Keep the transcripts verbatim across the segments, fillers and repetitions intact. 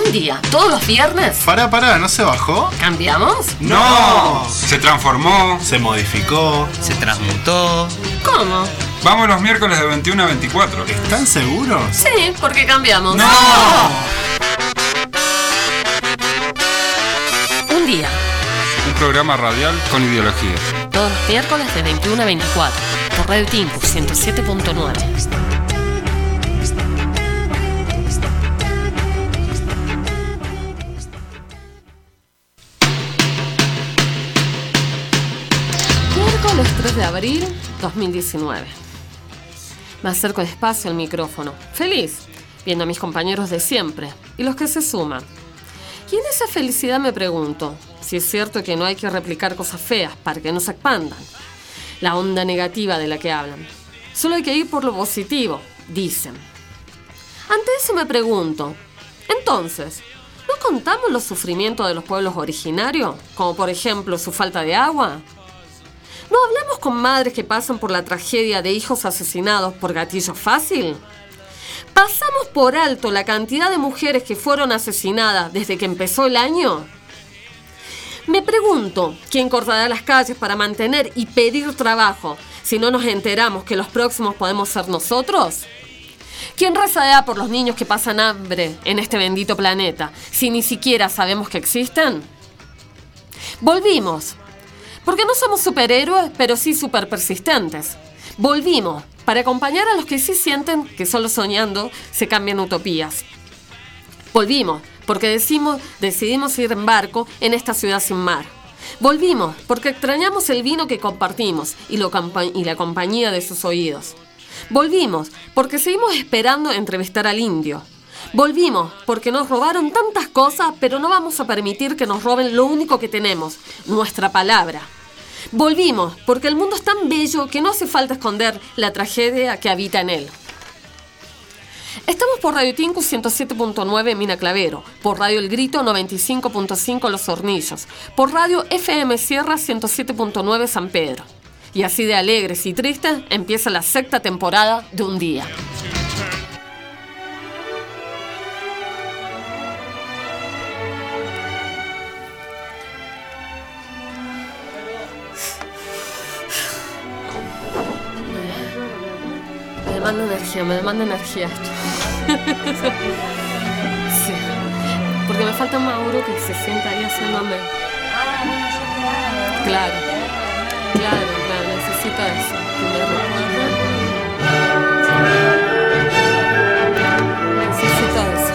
Un día, todos los viernes. Pará, pará, ¿no se bajó? ¿Cambiamos? ¡No! Se transformó. Se modificó. Se transmutó. ¿Cómo? Vamos los miércoles de veintiuno a veinticuatro. ¿Están seguros? Sí, porque cambiamos. ¡No! Un día. Un programa radial con ideologías. Todos los miércoles de veintiuno a veinticuatro. Por Radio Tinku ciento siete punto nueve. Miércoles tres de abril dos mil diecinueve. Me acerco despacio al micrófono, feliz, viendo a mis compañeros de siempre y los que se suman. Y en esa felicidad me pregunto si es cierto que no hay que replicar cosas feas para que no se expandan la onda negativa de la que hablan. Solo hay que ir por lo positivo, dicen. Ante eso me pregunto, entonces, ¿no contamos los sufrimientos de los pueblos originarios? Como por ejemplo su falta de agua. ¿No hablamos con madres que pasan por la tragedia de hijos asesinados por gatillo fácil? ¿Pasamos por alto la cantidad de mujeres que fueron asesinadas desde que empezó el año? Me pregunto, ¿quién cortará las calles para mantener y pedir trabajo si no nos enteramos que los próximos podemos ser nosotros? ¿Quién rezará por los niños que pasan hambre en este bendito planeta si ni siquiera sabemos que existen? Volvimos. Porque no somos superhéroes, pero sí super persistentes. Volvimos para acompañar a los que sí sienten que solo soñando se cambian utopías. Volvimos porque decimos, decidimos ir en barco en esta ciudad sin mar. Volvimos porque extrañamos el vino que compartimos y, lo, y la compañía de sus oídos. Volvimos porque seguimos esperando entrevistar al indio. Volvimos porque nos robaron tantas cosas, pero no vamos a permitir que nos roben lo único que tenemos, nuestra palabra. Volvimos porque el mundo es tan bello que no hace falta esconder la tragedia que habita en él. Estamos por Radio Tinku ciento siete punto nueve Mina Clavero, por Radio El Grito noventa y cinco punto cinco Los Hornillos, por Radio F M Sierra ciento siete punto nueve San Pedro. Y así de alegres y tristes empieza la sexta temporada de Un Día. Me demanda energía, me demanda energía esto. Sí. Porque me falta Mauro que se sienta ahí haciéndome. Claro, claro, claro, necesito eso. Que me recuerde. Necesito eso.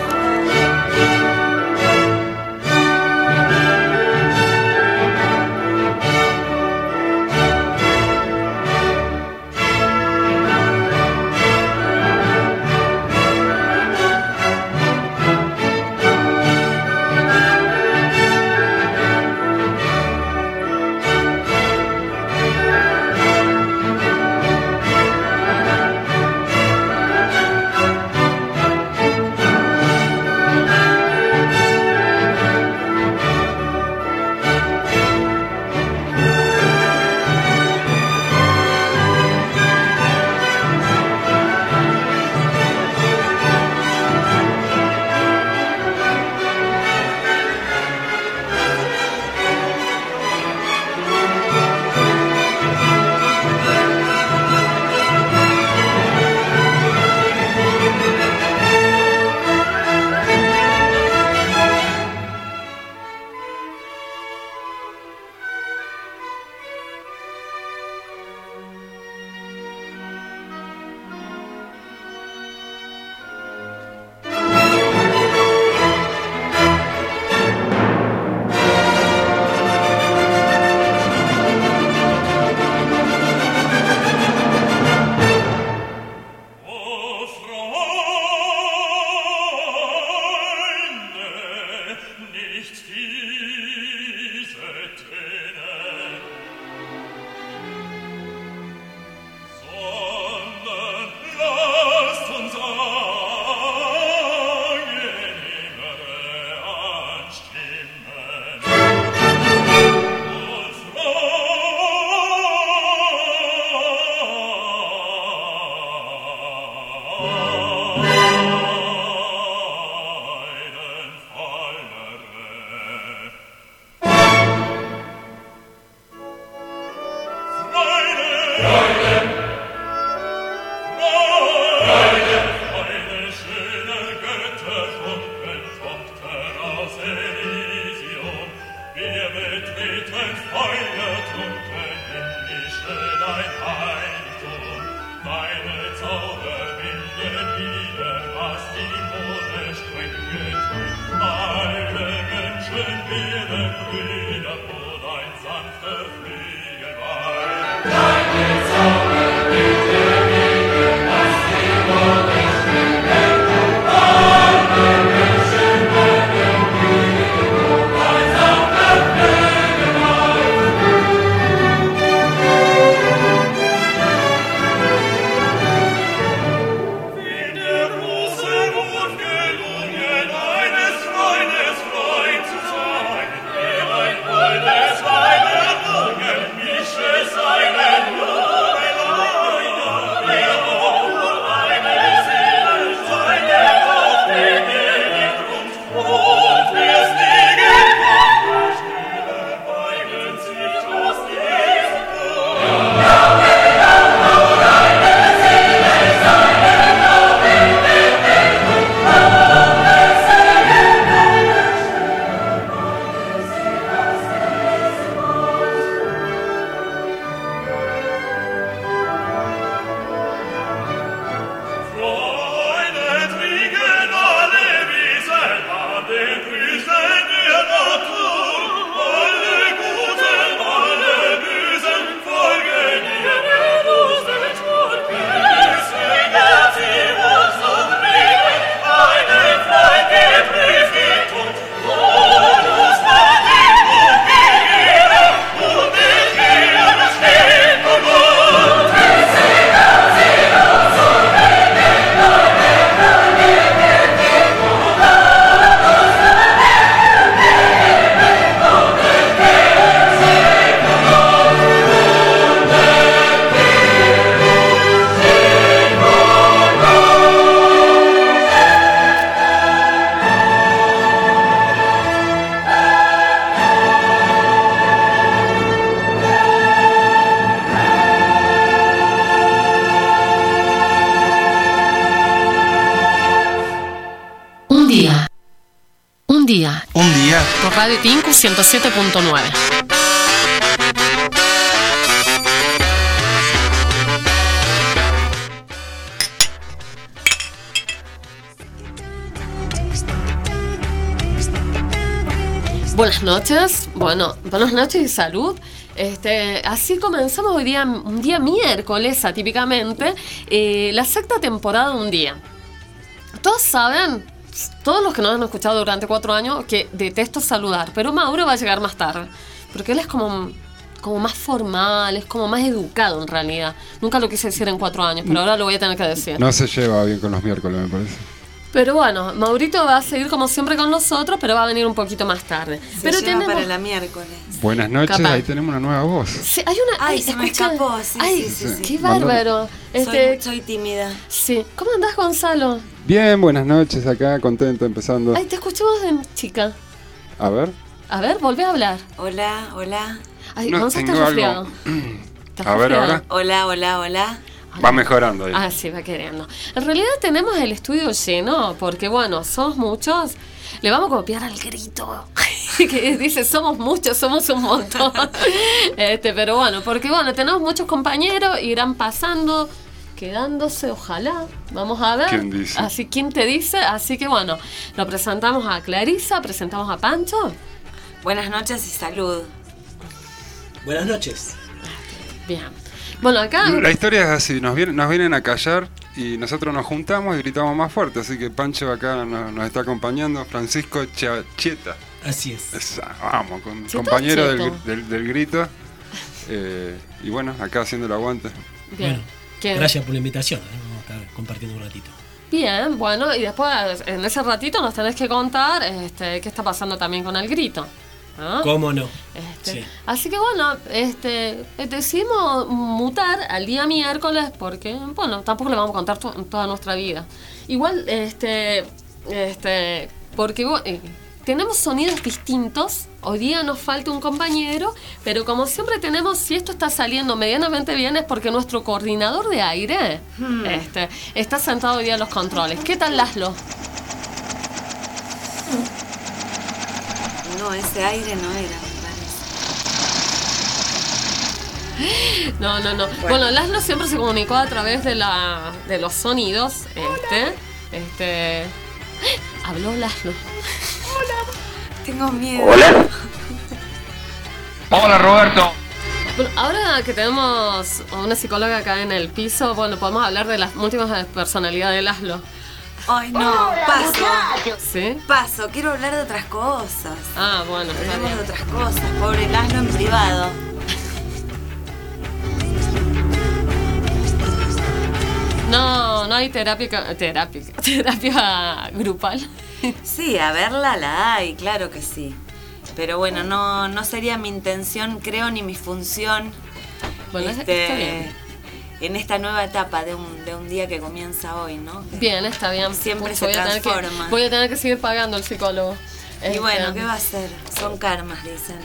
Un día, Un día. por Radio Tinku ciento siete punto nueve. Buenas noches, bueno, buenas noches y salud. Este, así comenzamos hoy día, un día miércoles, atípicamente, eh, la sexta temporada de Un Día. Todos saben, todos los que nos han escuchado durante cuatro años, que detesto saludar, pero Mauro va a llegar más tarde, porque él es como, como más formal, es como más educado en realidad. Nunca lo quise decir en cuatro años, pero ahora lo voy a tener que decir. No se lleva bien con los miércoles, me parece. Pero bueno, Maurito va a seguir como siempre con nosotros, pero va a venir un poquito más tarde. Se pero lleva tenemos... para la miércoles. Buenas noches, Capaz. ahí tenemos una nueva voz. Sí, hay una... Ay, ay, se me escucha- escapó, sí, ay, sí, sí, sí. qué bárbaro. Este, Soy, soy tímida. sí. ¿Cómo andás, Gonzalo? Bien, buenas noches, acá contento, empezando. Ay, te escuchamos de chica. A ver. A ver, volvé a hablar. Hola, hola. Ay, No, Gonzalo tengo está algo. resfriado. ¿Estás A ver, resfriado? ahora. Hola, hola, hola. Va mejorando ahí. Ah, sí, va queriendo. En realidad tenemos el estudio lleno, porque bueno, somos muchos. Le vamos a copiar al grito. Que dice, somos muchos, somos un montón. este, pero bueno, porque bueno, tenemos muchos compañeros, irán pasando, quedándose, ojalá. Vamos a ver. ¿Quién dice? Así, ¿quién te dice? Así que bueno, lo presentamos a Clarisa, presentamos a Pancho. Buenas noches y salud. Buenas noches. Bien. Bueno, acá... La historia es así, nos vienen, nos vienen a callar y nosotros nos juntamos y gritamos más fuerte, así que Pancho acá nos, nos está acompañando, Francisco Chia- Chieta, Así es. Esa, vamos, con, Chieta o compañero del, Cheto. del- del grito, eh, y bueno, acá haciendo el aguante. Bien. Bueno, ¿Quién? gracias por la invitación. ¿eh? Vamos a estar compartiendo un ratito. Bien, bueno, y después en ese ratito nos tenés que contar este, qué está pasando también con el grito. ¿no? ¿Cómo no? Este, Sí. Así que bueno, este, decidimos mutar al día miércoles porque, bueno, tampoco le vamos a contar to- toda nuestra vida. Igual, este, este, porque bo- eh, tenemos sonidos distintos. Hoy día nos falta un compañero, pero como siempre tenemos, si esto está saliendo medianamente bien es porque nuestro coordinador de aire este, está sentado hoy día en los controles. ¿Qué tal, Laszlo? No, ese aire no era, me parece. No, no, no. Bueno, Laszlo siempre se comunicó a través de la de los sonidos. Este, este. Habló Laszlo. Tengo miedo. Hola Roberto. Bueno, ahora que tenemos a una psicóloga acá en el piso, bueno, podemos hablar de las múltiples personalidades de Laszlo. Ay, no, paso. ¿Sí? Paso, quiero hablar de otras cosas. Ah, bueno, está Hablemos de bien. otras cosas. Pobre Laszlo en privado. No, no hay terapia, terapia, terapia grupal. Sí, a verla la hay, claro que sí. Pero bueno, no, no sería mi intención, creo, ni mi función. Bueno, este, está bien. En esta nueva etapa de un, de un día que comienza hoy, ¿no? Bien, está bien. Siempre Pucha, se voy a tener que- transforma. voy a tener que seguir pagando al psicólogo. Y Este, bueno, ¿qué va a hacer? Son karmas, dicen.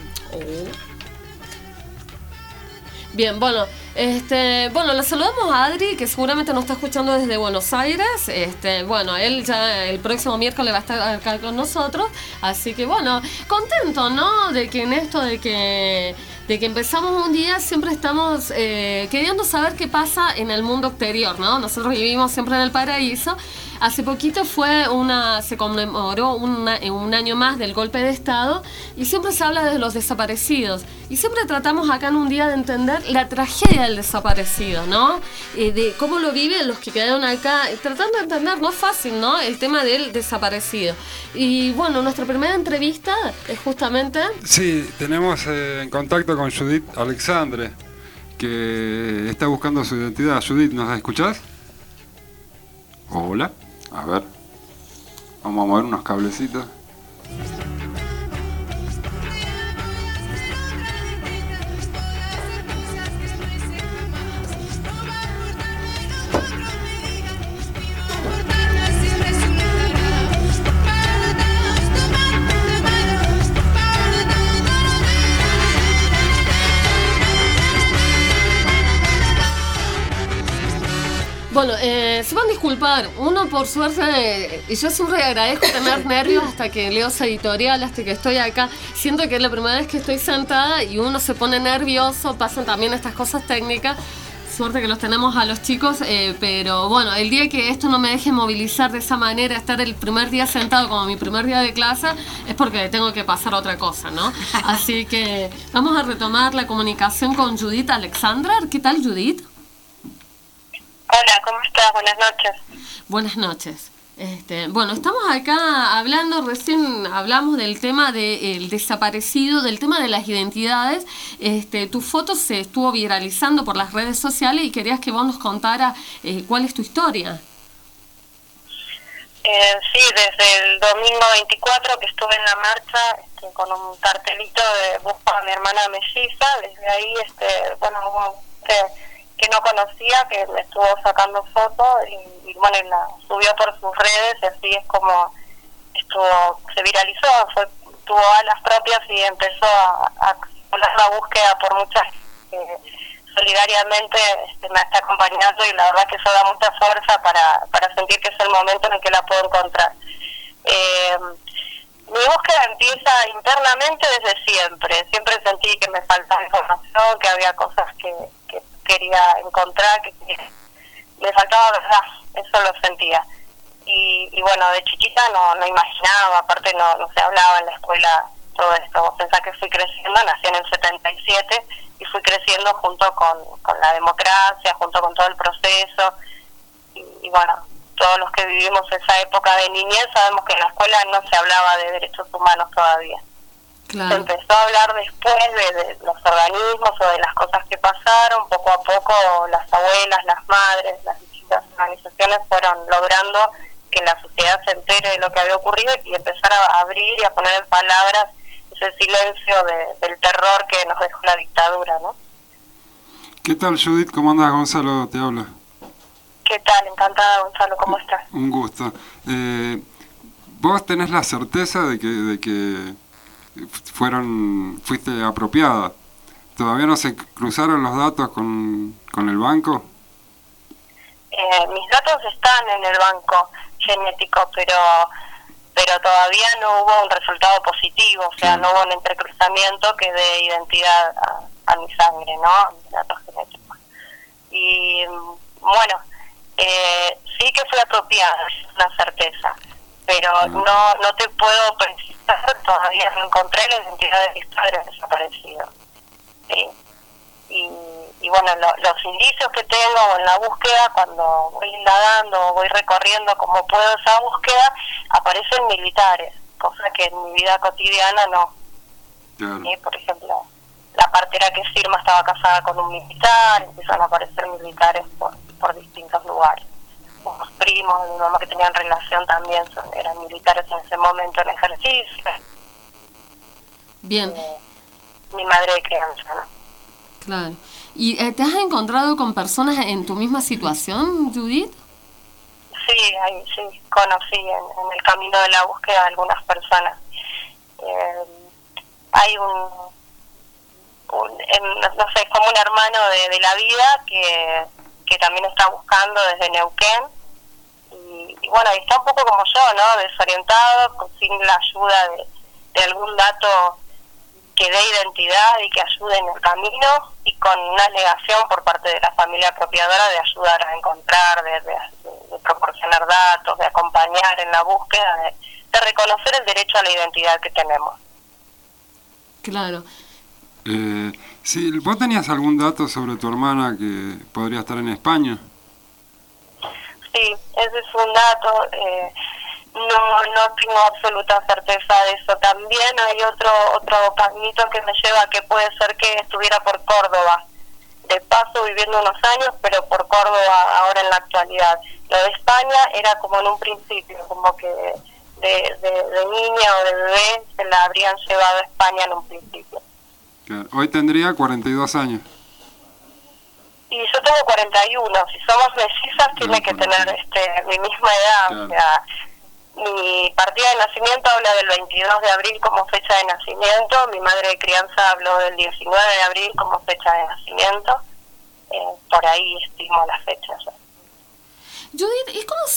Bien, bueno, este, bueno, le saludamos a Adri, que seguramente nos está escuchando desde Buenos Aires. Este, bueno, él ya el próximo miércoles va a estar acá con nosotros, así que bueno, contento, ¿no? De que en esto de que de que empezamos un día siempre estamos eh, queriendo saber qué pasa en el mundo exterior, ¿no? Nosotros vivimos siempre en el paraíso. Hace poquito fue una, se conmemoró una- un año más del golpe de Estado y siempre se habla de los desaparecidos. Y siempre tratamos acá en un día de entender la tragedia del desaparecido, ¿no? Eh, de cómo lo viven los que quedaron acá, eh, tratando de entender, no es fácil, ¿no? El tema del desaparecido. Y bueno, nuestra primera entrevista es justamente... Sí, tenemos eh, en contacto con Judith Alexandre, que está buscando su identidad. Judith, ¿nos escuchás? Hola, a ver. Vamos a mover unos cablecitos. Bueno, eh, se van a disculpar. Uno, por suerte, eh, y yo siempre agradezco tener nervios hasta que leo esa editorial, hasta que estoy acá. Siento que es la primera vez que estoy sentada y uno se pone nervioso, pasan también estas cosas técnicas. Suerte que los tenemos a los chicos, eh, pero bueno, el día que esto no me deje movilizar de esa manera, estar el primer día sentado como mi primer día de clase, es porque tengo que pasar a otra cosa, ¿no? Así que vamos a retomar la comunicación con Judith Alexandra. ¿Qué tal, Judith? Hola, ¿cómo estás? Buenas noches. Buenas noches. Este, bueno, estamos acá hablando, recién hablamos del tema del desaparecido, del tema de las identidades. Este, tu foto se estuvo viralizando por las redes sociales y querías que vos nos contara eh, cuál es tu historia. Eh, sí, desde el domingo veinticuatro que estuve en la marcha este, con un cartelito de busco a mi hermana melliza, desde ahí, este, bueno, hubo este, que no conocía, que me estuvo sacando fotos y, y bueno, y la subió por sus redes y así es como estuvo, se viralizó, fue, tuvo alas propias y empezó a, a volar la búsqueda por muchas eh, solidariamente este, me está acompañando y la verdad que eso da mucha fuerza para, para sentir que es el momento en el que la puedo encontrar. Eh, mi búsqueda empieza internamente desde siempre, siempre sentí que me faltaba información, que había cosas que, que quería encontrar, que, que me faltaba verdad, eso lo sentía. Y, y bueno, de chiquita no, no imaginaba, aparte no, no se hablaba en la escuela todo esto. Vos pensás que fui creciendo, nací en el setenta y siete y fui creciendo junto con, con la democracia, junto con todo el proceso. Y, y bueno, todos los que vivimos esa época de niñez sabemos que en la escuela no se hablaba de derechos humanos todavía. Claro. Se empezó a hablar después de, de los organismos o de las cosas que pasaron. Poco a poco las abuelas, las madres, las distintas organizaciones fueron logrando que la sociedad se entere de lo que había ocurrido y empezar a abrir y a poner en palabras ese silencio de, del terror que nos dejó la dictadura, ¿no? ¿Qué tal, Judith? ¿Cómo andas? Gonzalo te habla. ¿Qué tal? Encantada, Gonzalo. ¿Cómo estás? Un gusto. Eh, ¿Vos tenés la certeza de que, de que fueron fuiste apropiada? ¿Todavía no se cruzaron los datos con, con el banco? Eh, mis datos están en el banco genético, pero pero todavía no hubo un resultado positivo, o sea, sí. No hubo un entrecruzamiento que dé identidad a, a mi sangre, ¿no? A mis datos genéticos. Y bueno, eh, sí que fue apropiada, es una certeza, pero uh-huh. no no te puedo precisar, todavía no encontré la identidad de mis padres desaparecidos. ¿Sí? Y, y bueno, lo, los indicios que tengo en la búsqueda, cuando voy indagando, voy recorriendo como puedo esa búsqueda, aparecen militares, cosa que en mi vida cotidiana no. Claro. ¿Sí? Por ejemplo, la partera que firma estaba casada con un militar, empiezan a aparecer militares por, por distintos lugares. Unos primos de mi mamá que tenían relación también son, eran militares en ese momento en ejercicio. Bien. Eh, mi madre de crianza, ¿no? Claro. ¿Y eh, te has encontrado con personas en tu misma situación, Judith? Sí, ahí, sí, conocí en, en el camino de la búsqueda a algunas personas. Eh, hay un, un en, no sé, es como un hermano de, de la vida que, que también está buscando desde Neuquén. Y, y bueno, está un poco como yo, ¿no? Desorientado, sin la ayuda de, de algún dato que dé identidad y que ayude en el camino, y con una negación por parte de la familia apropiadora de ayudar a encontrar, de, de, de proporcionar datos, de acompañar en la búsqueda, de, de reconocer el derecho a la identidad que tenemos. Claro. Eh, sí, ¿vos tenías algún dato sobre tu hermana que podría estar en España? Sí, ese es un dato. Eh, No, no tengo absoluta certeza de eso. También hay otro otro caminito que me lleva a que puede ser que estuviera por Córdoba, de paso viviendo unos años, pero por Córdoba ahora en la actualidad. Lo de España era como en un principio, como que de, de, de niña o de bebé se la habrían llevado a España en un principio. Claro. Hoy tendría cuarenta y dos años. Y yo tengo cuarenta y uno. Si somos mellizas, tiene que tener este mi misma edad. Claro. O sea, mi partida de nacimiento habla del veintidós de abril como fecha de nacimiento, mi madre de crianza habló del diecinueve de abril como fecha de nacimiento, eh, por ahí estimo las fechas.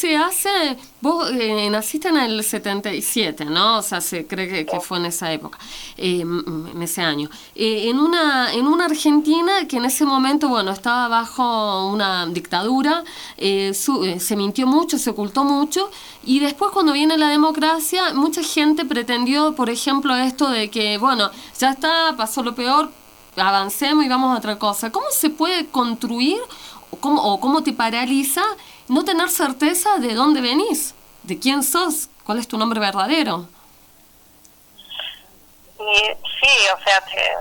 se hace? Vos eh, naciste en el setenta y siete, ¿no? O sea, se cree que, que fue en esa época, eh, en ese año. Eh, en una en una Argentina que en ese momento, bueno, estaba bajo una dictadura, eh, su, eh, se mintió mucho, se ocultó mucho, y después cuando viene la democracia, mucha gente pretendió, por ejemplo, esto de que, bueno, ya está, pasó lo peor, avancemos y vamos a otra cosa. ¿Cómo se puede construir o cómo, o cómo te paraliza no tener certeza de dónde venís, de quién sos, cuál es tu nombre verdadero? Y, sí, o sea, te,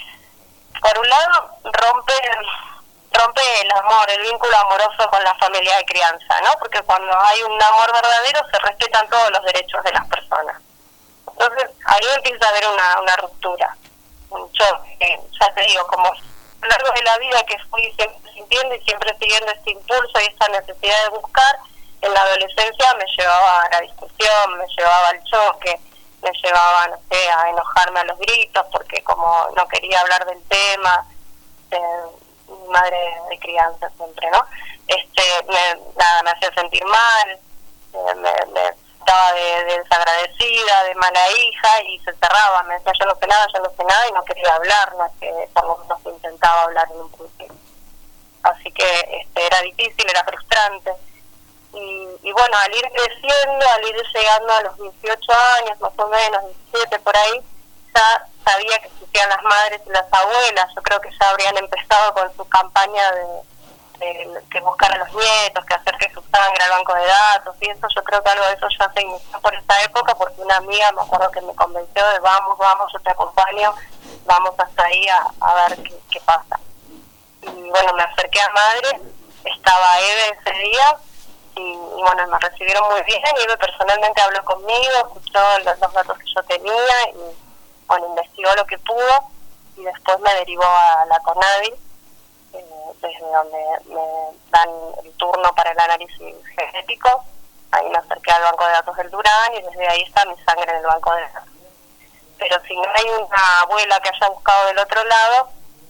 por un lado rompe rompe el amor, el vínculo amoroso con la familia de crianza, ¿no? Porque cuando hay un amor verdadero se respetan todos los derechos de las personas. Entonces ahí empieza a haber una, una ruptura, un choque, ya te digo, como a lo largo de la vida que fui siempre sintiendo y siempre siguiendo este impulso y esta necesidad de buscar, en la adolescencia me llevaba a la discusión, me llevaba al choque, me llevaba, no sé, a enojarme a los gritos porque como no quería hablar del tema, eh, mi madre de crianza siempre, ¿no? Este, me, nada, me hacía sentir mal, eh, me, me estaba de, de desagradecida, de mala hija, y se cerraba, me decía yo no sé nada, yo no sé nada, y no quería hablar, no es que por lo menos intentaba hablar en un principio. Así que este, era difícil, era frustrante. Y, y bueno, al ir creciendo, al ir llegando a los dieciocho años, más o menos, diecisiete por ahí, ya sabía que existían las madres y las abuelas. Yo creo que ya habrían empezado con su campaña de, de que buscar a los nietos, que acerque su sangre al banco de datos, y eso yo creo que algo de eso ya se inició por esa época, porque una amiga me acuerdo que me convenció de vamos, vamos, yo te acompaño, vamos hasta ahí a, a ver qué, qué pasa. Y bueno, me acerqué a madre, estaba Eve ese día, y, y bueno, me recibieron muy bien, y Eve personalmente habló conmigo, escuchó los, los datos que yo tenía, y bueno, investigó lo que pudo, y después me derivó a la CONADI, eh, desde donde me dan el turno para el análisis genético. Ahí me acerqué al banco de datos del Durán, y desde ahí está mi sangre en el banco de datos. Pero si no hay una abuela que haya buscado del otro lado,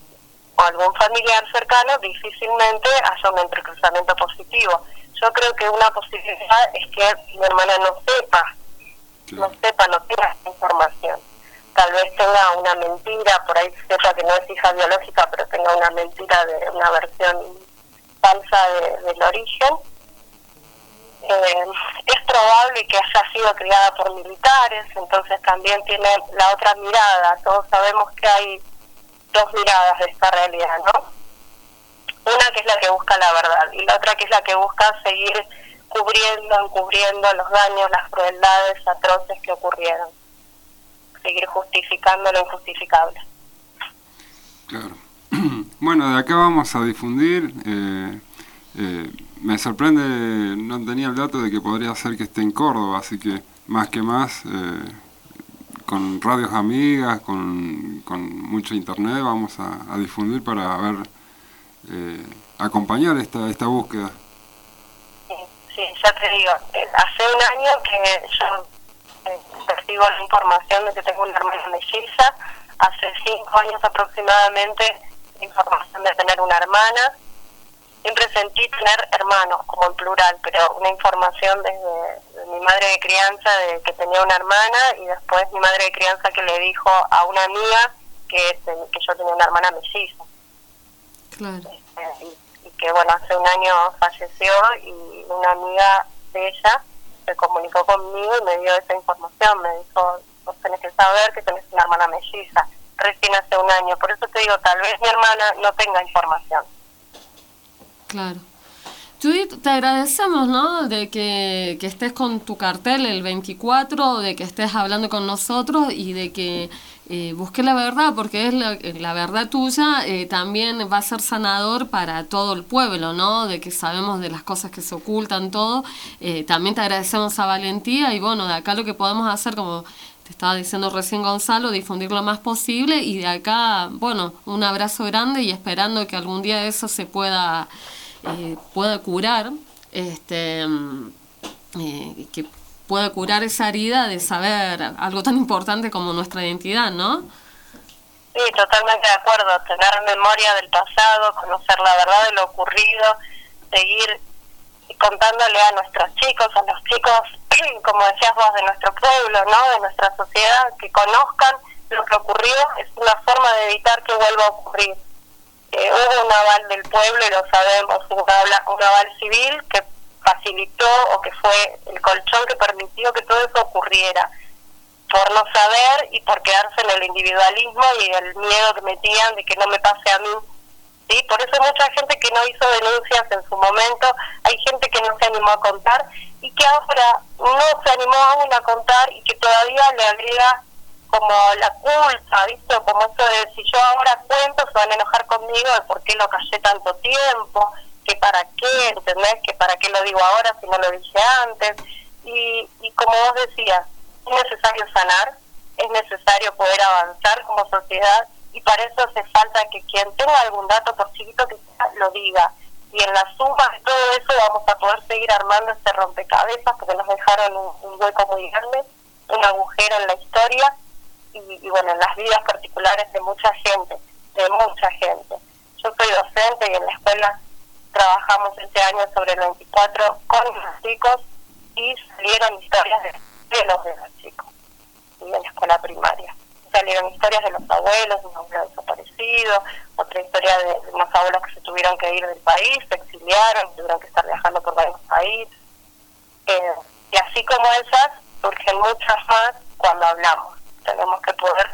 o algún familiar cercano, difícilmente haya un entrecruzamiento positivo. Yo creo que una posibilidad es que mi hermana no sepa, no sepa, no tenga esta información. Tal vez tenga una mentira, por ahí sepa que no es hija biológica, pero tenga una mentira de una versión falsa de, del origen. Eh, es probable que haya sido criada por militares, entonces también tiene la otra mirada. Todos sabemos que hay dos miradas de esta realidad, ¿no? Una que es la que busca la verdad, y la otra que es la que busca seguir cubriendo, encubriendo los daños, las crueldades atroces que ocurrieron. Seguir justificando lo injustificable. Claro. Bueno, de acá vamos a difundir. Eh, eh, me sorprende, no tenía el dato de que podría ser que esté en Córdoba, así que más que más, eh, con radios amigas, con, con mucho internet, vamos a, a difundir para ver, eh, acompañar esta, esta búsqueda. Sí, sí, ya te digo, eh, hace un año que yo eh, percibo la información de que tengo una hermana melliza, hace cinco años aproximadamente la información de tener una hermana. Siempre sentí tener hermanos, como en plural, pero una información desde de mi madre de crianza de que tenía una hermana, y después mi madre de crianza que le dijo a una amiga que, que yo tenía una hermana melliza. Claro. Este, y, y que bueno, hace un año falleció, y una amiga de ella se comunicó conmigo y me dio esa información, me dijo, vos tenés que saber que tenés una hermana melliza, recién hace un año. Por eso te digo, tal vez mi hermana no tenga información. Claro. Judith, te agradecemos, ¿no?, de que, que estés con tu cartel el veinticuatro, de que estés hablando con nosotros y de que eh, busques la verdad, porque es la, la verdad tuya, eh, también va a ser sanador para todo el pueblo, ¿no?, de que sabemos de las cosas que se ocultan, todo. Eh, también te agradecemos a valentía, y bueno, de acá lo que podemos hacer, como te estaba diciendo recién Gonzalo, difundir lo más posible, y de acá, bueno, un abrazo grande y esperando que algún día eso se pueda... Eh, pueda curar, este, eh, que pueda curar esa herida de saber algo tan importante como nuestra identidad, ¿no? Sí, totalmente de acuerdo. Tener memoria del pasado, conocer la verdad de lo ocurrido, seguir contándole a nuestros chicos, a los chicos, como decías vos, de nuestro pueblo, ¿no? De nuestra sociedad, que conozcan lo que ocurrió. Es una forma de evitar que vuelva a ocurrir. Eh, hubo un aval del pueblo, y lo sabemos, un aval, un aval civil que facilitó o que fue el colchón que permitió que todo eso ocurriera, por no saber y por quedarse en el individualismo y el miedo que metían de que no me pase a mí. ¿Sí? Por eso hay mucha gente que no hizo denuncias en su momento, hay gente que no se animó a contar y que ahora no se animó aún a contar y que todavía le agrega como la culpa, ¿viste? Como eso de si yo ahora cuento se van a enojar conmigo de por qué lo callé tanto tiempo, que para qué, ¿entendés? Que para qué lo digo ahora si no lo dije antes. Y, y como vos decías, es necesario sanar, es necesario poder avanzar como sociedad, y para eso hace falta que quien tenga algún dato, por chiquito que sea, lo diga. Y en la suma de todo eso vamos a poder seguir armando este rompecabezas, porque nos dejaron un, un hueco muy grande, un agujero en la historia, y, y bueno, en las vidas particulares de mucha gente, de mucha gente. Yo soy docente y en la escuela trabajamos este año sobre el veinticuatro con los chicos, y salieron historias de, de los de los chicos, y en la escuela primaria. Salieron historias de los abuelos, un abuelo desaparecido, otra historia de unos abuelos que se tuvieron que ir del país, se exiliaron, tuvieron que estar viajando por varios países. Eh, y así como esas, surgen muchas más cuando hablamos. Tenemos que poder...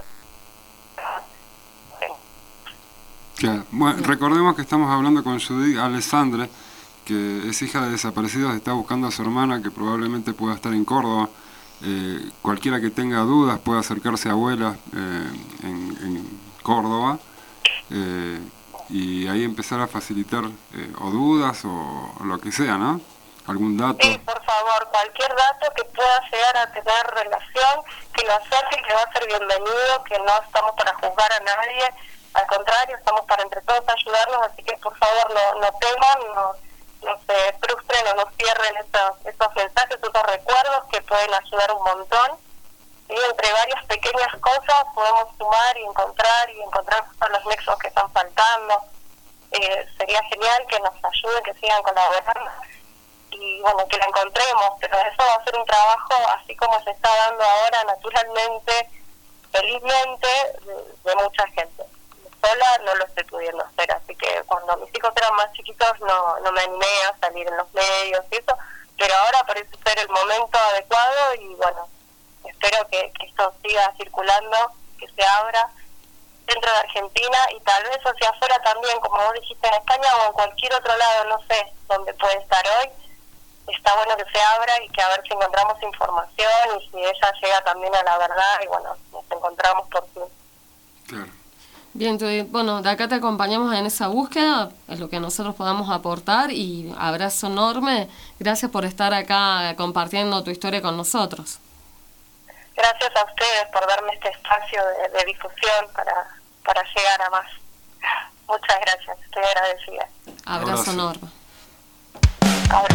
Claro. Bueno, recordemos que estamos hablando con Judith Alessandre, que es hija de desaparecidos, está buscando a su hermana, que probablemente pueda estar en Córdoba. Eh, cualquiera que tenga dudas puede acercarse a Abuela eh, en, en Córdoba eh, y ahí empezar a facilitar eh, o dudas o, o lo que sea, ¿no? Algún dato. Sí, por favor, cualquier dato que pueda llegar a tener relación, que lo acerque, que va a ser bienvenido, que no estamos para juzgar a nadie, al contrario, estamos para entre todos ayudarnos, así que por favor no, no teman, no no se frustren o no cierren esos, esos mensajes, esos recuerdos que pueden ayudar un montón. Y entre varias pequeñas cosas podemos sumar y encontrar y encontrar los nexos que están faltando. Eh, sería genial que nos ayuden, que sigan colaborando y bueno, que la encontremos, pero eso va a ser un trabajo así como se está dando ahora naturalmente, felizmente, de, de mucha gente. Sola no lo estoy pudiendo hacer, así que cuando mis hijos eran más chiquitos no, no me animé a salir en los medios y eso, pero ahora parece ser el momento adecuado y bueno, espero que, que esto siga circulando, que se abra dentro de Argentina y tal vez hacia afuera también, como vos dijiste, en España o en cualquier otro lado, no sé dónde puede estar hoy. Está bueno que se abra y que a ver si encontramos información y si ella llega también a la verdad y bueno, nos encontramos por fin. Claro. Bien, bueno, de acá te acompañamos en esa búsqueda, es lo que nosotros podamos aportar y abrazo enorme, gracias por estar acá compartiendo tu historia con nosotros. Gracias a ustedes por darme este espacio de, de difusión para, para llegar a más. Muchas gracias, estoy agradecida. Abrazo, abrazo. enorme. Abrazo.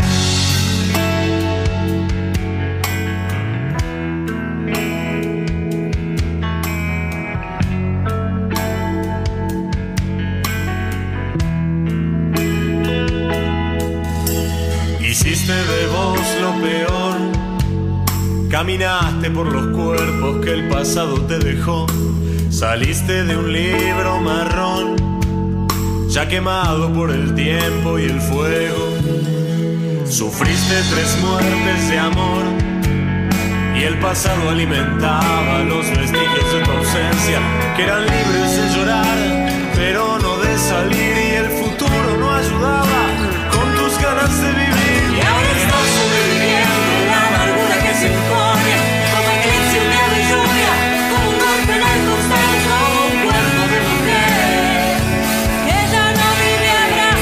Hiciste de vos lo peor, caminaste por los cuerpos que el pasado te dejó, saliste de un libro marrón, ya quemado por el tiempo y el fuego. Sufriste tres muertes de amor y el pasado alimentaba los vestigios de tu ausencia, que eran libres de llorar, pero no de salir, y el futuro no ayudaba con tus ganas de vivir. Y ahora estás sobreviviendo la amargura que se impone, como eclipse, un día de lluvia, como un golpe en el costado, como un cuerpo de mujer que ya no vive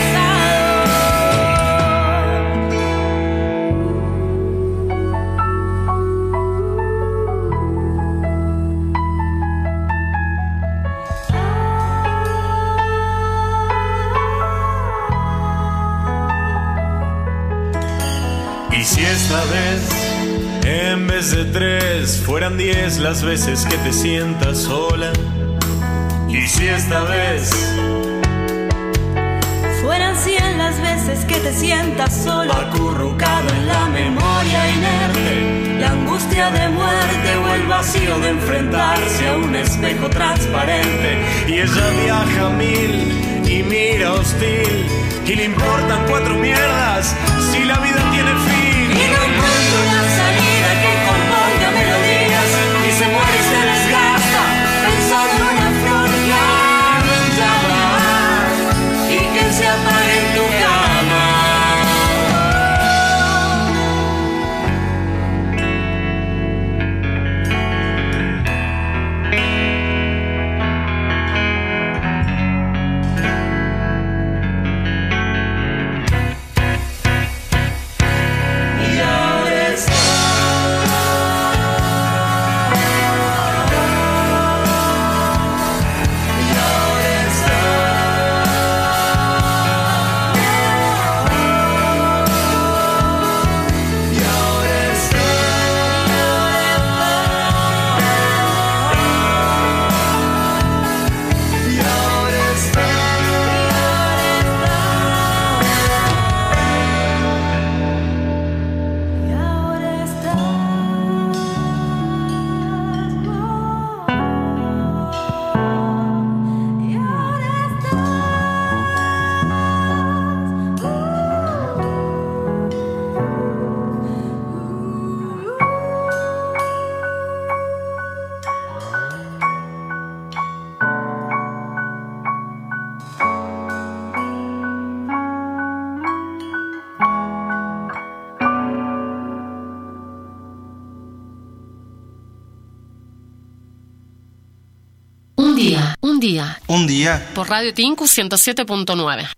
Y si esta vez, en vez de tres, fueran diez las veces que te sientas sola. Y si esta vez fueran cien las veces que te sientas solo, acurrucado en la memoria inerte, la angustia de muerte o el vacío de enfrentarse a un espejo transparente. Y ella viaja a mil y mira hostil, y le importan cuatro mierdas si la vida tiene fin. Y no encuentra una salida que componga melodías, y se muere y se desgasta pensando en una flor que arde en llamas y que se apague en tu cama. Un día, un día, Un día. por Radio Tinku ciento siete punto nueve.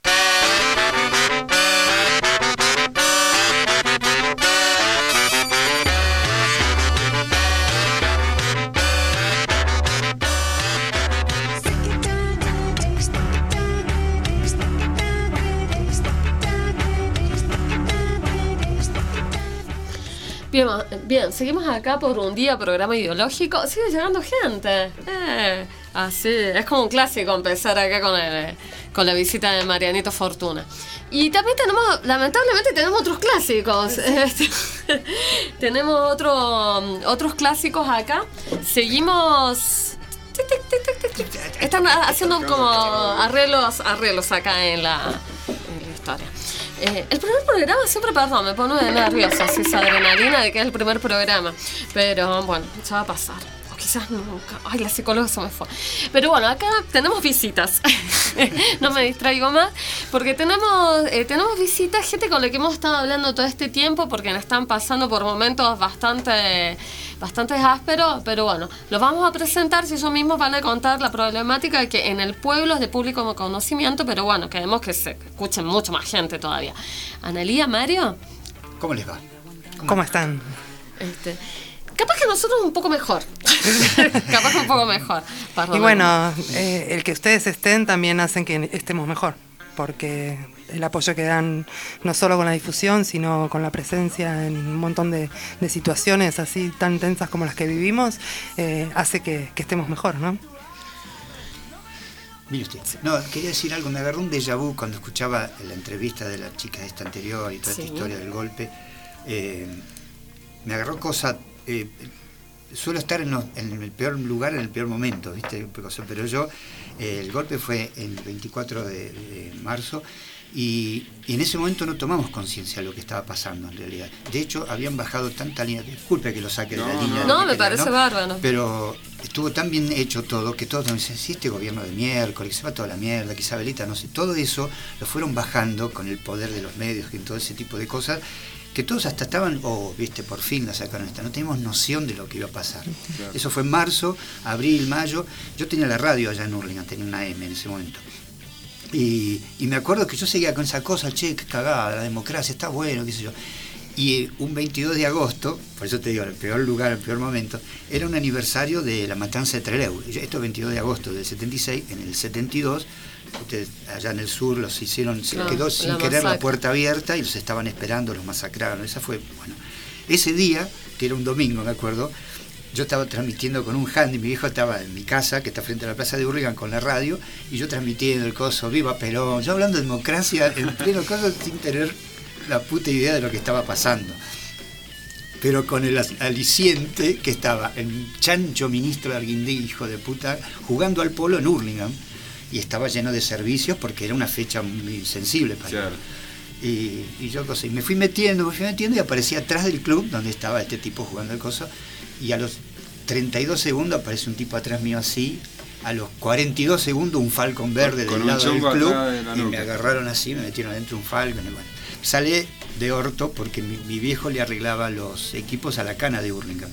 Bien, bien, seguimos acá por un día, programa ideológico. Sigue llegando gente. Eh, así, es como un clásico empezar acá con, el, con la visita de Marianito Fortuna. Y también tenemos, lamentablemente, tenemos otros clásicos. Este, tenemos otro, otros clásicos acá. Seguimos... Están haciendo como arreglos, arreglos acá en la, en la historia. Eh, el primer programa siempre, perdón, me pone nerviosa así esa adrenalina de que es el primer programa. Pero bueno, ya va a pasar. O quizás nunca. Ay, la psicóloga se me fue. Pero bueno, acá tenemos visitas. No me distraigo más. Porque tenemos, eh, tenemos visitas, gente con la que hemos estado hablando todo este tiempo, porque nos están pasando por momentos bastante... bastante ásperos, pero bueno, los vamos a presentar si ellos mismos van a contar la problemática que en el pueblo es de público conocimiento, pero bueno, queremos que se escuchen mucho más gente todavía. Analía, Mario. ¿Cómo les va? ¿Cómo, ¿Cómo están? Este, capaz que nosotros un poco mejor. Capaz que un poco mejor. Perdón. Y bueno, eh, el que ustedes estén también hacen que estemos mejor, porque el apoyo que dan no solo con la difusión, sino con la presencia en un montón de, de situaciones así tan tensas como las que vivimos, eh, hace que, que estemos mejor, ¿no? Mire usted, no, quería decir algo, me agarró un déjà vu cuando escuchaba la entrevista de la chica esta anterior y toda sí. esta historia del golpe. Eh, me agarró cosa, eh, suelo estar en, los, en el peor lugar, en el peor momento, ¿viste? Pero yo, eh, el golpe fue el veinticuatro de, de marzo, Y, y en ese momento no tomamos conciencia de lo que estaba pasando en realidad. De hecho, habían bajado tanta línea, disculpe que lo saque no, de la línea. No, de me parece ¿no? bárbaro. Pero estuvo tan bien hecho todo que todos nos dicen, sí, este gobierno de miércoles, que se va toda la mierda, que Isabelita, no sé, todo eso lo fueron bajando con el poder de los medios y todo ese tipo de cosas, que todos hasta estaban, oh, viste, por fin la sacaron esta, no teníamos noción de lo que iba a pasar. Claro. Eso fue en marzo, abril, mayo. Yo tenía la radio allá en Hurlingham, tenía una M en ese momento. Y, y me acuerdo que yo seguía con esa cosa, che, qué cagada, la democracia está bueno, qué sé yo. Y un veintidós de agosto, por eso te digo, el peor lugar, el peor momento, era un aniversario de la matanza de Trelew. Esto es veintidós de agosto del setenta y seis, en el setenta y dos, ustedes allá en el sur los hicieron, se no, quedó sin querer masacre. La puerta abierta y los estaban esperando, los masacraron. Esa fue, bueno, ese día, que era un domingo, me acuerdo, yo estaba transmitiendo con un handy, mi viejo estaba en mi casa, que está frente a la plaza de Hurlingham, con la radio, y yo transmitiendo el coso, viva Perón, yo hablando de democracia en pleno coso sin tener la puta idea de lo que estaba pasando. Pero con el aliciente que estaba el chancho ministro de Arguindí, hijo de puta, jugando al polo en Hurlingham, y estaba lleno de servicios porque era una fecha muy sensible para Claro. él. Y, y yo cosa, y me fui metiendo, me fui metiendo y aparecía atrás del club donde estaba este tipo jugando el coso, y a los treinta y dos segundos aparece un tipo atrás mío así, a los cuarenta y dos segundos un Falcon verde Con del un lado del chongo club, atrás de la y me nuca. agarraron así, me metieron adentro un Falcon, y bueno, salí de orto porque mi, mi viejo le arreglaba los equipos a la cana de Hurlingham.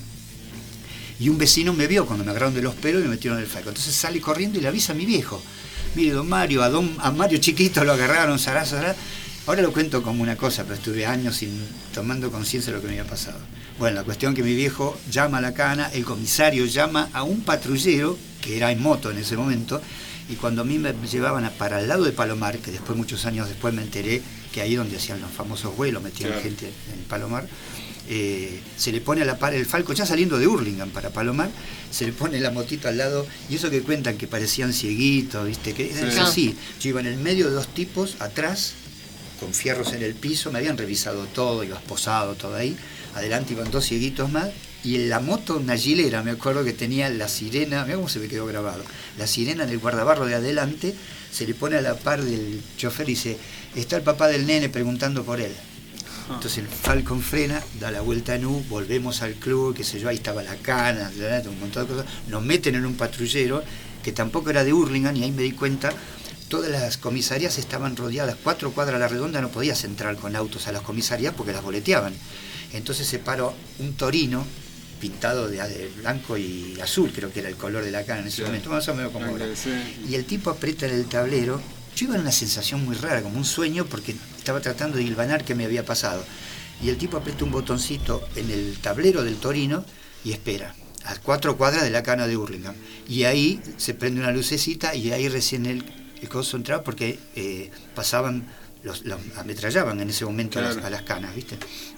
Y un vecino me vio cuando me agarraron de los pelos y me metieron en el Falcon. Entonces salí corriendo y le avisa a mi viejo. Mire, don Mario, a, don, a Mario chiquito lo agarraron, zará, zará. Ahora lo cuento como una cosa, pero estuve años sin, tomando conciencia de lo que me había pasado. Bueno, la cuestión que mi viejo llama a la cana, el comisario llama a un patrullero, que era en moto en ese momento, y cuando a mí me llevaban a, para el lado de Palomar, que después, muchos años después, me enteré que ahí donde hacían los famosos vuelos, metían Claro. gente en Palomar, eh, se le pone a la par el Falco, ya saliendo de Hurlingham para Palomar, se le pone la motito al lado, y eso que cuentan que parecían cieguitos, ¿viste? Que Sí. es así. Yo iba en el medio de dos tipos, atrás, con fierros en el piso, me habían revisado todo, iba esposado todo ahí, adelante iban dos cieguitos más, y en la moto una gilera, me acuerdo que tenía la sirena, mira cómo se me quedó grabado, la sirena en el guardabarro de adelante, se le pone a la par del chofer y dice, está el papá del nene preguntando por él. Entonces el Falcon frena, da la vuelta en U, volvemos al club, qué sé yo, ahí estaba la cana, un montón de cosas, nos meten en un patrullero, que tampoco era de Hurlingham, y ahí me di cuenta, todas las comisarías estaban rodeadas, cuatro cuadras a la redonda, no podías entrar con autos a las comisarías porque las boleteaban. Entonces se paró un Torino, pintado de, de blanco y azul, creo que era el color de la cana en ese Sí. momento, más o menos como Blanco, ahora. sí. Y el tipo aprieta en el tablero. Yo iba en una sensación muy rara, como un sueño, porque estaba tratando de hilvanar qué me había pasado. Y el tipo aprieta un botoncito en el tablero del Torino y espera, a cuatro cuadras de la cana de Hurlingham. Y ahí se prende una lucecita y ahí recién el, el coso entraba porque eh, pasaban, los, los ametrallaban en ese momento a, las, Claro. a las canas, ¿viste?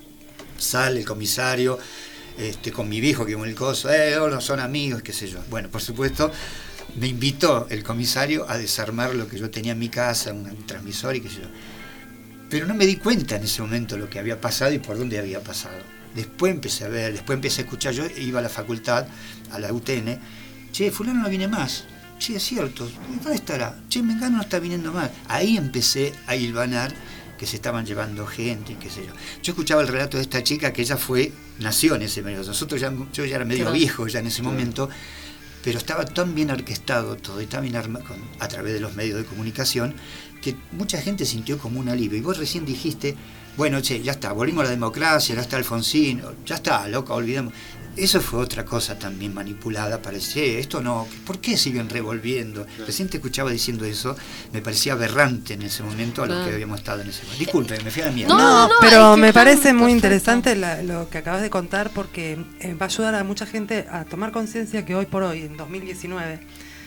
Sale el comisario, este, con mi viejo que con el coso, eh, no son amigos, qué sé yo. Bueno, por supuesto, me invitó el comisario a desarmar lo que yo tenía en mi casa, un, un transmisor y qué sé yo. Pero no me di cuenta en ese momento lo que había pasado y por dónde había pasado. Después empecé a ver, después empecé a escuchar, yo iba a la facultad, a la U T N, che, fulano no viene más. Che, es cierto, ¿dónde estará? Che, Mengano no está viniendo más. Ahí empecé a hilvanar que se estaban llevando gente y qué sé yo. Yo escuchaba el relato de esta chica que ella fue, nació en ese medio. Nosotros ya, yo ya era medio Claro. viejo ya en ese Claro. momento, pero estaba tan bien orquestado todo y tan bien armado con- a través de los medios de comunicación que mucha gente sintió como un alivio. Y vos recién dijiste, bueno, che, ya está, volvimos a la democracia, ya está Alfonsín, ya está, loca, olvidamos. Eso fue otra cosa también manipulada, parecía, esto no, ¿por qué siguen revolviendo? Recién te escuchaba diciendo eso, me parecía aberrante en ese momento a lo Claro. que habíamos estado en ese momento. Disculpen, me fui a la mierda. No, No, no, pero es que me está parece muy perfecto. interesante la- lo que acabas de contar porque eh, va a ayudar a mucha gente a tomar conciencia que hoy por hoy, en dos mil diecinueve,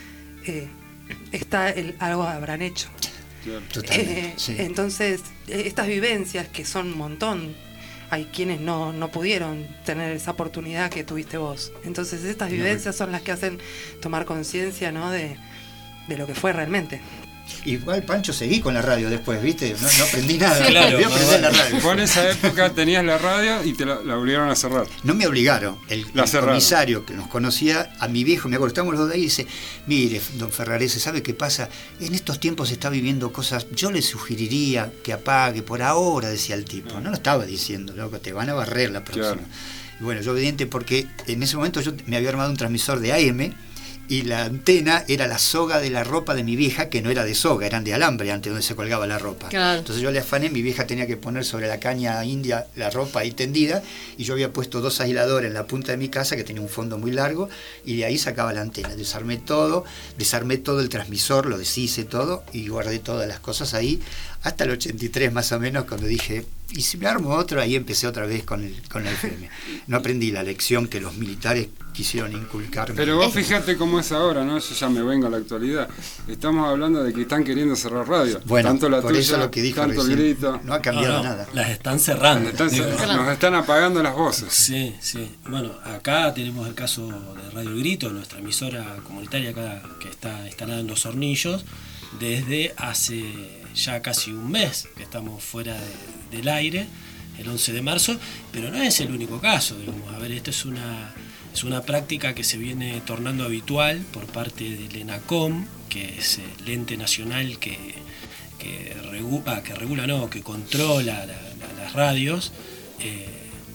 eh, está el, algo habrán hecho. Claro. Totalmente, Eh, sí. Entonces, eh, estas vivencias que son un montón, hay quienes no, no pudieron tener esa oportunidad que tuviste vos. Entonces, estas vivencias son las que hacen tomar conciencia, ¿no?, de, de lo que fue realmente. Igual, Pancho, seguí con la radio después, ¿viste? No, no aprendí nada, Sí. Claro, volví a aprender la más radio. Vos en esa época tenías la radio y te la, la obligaron a cerrar. No me obligaron. El, La el cerraron. comisario que nos conocía, a mi viejo, me acuerdo, estamos los dos ahí y dice, mire, don Ferrarese, ¿sabe qué pasa? En estos tiempos se está viviendo cosas, yo le sugeriría que apague por ahora, decía el tipo. No lo estaba diciendo, loco, te van a barrer la próxima. Claro. Y bueno, yo obediente porque en ese momento yo me había armado un transmisor de A M y la antena era la soga de la ropa de mi vieja, que no era de soga, eran de alambre antes donde se colgaba la ropa. Claro. Entonces yo le afané, mi vieja tenía que poner sobre la caña india la ropa ahí tendida y yo había puesto dos aisladores en la punta de mi casa que tenía un fondo muy largo y de ahí sacaba la antena. Desarmé todo, desarmé todo el transmisor, lo deshice todo y guardé todas las cosas ahí hasta el ochenta y tres más o menos cuando dije, y si me armo otro, ahí empecé otra vez con el, con el F M. No aprendí la lección que los militares quisieron inculcarme. Pero vos fíjate cómo es ahora, ¿no? Yo ya me vengo a la actualidad. Estamos hablando de que están queriendo cerrar radio. Bueno, tanto la por tuya, eso lo que dijo tanto el recién, grito. no ha cambiado No, no, nada. las están cerrando. Están- Digo, nos están apagando las voces. Sí, sí. Bueno, acá tenemos el caso de Radio Grito, nuestra emisora comunitaria acá que está instalada en Los Hornillos, desde hace ya casi un mes que estamos fuera de- del aire, el once de marzo, pero no es el único caso, digamos. A ver, esto es una, es una práctica que se viene tornando habitual por parte del ENACOM, que es el ente nacional que, que, regu- ah, que regula, no, que controla la- la- las radios. eh,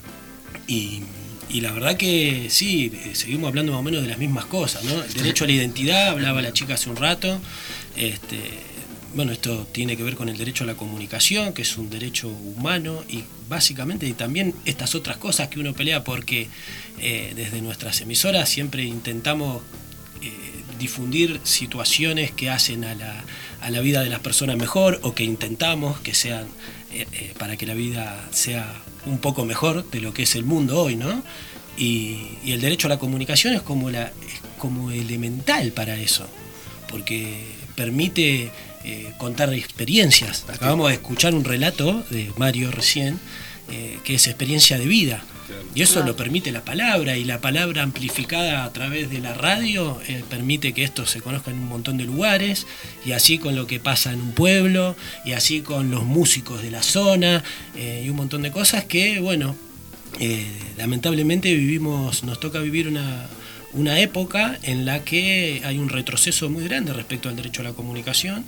y, y la verdad que sí, eh, seguimos hablando más o menos de las mismas cosas, ¿no? El derecho a la identidad, hablaba la chica hace un rato. Este, bueno, esto tiene que ver con el derecho a la comunicación, que es un derecho humano, y básicamente y también estas otras cosas que uno pelea, porque eh, desde nuestras emisoras siempre intentamos eh, difundir situaciones que hacen a la, a la vida de las personas mejor, o que intentamos que sean eh, eh, para que la vida sea un poco mejor de lo que es el mundo hoy, ¿no? Y, y el derecho a la comunicación es como, la, es como elemental para eso, porque permite eh, contar experiencias. Acabamos de escuchar un relato de Mario recién, eh, que es experiencia de vida. Y eso lo permite la palabra, y la palabra amplificada a través de la radio eh, permite que esto se conozca en un montón de lugares, y así con lo que pasa en un pueblo, y así con los músicos de la zona, eh, y un montón de cosas que, bueno, eh, lamentablemente vivimos, nos toca vivir una, una época en la que hay un retroceso muy grande respecto al derecho a la comunicación.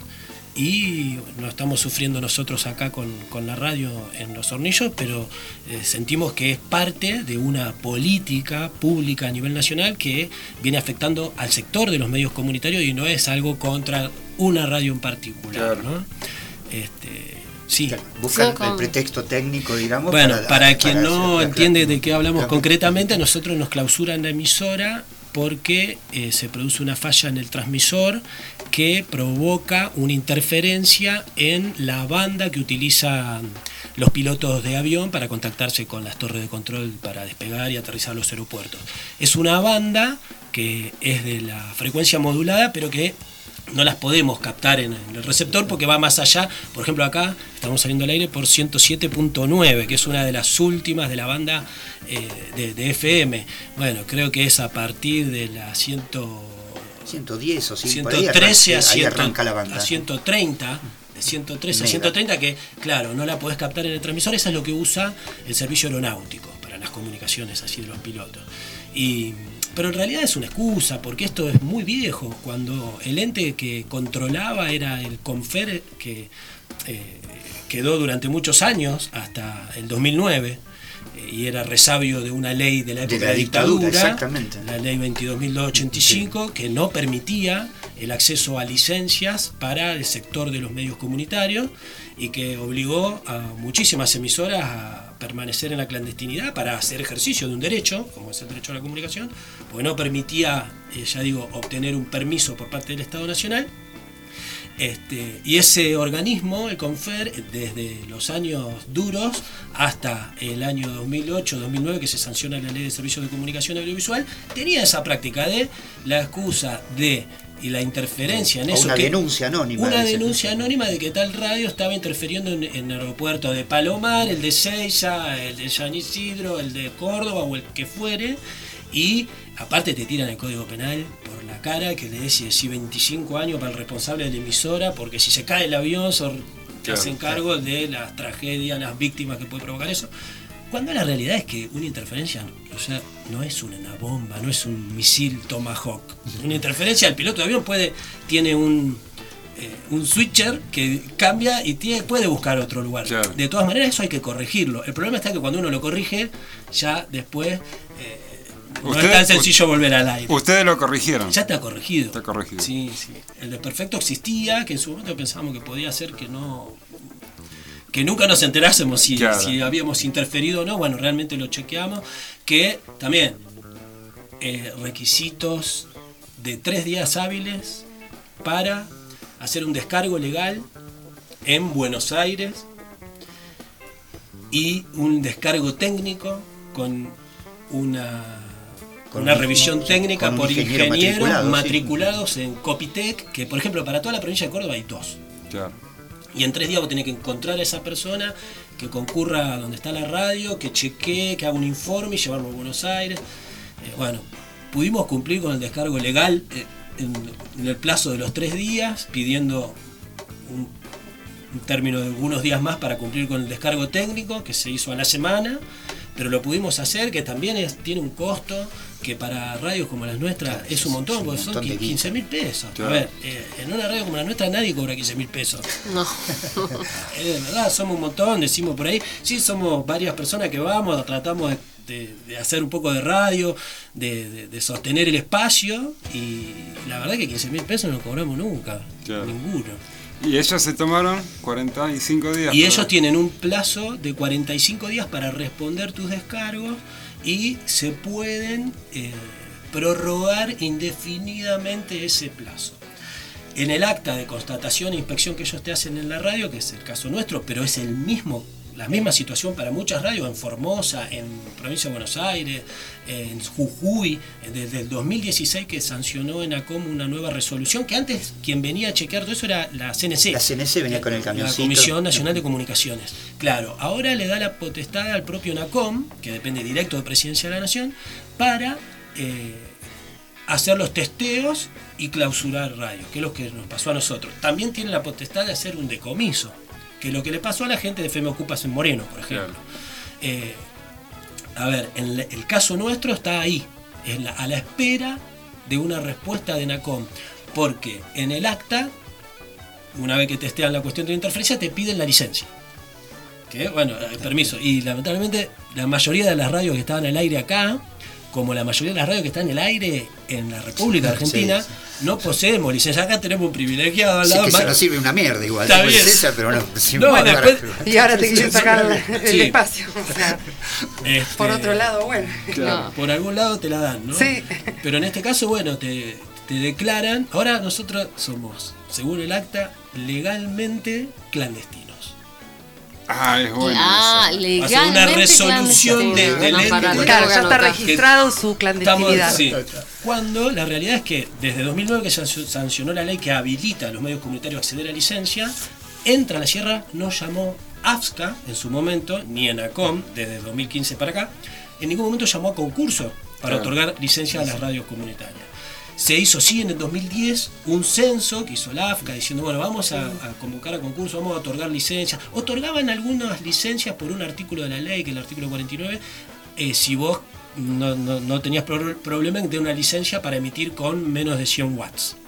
Y lo estamos sufriendo nosotros acá con, con la radio en Los Hornillos, pero eh, sentimos que es parte de una política pública a nivel nacional que viene afectando al sector de los medios comunitarios, y no es algo contra una radio en particular, ¿no? Este, sí. Buscan Sí, con- el pretexto técnico, digamos. Bueno, para, quien para no hacer- entiende de qué hablamos Claro. concretamente, nosotros nos clausuran la emisora porque eh, se produce una falla en el transmisor que provoca una interferencia en la banda que utilizan los pilotos de avión para contactarse con las torres de control para despegar y aterrizar a los aeropuertos. Es una banda que es de la frecuencia modulada, pero que no las podemos captar en el receptor porque va más allá. Por ejemplo, acá estamos saliendo al aire por ciento siete punto nueve, que es una de las últimas de la banda eh, de, de F M. Bueno, creo que es a partir de la ciento, ciento diez o ciento, por ahí ciento trece a, arranca- ahí cien, arranca la banda. a ciento treinta. De ciento trece a Mega. ciento treinta, que claro, no la podés captar en el transmisor. Esa es lo que usa el servicio aeronáutico para las comunicaciones así de los pilotos. Y pero en realidad es una excusa, porque esto es muy viejo. Cuando el ente que controlaba era el CONFER, que eh, quedó durante muchos años, hasta el dos mil nueve, eh, y era resabio de una ley de la época De de la la dictadura, dictadura, exactamente. la ley veintidós mil doscientos ochenta y cinco, que no permitía el acceso a licencias para el sector de los medios comunitarios, y que obligó a muchísimas emisoras a permanecer en la clandestinidad para hacer ejercicio de un derecho, como es el derecho a la comunicación, porque no permitía, eh, ya digo, obtener un permiso por parte del Estado Nacional. Este, y ese organismo, el CONFER, desde los años duros hasta el año dos mil ocho dos mil nueve, que se sanciona la Ley de Servicios de Comunicación Audiovisual, tenía esa práctica de la excusa de y la interferencia en O eso. una que- denuncia anónima. Una de ese- denuncia anónima de que tal radio estaba interfiriendo en, en el aeropuerto de Palomar, el de Seiza, el de San Isidro, el de Córdoba o el que fuere, y aparte te tiran el Código Penal por la cara, que le decís sí, veinticinco años para el responsable de la emisora, porque si se cae el avión son- te Claro, hacen cargo de las tragedias, las víctimas que puede provocar eso. Cuando la realidad es que una interferencia, o sea, no es una bomba, no es un misil Tomahawk. Una interferencia, el piloto de avión puede, tiene un, eh, un switcher que cambia y tiene, puede buscar otro lugar. Claro. De todas maneras, eso hay que corregirlo. El problema está que cuando uno lo corrige, ya después eh, no Usted- es tan sencillo volver al aire. Ustedes lo corrigieron. Ya está corregido. Está corregido. Sí, sí. El desperfecto existía, que en su momento pensábamos que podía ser que no. Que nunca nos enterásemos si, Claro. si habíamos interferido o no. Bueno, realmente lo chequeamos. Que también eh, requisitos de tres días hábiles para hacer un descargo legal en Buenos Aires. y un descargo técnico con una, Con una un- revisión técnica con un por ingeniero ingenieros matriculado, sí. matriculados en Copitec, que por ejemplo para toda la provincia de Córdoba hay dos. Claro. Y en tres días vos tenés que encontrar a esa persona que concurra a donde está la radio, que chequee, que haga un informe y llevarlo a Buenos Aires. Eh, bueno, pudimos cumplir con el descargo legal eh, en, en el plazo de los tres días, pidiendo un, un término de algunos días más para cumplir con el descargo técnico, que se hizo a la semana, pero lo pudimos hacer, que también es, tiene un costo que para radios como las nuestras Claro, es un es montón, un porque son montón de guita. quince mil pesos. Claro. A ver, eh, en una radio como la nuestra nadie cobra quince mil pesos. No. Es de verdad, somos un montón, decimos por ahí. Sí, somos varias personas que vamos, tratamos de, de- de hacer un poco de radio, de, de- de sostener el espacio, y la verdad que quince mil pesos no cobramos nunca, Claro. ninguno. Y ellos se tomaron cuarenta y cinco días. Y para- ellos tienen un plazo de cuarenta y cinco días para responder tus descargos y se pueden eh, prorrogar indefinidamente ese plazo. En el acta de constatación e inspección que ellos te hacen en la radio, que es el caso nuestro, pero es el mismo, la misma situación para muchas radios, en Formosa, en Provincia de Buenos Aires, en Jujuy, desde el dos mil dieciséis que sancionó ENACOM una nueva resolución, que antes quien venía a chequear todo eso era la C N C. La C N C venía con el La camioncito. Comisión Nacional de Comunicaciones. Claro, ahora le da la potestad al propio ENACOM, que depende directo de Presidencia de la Nación, para eh, hacer los testeos y clausurar radios, que es lo que nos pasó a nosotros. También tiene la potestad de hacer un decomiso, que es lo que le pasó a la gente de F M Ocupas en Moreno, por ejemplo. Eh, a ver, en la- el caso nuestro está ahí, en la- a la espera de una respuesta de ENACOM, porque en el acta, una vez que testean la cuestión de la interferencia, te piden la licencia. Que bueno, eh, permiso. Y lamentablemente la mayoría de las radios que estaban al aire acá, como la mayoría de las radios que están en el aire en la República Argentina, Sí, no poseemos licencia. Acá tenemos un privilegiado al Sí, lado. que eso más- no sirve una mierda igual. Está Después bien. César, pero no, sí, No, bueno, después- ahora- Y ahora te quieren sacar el, el Sí. espacio. O sea, Este, por otro lado, bueno. Claro, por algún lado te la dan, ¿no? Sí. Pero en este caso, bueno, te, te declaran. Ahora nosotros somos, según el acta, legalmente clandestinos. Ah, es bueno. Ah, eso. legalmente Hace una resolución de- clandestino. del No, ente para, que- lo Claro, tengo que ya está anotar. registrado su Estamos, clandestinidad. sí. Cuando la realidad es que desde dos mil nueve que se sancionó la ley que habilita a los medios comunitarios a acceder a licencia, Entra la Sierra no llamó AFSCA en su momento, ni ENACOM desde dos mil quince para acá, en ningún momento llamó a concurso para Claro. otorgar licencia a las radios comunitarias. Se hizo sí en el dos mil diez un censo que hizo la AFSCA diciendo, bueno, vamos a, a convocar a concurso, vamos a otorgar licencias. Otorgaban algunas licencias por un artículo de la ley, que es el artículo cuarenta y nueve, eh, si vos no, no, no tenías pro- problema en tener una licencia para emitir con menos de cien watts.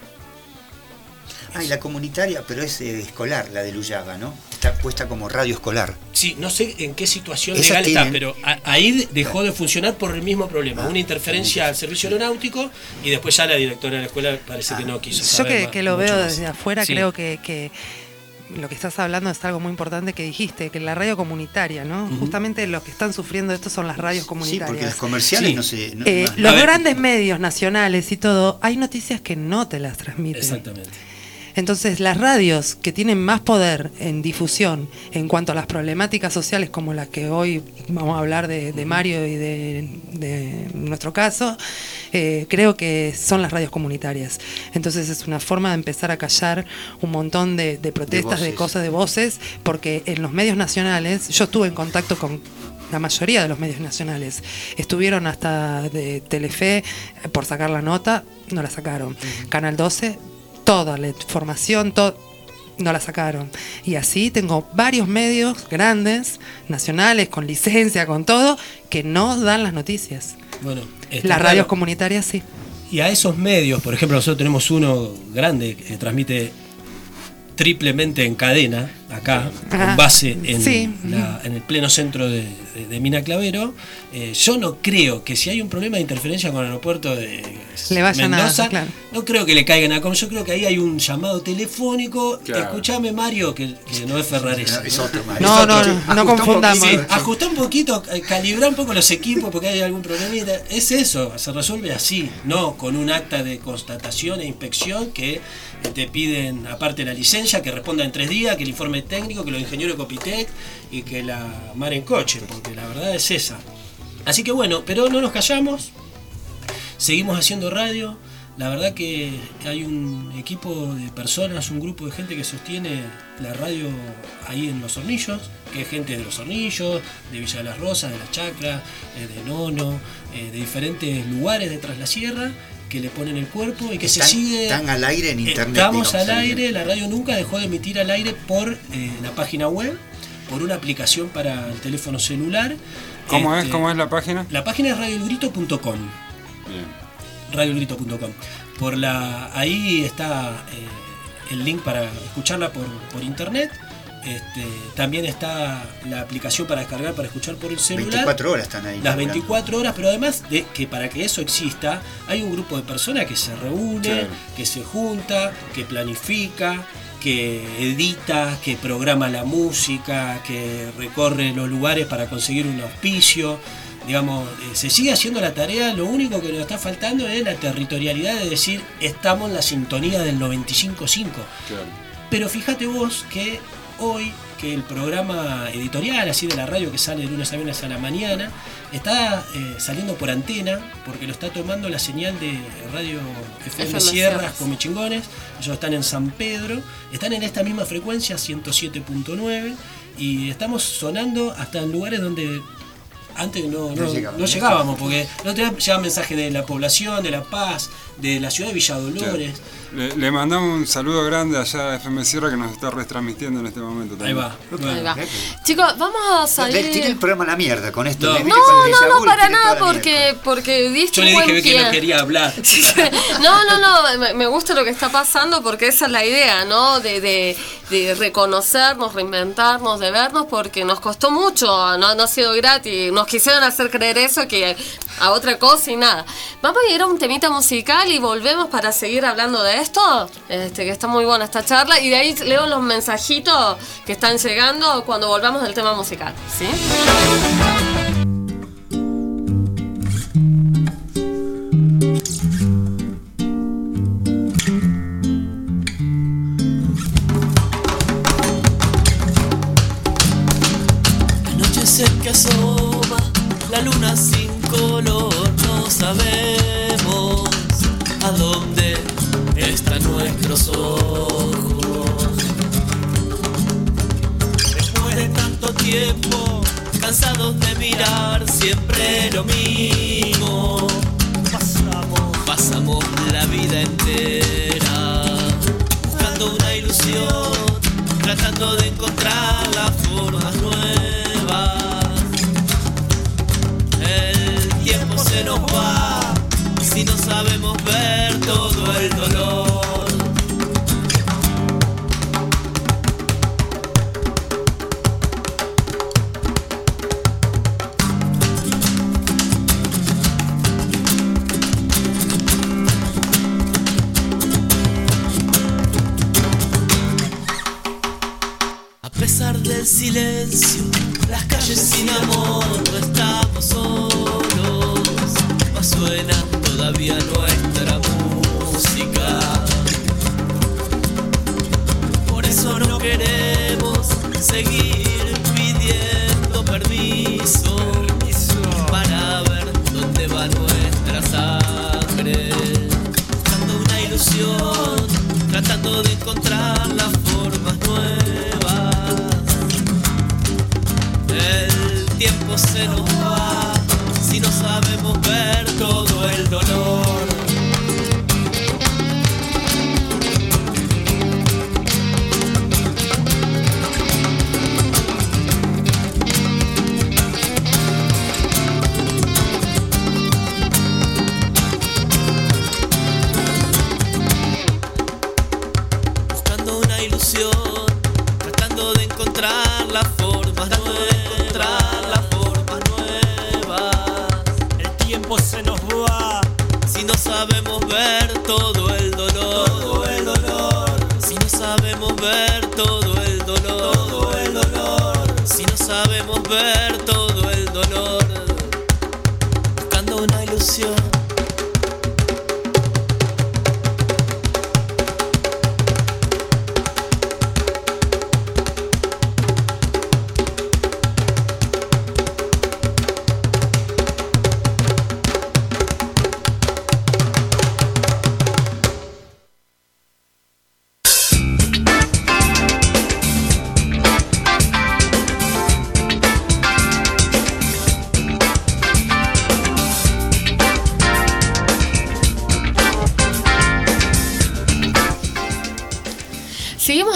Ah, y la comunitaria, pero es eh, escolar, la de Luyaga, ¿no? Está puesta como radio escolar. Sí, no sé en qué situación Esas legal está, tienen- pero a- ahí dejó de funcionar por el mismo problema. Una interferencia al servicio aeronáutico y después ya la directora de la escuela parece que no quiso Yo saber que, más- que lo mucho veo más. desde afuera, Sí. creo que, que lo que estás hablando es algo muy importante que dijiste, que la radio comunitaria, ¿no? Ujú. Justamente los que están sufriendo esto son las radios Sí, comunitarias. porque las comerciales Sí. no se... no- Eh, no- los A ver. grandes medios nacionales y todo, hay noticias que no te las transmiten. Exactamente. Entonces, las radios que tienen más poder en difusión en cuanto a las problemáticas sociales como las que hoy vamos a hablar de, de Mario y de, de nuestro caso, eh, creo que son las radios comunitarias. Entonces es una forma de empezar a callar un montón de, de protestas, de, voces. cosas, de voces, porque en los medios nacionales, yo estuve en contacto con la mayoría de los medios nacionales, estuvieron hasta de Telefe eh, por sacar la nota, no la sacaron. Canal doce, toda la información, todo, no la sacaron. Y así tengo varios medios grandes, nacionales, con licencia, con todo, que no dan las noticias. Bueno, está Las claro. radios comunitarias sí. Y a esos medios, por ejemplo, nosotros tenemos uno grande que transmite triplemente en cadena, acá, Ajá. con base en, Sí. la- en el pleno centro de, de- de Mina Clavero. Eh, yo no creo que si hay un problema de interferencia con el aeropuerto de Le vayan a- Mendoza, claro. no creo que le caigan a com. Yo creo que ahí hay un llamado telefónico. Claro. Escuchame, Mario, que, que no es Ferrarese. Es otro, Mario. No, Es otro. no, Sí, no, ajusta no un confundamos. poquito. Sí, ajustá un poquito, eh, calibrar un poco los equipos porque hay algún problemita. Es eso, se resuelve así, no con un acta de constatación e inspección que te piden, aparte de la licencia, que responda en tres días, que el informe informe técnico, que los ingenieros de Copitec y que la mar en coche, porque la verdad es esa. Así que bueno, pero no nos callamos, seguimos haciendo radio. La verdad que hay un equipo de personas, un grupo de gente que sostiene la radio ahí en Los Hornillos, que es gente de Los Hornillos, de Villa de las Rosas, de La Chacra, eh, de Nono, eh, de diferentes lugares de Tras la Sierra, que le ponen el cuerpo y que están, se sigue... Están al aire en internet. Estamos digamos, al aire, la radio nunca dejó de emitir al aire por eh, la página web, por una aplicación para el teléfono celular. ¿Cómo Este, es? ¿Cómo es la página? La página es radio el grito punto com. Bien. radio el grito punto com. Por la, ahí está eh, el link para escucharla por, por internet. Este, también está la aplicación para descargar, para escuchar por el celular. veinticuatro horas están ahí. Las veinticuatro horas, pero además de que para que eso exista, hay un grupo de personas que se reúne, Claro. que se junta, que planifica, que edita, que programa la música, que recorre los lugares para conseguir un auspicio. Digamos, eh, se sigue haciendo la tarea, lo único que nos está faltando es la territorialidad de decir, estamos en la sintonía del noventa y cinco punto cinco. Claro. Pero fíjate vos que hoy, que el programa editorial, así de la radio que sale de lunes a viernes a la mañana, está eh, saliendo por antena, porque lo está tomando la señal de Radio F M Sierras con Michingones. Ellos están en San Pedro, están en esta misma frecuencia, ciento siete punto nueve, y estamos sonando hasta en lugares donde antes no, no, No llegábamos. no llegábamos, porque no te llegaban mensajes de la población, de La Paz, de la ciudad de Villa Dolores. Le, le mandamos un saludo grande allá a F M Sierra que nos está retransmitiendo en este momento también. Ahí va. Ahí va. Chicos, vamos a Le salir... tiré el programa a la mierda con esto. No. Me vine No, con el déjà no, vu, no, le para tiré toda nada, la porque, mierda. porque diste Yo un le buen dije que pie. no quería hablar. No, no, no, me, me gusta lo que está pasando porque esa es la idea, ¿no? De, de, de reconocernos, reinventarnos, de vernos, porque nos costó mucho, no, no ha sido gratis. Nos quisieron hacer creer eso, que a otra cosa y nada. Vamos a ir a un temita musical y volvemos para seguir hablando de esto, este, que está muy buena esta charla, y de ahí leo los mensajitos que están llegando cuando volvamos del tema musical, ¿sí? Anochece que asoma la luna sin color, no sabemos a dónde están nuestros ojos. Después de tanto tiempo, cansados de mirar siempre lo mismo, pasamos, pasamos la vida entera buscando una ilusión, tratando de encontrar las formas nuevas. El tiempo se nos va si no sabemos ver todo el dolor. A pesar del silencio, las calles sin amor, no estamos solos, mas suena todavía nuestra música. Por eso no queremos seguir pidiendo permiso para ver dónde va nuestra sangre, buscando una ilusión, tratando de encontrar las formas nuevas. El tiempo se nos va si no sabemos ver todo el dolor. Buscando una ilusión, tratando de encontrar las formas nuevas, encontrar las formas nuevas. El tiempo se nos va si no sabemos ver todo el dolor, todo el dolor. Si no sabemos ver todo el dolor, todo el dolor. Si no sabemos ver todo el dolor. Buscando una ilusión.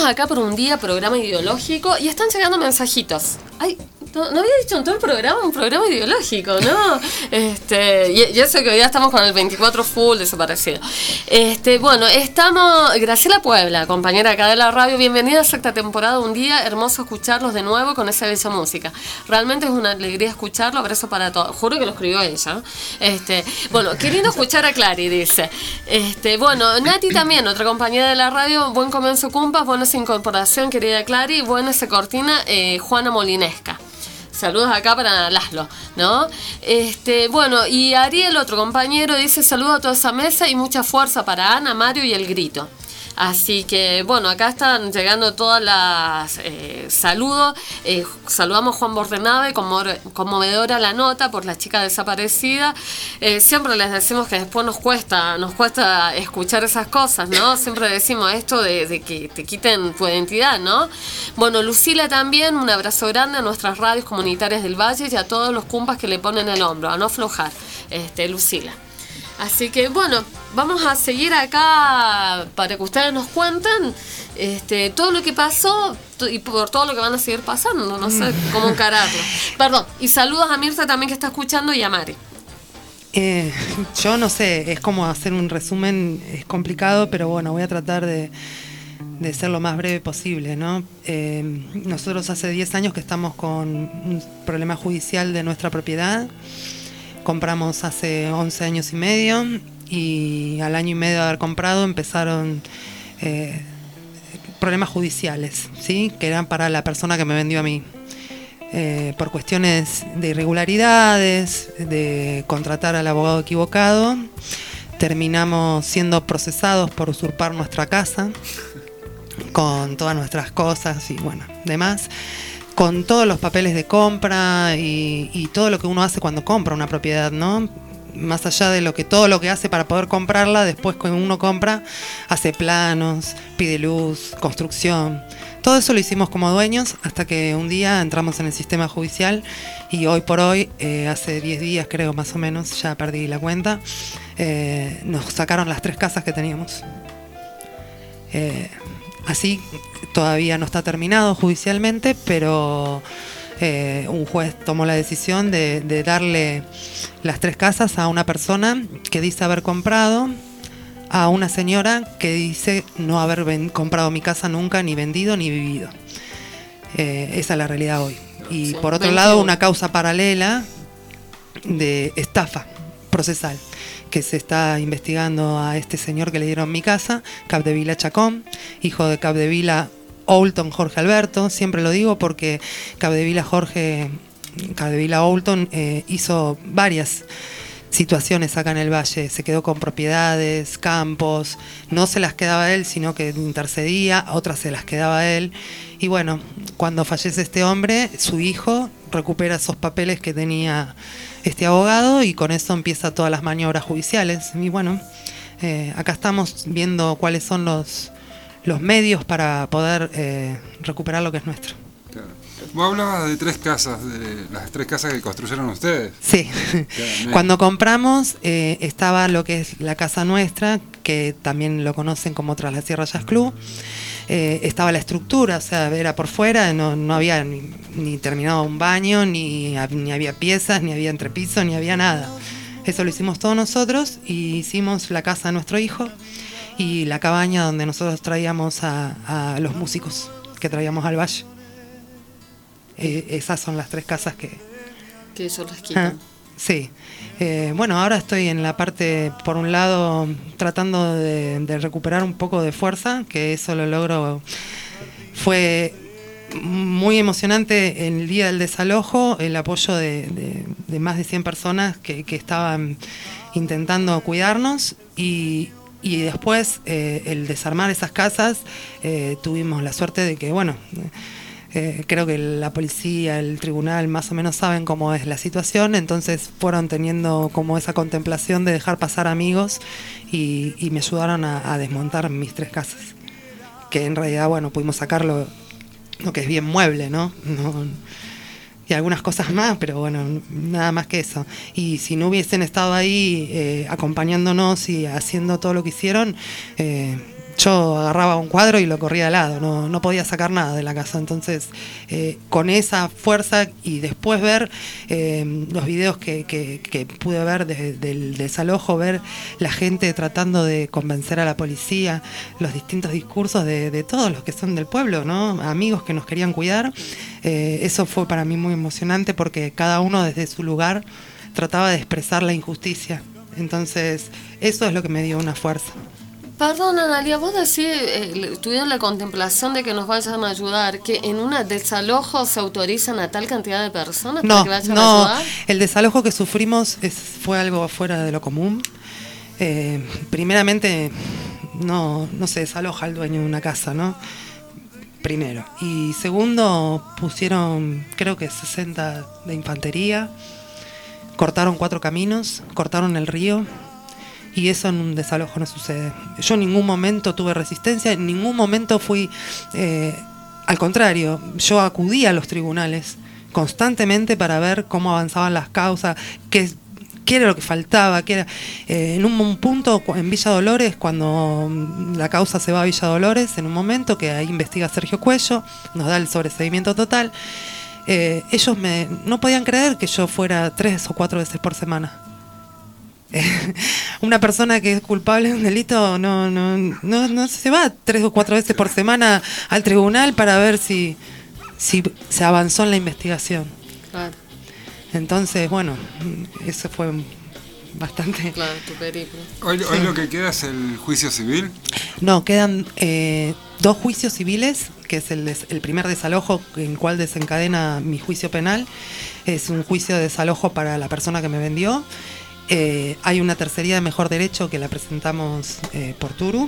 Estamos acá por un día, programa ideológico, y están llegando mensajitos. Ay, no, no había dicho en todo el programa, un programa ideológico, ¿no? Este, y, y eso que hoy ya estamos con el veinticuatro full desaparecido. Este, bueno, estamos, Graciela Puebla, compañera acá de la radio, bienvenida a sexta temporada, un día, hermoso escucharlos de nuevo con esa bella música. Realmente es una alegría escucharlo, abrazo para todos. Juro que lo escribió ella. Este, bueno, qué lindo escuchar a Clary, dice. Este, bueno, Nati también, otra compañera de la radio, buen comienzo Cumpas, buena incorporación, querida Clary, buena esa cortina, eh, Juana Molinesca. Saludos acá para Laszlo, ¿no? Este, bueno, y Ariel, otro compañero, dice saludos a toda esa mesa y mucha fuerza para Ana, Mario y El Grito. Así que, bueno, acá están llegando todas las eh, saludos. Eh, saludamos a Juan Bordenave, conmo- conmovedora la nota por la chica desaparecida. Eh, siempre les decimos que después nos cuesta, nos cuesta escuchar esas cosas, ¿no? Siempre decimos esto de, de que te quiten tu identidad, ¿no? Bueno, Lucila también, un abrazo grande a nuestras radios comunitarias del Valle y a todos los cumpas que le ponen el hombro, a no aflojar, este, Lucila. Así que bueno, vamos a seguir acá para que ustedes nos cuenten este, todo lo que pasó y por todo lo que van a seguir pasando, no sé cómo encararlo. Perdón, y saludos a Mirta también que está escuchando y a Mari. Eh, yo no sé, es como hacer un resumen, es complicado, pero bueno, voy a tratar de, de ser lo más breve posible, ¿no? Eh, nosotros hace diez años que estamos con un problema judicial de nuestra propiedad. Compramos hace once años y medio y al año y medio de haber comprado empezaron eh, problemas judiciales, ¿sí? Que eran para la persona que me vendió a mí. Eh, por cuestiones de irregularidades, de contratar al abogado equivocado, terminamos siendo procesados por usurpar nuestra casa con todas nuestras cosas y bueno, demás. Con todos los papeles de compra y, y todo lo que uno hace cuando compra una propiedad, ¿no? Más allá de lo que todo lo que hace para poder comprarla, después cuando uno compra, hace planos, pide luz, construcción. Todo eso lo hicimos como dueños hasta que un día entramos en el sistema judicial y hoy por hoy, eh, hace diez días creo más o menos, ya perdí la cuenta, eh, nos sacaron las tres casas que teníamos. Eh, así todavía no está terminado judicialmente, pero eh, un juez tomó la decisión de, de darle las tres casas a una persona que dice haber comprado, a una señora que dice no haber ven, comprado mi casa nunca, ni vendido, ni vivido. Eh, esa es la realidad hoy. Y sí, por otro veintiuno. Lado, una causa paralela de estafa procesal que se está investigando a este señor que le dieron mi casa, Capdevila Chacón, hijo de Capdevila Oulton Jorge Alberto. Siempre lo digo porque Capdevila Jorge, Capdevila Oulton eh, hizo varias situaciones acá en el Valle, se quedó con propiedades, campos, no se las quedaba él, sino que intercedía, otras se las quedaba él. Y bueno, cuando fallece este hombre, su hijo recupera esos papeles que tenía este abogado y con eso empieza todas las maniobras judiciales. Y bueno, eh, acá estamos viendo cuáles son los, los medios para poder eh, recuperar lo que es nuestro. Claro. Vos hablabas de tres casas, de las tres casas que construyeron ustedes. Sí, cuando compramos eh, estaba lo que es la casa nuestra, que también lo conocen como Tras la Sierra Jazz Club. Eh, estaba la estructura, o sea, era por fuera, no, no había ni, ni terminado un baño, ni, ni había piezas, ni había entrepiso, ni había nada. Eso lo hicimos todos nosotros y hicimos la casa de nuestro hijo y la cabaña donde nosotros traíamos a, a los músicos que traíamos al valle. Eh, esas son las tres casas que... Que ellos las quitan. Ah, sí. Eh, bueno, ahora estoy en la parte, por un lado, tratando de, de recuperar un poco de fuerza, que eso lo logro. Fue muy emocionante el día del desalojo, el apoyo de, de, de más de cien personas que, que estaban intentando cuidarnos y... Y después, eh, el desarmar esas casas, eh, tuvimos la suerte de que, bueno... Eh, creo que la policía, el tribunal más o menos saben cómo es la situación, entonces fueron teniendo como esa contemplación de dejar pasar amigos y, y me ayudaron a, a desmontar mis tres casas, que en realidad, bueno, pudimos sacar lo, lo que es bien mueble, ¿no? no y algunas cosas más, pero bueno, nada más que eso. Y si no hubiesen estado ahí eh, acompañándonos y haciendo todo lo que hicieron, eh, yo agarraba un cuadro y lo corría al lado, no, no podía sacar nada de la casa. Entonces, eh, con esa fuerza y después ver eh, los videos que, que, que pude ver de, del desalojo, ver la gente tratando de convencer a la policía, los distintos discursos de, de todos los que son del pueblo, ¿no? Amigos que nos querían cuidar, eh, eso fue para mí muy emocionante porque cada uno desde su lugar trataba de expresar la injusticia. Entonces, eso es lo que me dio una fuerza. Perdón, Analia, vos decís, eh, tuvieron la contemplación de que nos vayan a ayudar, que en un desalojo se autorizan a tal cantidad de personas No, para que vayan no, a ayudar. el desalojo que sufrimos es, fue algo fuera de lo común. Eh, primeramente, no, no se desaloja el dueño de una casa, ¿no? Primero. Y segundo, pusieron, creo que sesenta de infantería, cortaron cuatro caminos, cortaron el río. Y eso en un desalojo no sucede. Yo en ningún momento tuve resistencia, en ningún momento fui... Eh, al contrario, yo acudí a los tribunales constantemente para ver cómo avanzaban las causas, qué, qué era lo que faltaba. Qué era. Eh, en un, un punto, en Villa Dolores, cuando la causa se va a Villa Dolores, en un momento que ahí investiga Sergio Cuello, nos da el sobreseimiento total, eh, ellos me, no podían creer que yo fuera tres o cuatro veces por semana. Una persona que es culpable de un delito no, no, no, no se va tres o cuatro veces por semana al tribunal para ver si, si se avanzó en la investigación. Claro. Entonces, bueno, eso fue bastante... Claro, tu periplo. Hoy, Sí. hoy lo que queda es el juicio civil. No, quedan eh, dos juicios civiles, que es el, des- el primer desalojo en el cual desencadena mi juicio penal. Es un juicio de desalojo para la persona que me vendió. Eh, hay una tercería de mejor derecho que la presentamos eh, por Turu.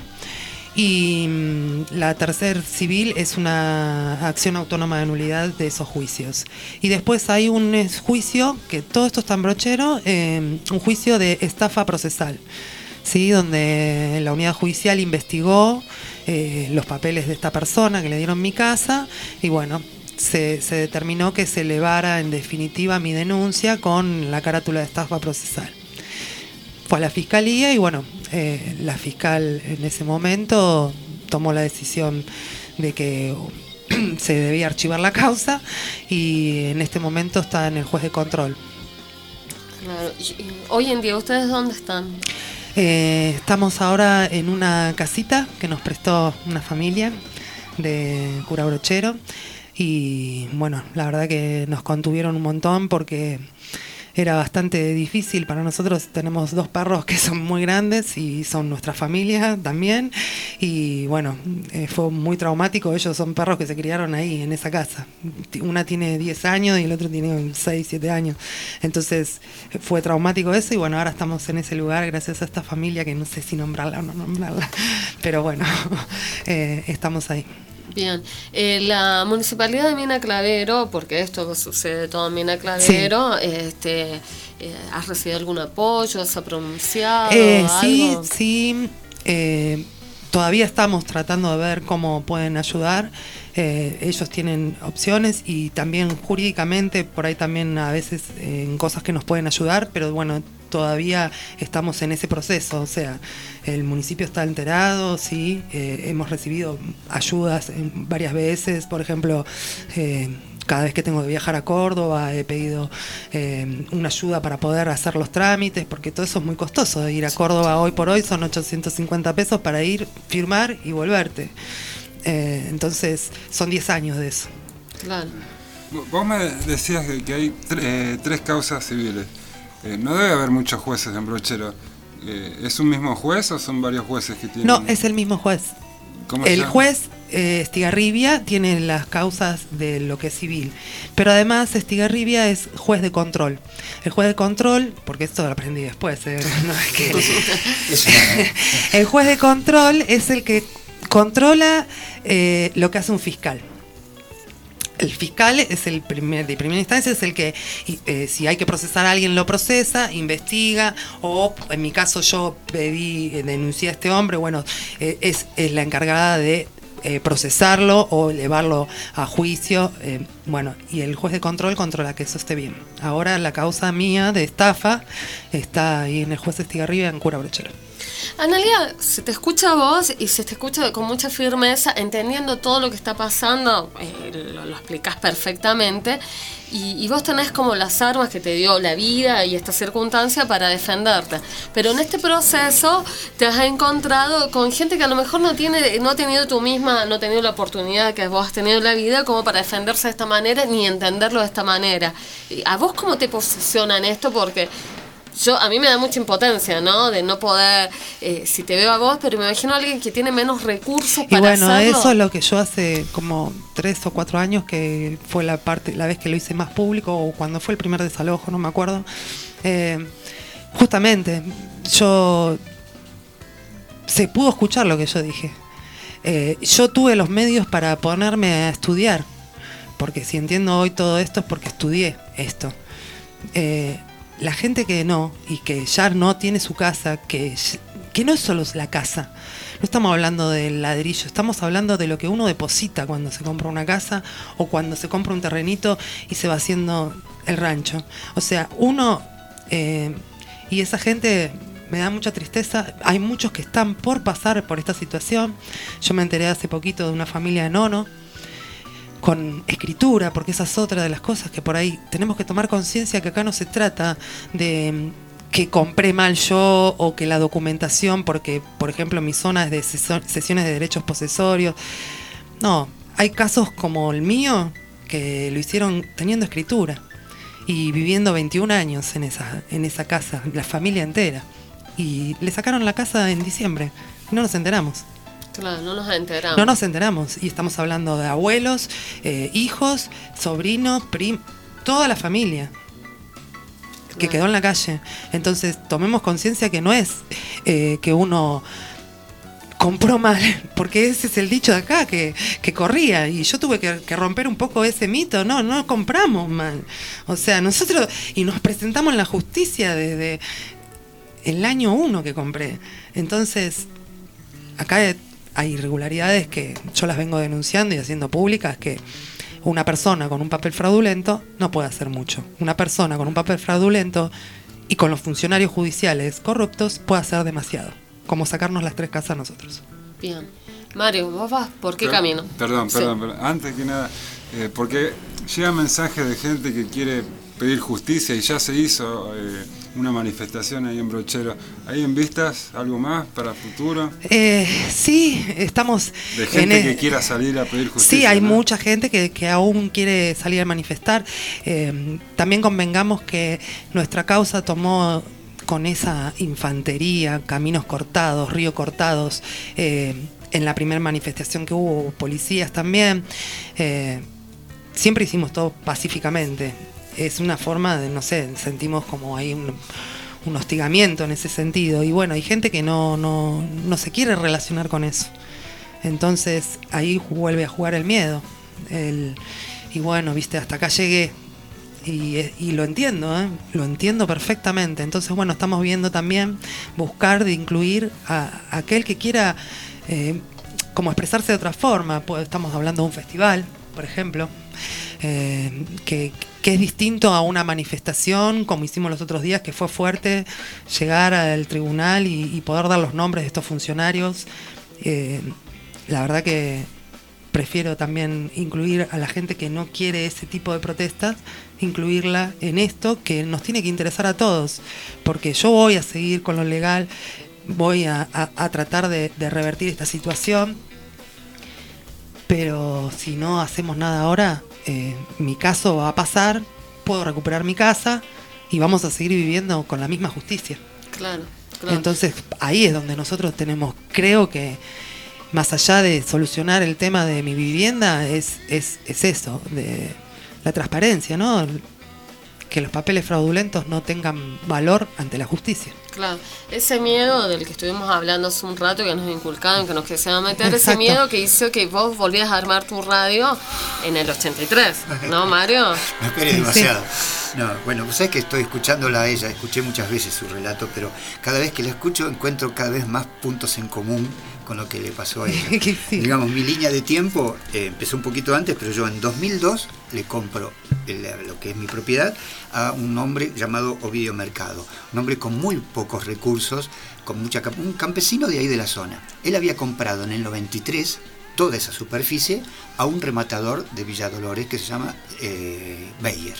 Y mm, la tercer civil es una acción autónoma de nulidad de esos juicios. Y después hay un eh, juicio, que todo esto está en brochero, eh, un juicio de estafa procesal, ¿sí? Donde la unidad judicial investigó eh, los papeles de esta persona que le dieron mi casa y bueno, se, se determinó que se elevara en definitiva mi denuncia con la carátula de estafa procesal. Fue a la fiscalía y bueno, eh, la fiscal en ese momento tomó la decisión de que se debía archivar la causa y en este momento está en el juez de control. Claro. Y- y hoy en día, ¿ustedes dónde están? Eh, estamos ahora en una casita que nos prestó una familia de Cura Brochero y bueno, la verdad que nos contuvieron un montón porque era bastante difícil para nosotros. Tenemos dos perros que son muy grandes y son nuestra familia también y bueno, eh, fue muy traumático. Ellos son perros que se criaron ahí en esa casa. Una tiene diez años y el otro tiene seis, siete años. Entonces fue traumático eso y bueno, ahora estamos en ese lugar gracias a esta familia que no sé si nombrarla o no nombrarla, pero bueno, eh, estamos ahí. Bien, eh, la municipalidad de Mina Clavero, porque esto sucede todo en Mina Clavero, este, eh, ¿has recibido algún apoyo? ¿Se ha pronunciado? Eh, sí, algo? sí. eh, todavía estamos tratando de ver cómo pueden ayudar. Eh, ellos tienen opciones y también jurídicamente, por ahí también a veces eh, en cosas que nos pueden ayudar, pero bueno, todavía estamos en ese proceso. O sea, el municipio está enterado, sí, eh, hemos recibido ayudas en varias veces, por ejemplo, eh, cada vez que tengo que viajar a Córdoba he pedido eh, una ayuda para poder hacer los trámites, porque todo eso es muy costoso. Ir a Córdoba hoy por hoy son ochocientos cincuenta pesos para ir, firmar y volverte. Eh, entonces son diez años de eso. Claro. Vos me decías que que hay tre- eh, tres causas civiles. Eh, no debe haber muchos jueces en Brochero. Eh, ¿Es un mismo juez o son varios jueces que tienen? No, es el mismo juez. ¿Cómo se El llama? juez eh, Estigarribia tiene las causas de lo que es civil, pero además Estigarribia es juez de control. El juez de control, porque esto lo aprendí después, eh, no es que- el juez de control es el que controla eh, lo que hace un fiscal. El fiscal es el primer, de primera instancia, es el que eh, si hay que procesar a alguien lo procesa, investiga, o en mi caso yo pedí, eh, denuncié a este hombre, bueno, eh, es, es la encargada de eh, procesarlo o llevarlo a juicio, eh, bueno, y el juez de control controla que eso esté bien. Ahora la causa mía de estafa está ahí en el juez Estigarribia en Cura Brochero. Analia, se te escucha a vos y se te escucha con mucha firmeza, entendiendo todo lo que está pasando, eh, lo, lo explicás perfectamente, y, y vos tenés como las armas que te dio la vida y esta circunstancia para defenderte. Pero en este proceso te has encontrado con gente que a lo mejor no tiene, no ha tenido tu misma, no ha tenido la oportunidad que vos has tenido en la vida como para defenderse de esta manera ni entenderlo de esta manera. ¿A vos cómo te posiciona en esto? Porque yo, a mí me da mucha impotencia, ¿no? De no poder, eh, si te veo a vos, pero me imagino a alguien que tiene menos recursos para y bueno, hacerlo. Eso es lo que yo hace como tres o cuatro años, que fue la parte, la vez que lo hice más público, o cuando fue el primer desalojo, no me acuerdo. Eh, justamente, yo se pudo escuchar lo que yo dije. Eh, yo tuve los medios para ponerme a estudiar, porque si entiendo hoy todo esto es porque estudié esto. Eh, La gente que no, y que ya no tiene su casa, que, que no es solo la casa, no estamos hablando del ladrillo, estamos hablando de lo que uno deposita cuando se compra una casa o cuando se compra un terrenito y se va haciendo el rancho. O sea, uno, eh, y esa gente me da mucha tristeza, hay muchos que están por pasar por esta situación. Yo me enteré hace poquito de una familia de Nono, con escritura, porque esa es otra de las cosas que por ahí tenemos que tomar conciencia, que acá no se trata de que compré mal yo o que la documentación, porque por ejemplo mi zona es de sesiones de derechos posesorios. No, hay casos como el mío que lo hicieron teniendo escritura y viviendo veintiún años en esa, en esa casa, la familia entera, y le sacaron la casa en diciembre y no nos enteramos. Claro, no nos enteramos. No nos enteramos. Y estamos hablando de abuelos, eh, hijos, sobrinos, primos, toda la familia que quedó en la calle. Entonces, tomemos conciencia que no es eh, que uno compró mal, porque ese es el dicho de acá, que, que corría. Y yo tuve que, que romper un poco ese mito. No, no compramos mal. O sea, nosotros, y nos presentamos en la justicia desde el año uno que compré. Entonces, acá hay irregularidades que yo las vengo denunciando y haciendo públicas, que una persona con un papel fraudulento no puede hacer mucho. Una persona con un papel fraudulento y con los funcionarios judiciales corruptos puede hacer demasiado, como sacarnos las tres casas a nosotros. Bien. Mario, ¿vos vas por qué Per- camino? Perdón, Sí. perdón, perdón. Antes que nada, eh, porque llegan mensajes de gente que quiere pedir justicia y ya se hizo eh, una manifestación ahí en Brochero. ¿Hay en vistas algo más para futuro? Eh, sí, estamos... De gente en que el- quiera salir a pedir justicia. Sí, hay ¿no? mucha gente que, que aún quiere salir a manifestar. Eh, también convengamos que nuestra causa tomó con esa infantería, caminos cortados, ríos cortados. Eh, en la primera manifestación que hubo, policías también. Eh, siempre hicimos todo pacíficamente. Es una forma de, no sé, sentimos como hay un, un hostigamiento en ese sentido. Y bueno, hay gente que no, no, no se quiere relacionar con eso. Entonces ahí vuelve a jugar el miedo. El, y bueno, viste, hasta acá llegué. Y, y lo entiendo, ¿eh? Lo entiendo perfectamente. Entonces, bueno, estamos viendo también buscar de incluir a, a aquel que quiera eh, como expresarse de otra forma. Pues estamos hablando de un festival, por ejemplo, eh, que, que es distinto a una manifestación como hicimos los otros días, que fue fuerte llegar al tribunal y, y poder dar los nombres de estos funcionarios. Eh, la verdad que prefiero también incluir a la gente que no quiere ese tipo de protestas, incluirla en esto que nos tiene que interesar a todos, porque yo voy a seguir con lo legal, voy a, a, a tratar de, de revertir esta situación, pero si no hacemos nada ahora, eh, mi caso va a pasar, puedo recuperar mi casa y vamos a seguir viviendo con la misma justicia. Claro, claro. Entonces ahí es donde nosotros tenemos, creo que más allá de solucionar el tema de mi vivienda, es, es, es eso, de la transparencia, ¿no? Que los papeles fraudulentos no tengan valor ante la justicia. Claro, ese miedo del que estuvimos hablando hace un rato, que nos inculcaron, que nos quisieron meter, ese Exacto. miedo que hizo que vos volvías a armar tu radio en el ochenta y tres, ¿no, Mario? No esperes demasiado. No, bueno, sabes que estoy escuchándola a ella, escuché muchas veces su relato, pero cada vez que la escucho encuentro cada vez más puntos en común con lo que le pasó a ella. Sí. Digamos, mi línea de tiempo eh, empezó un poquito antes, pero yo en dos mil dos le compro el, lo que es mi propiedad a un hombre llamado Ovidio Mercado, un hombre con muy pocos recursos, con mucha, un campesino de ahí de la zona. Él había comprado en el noventa y tres toda esa superficie a un rematador de Villa Dolores que se llama eh, Beyer.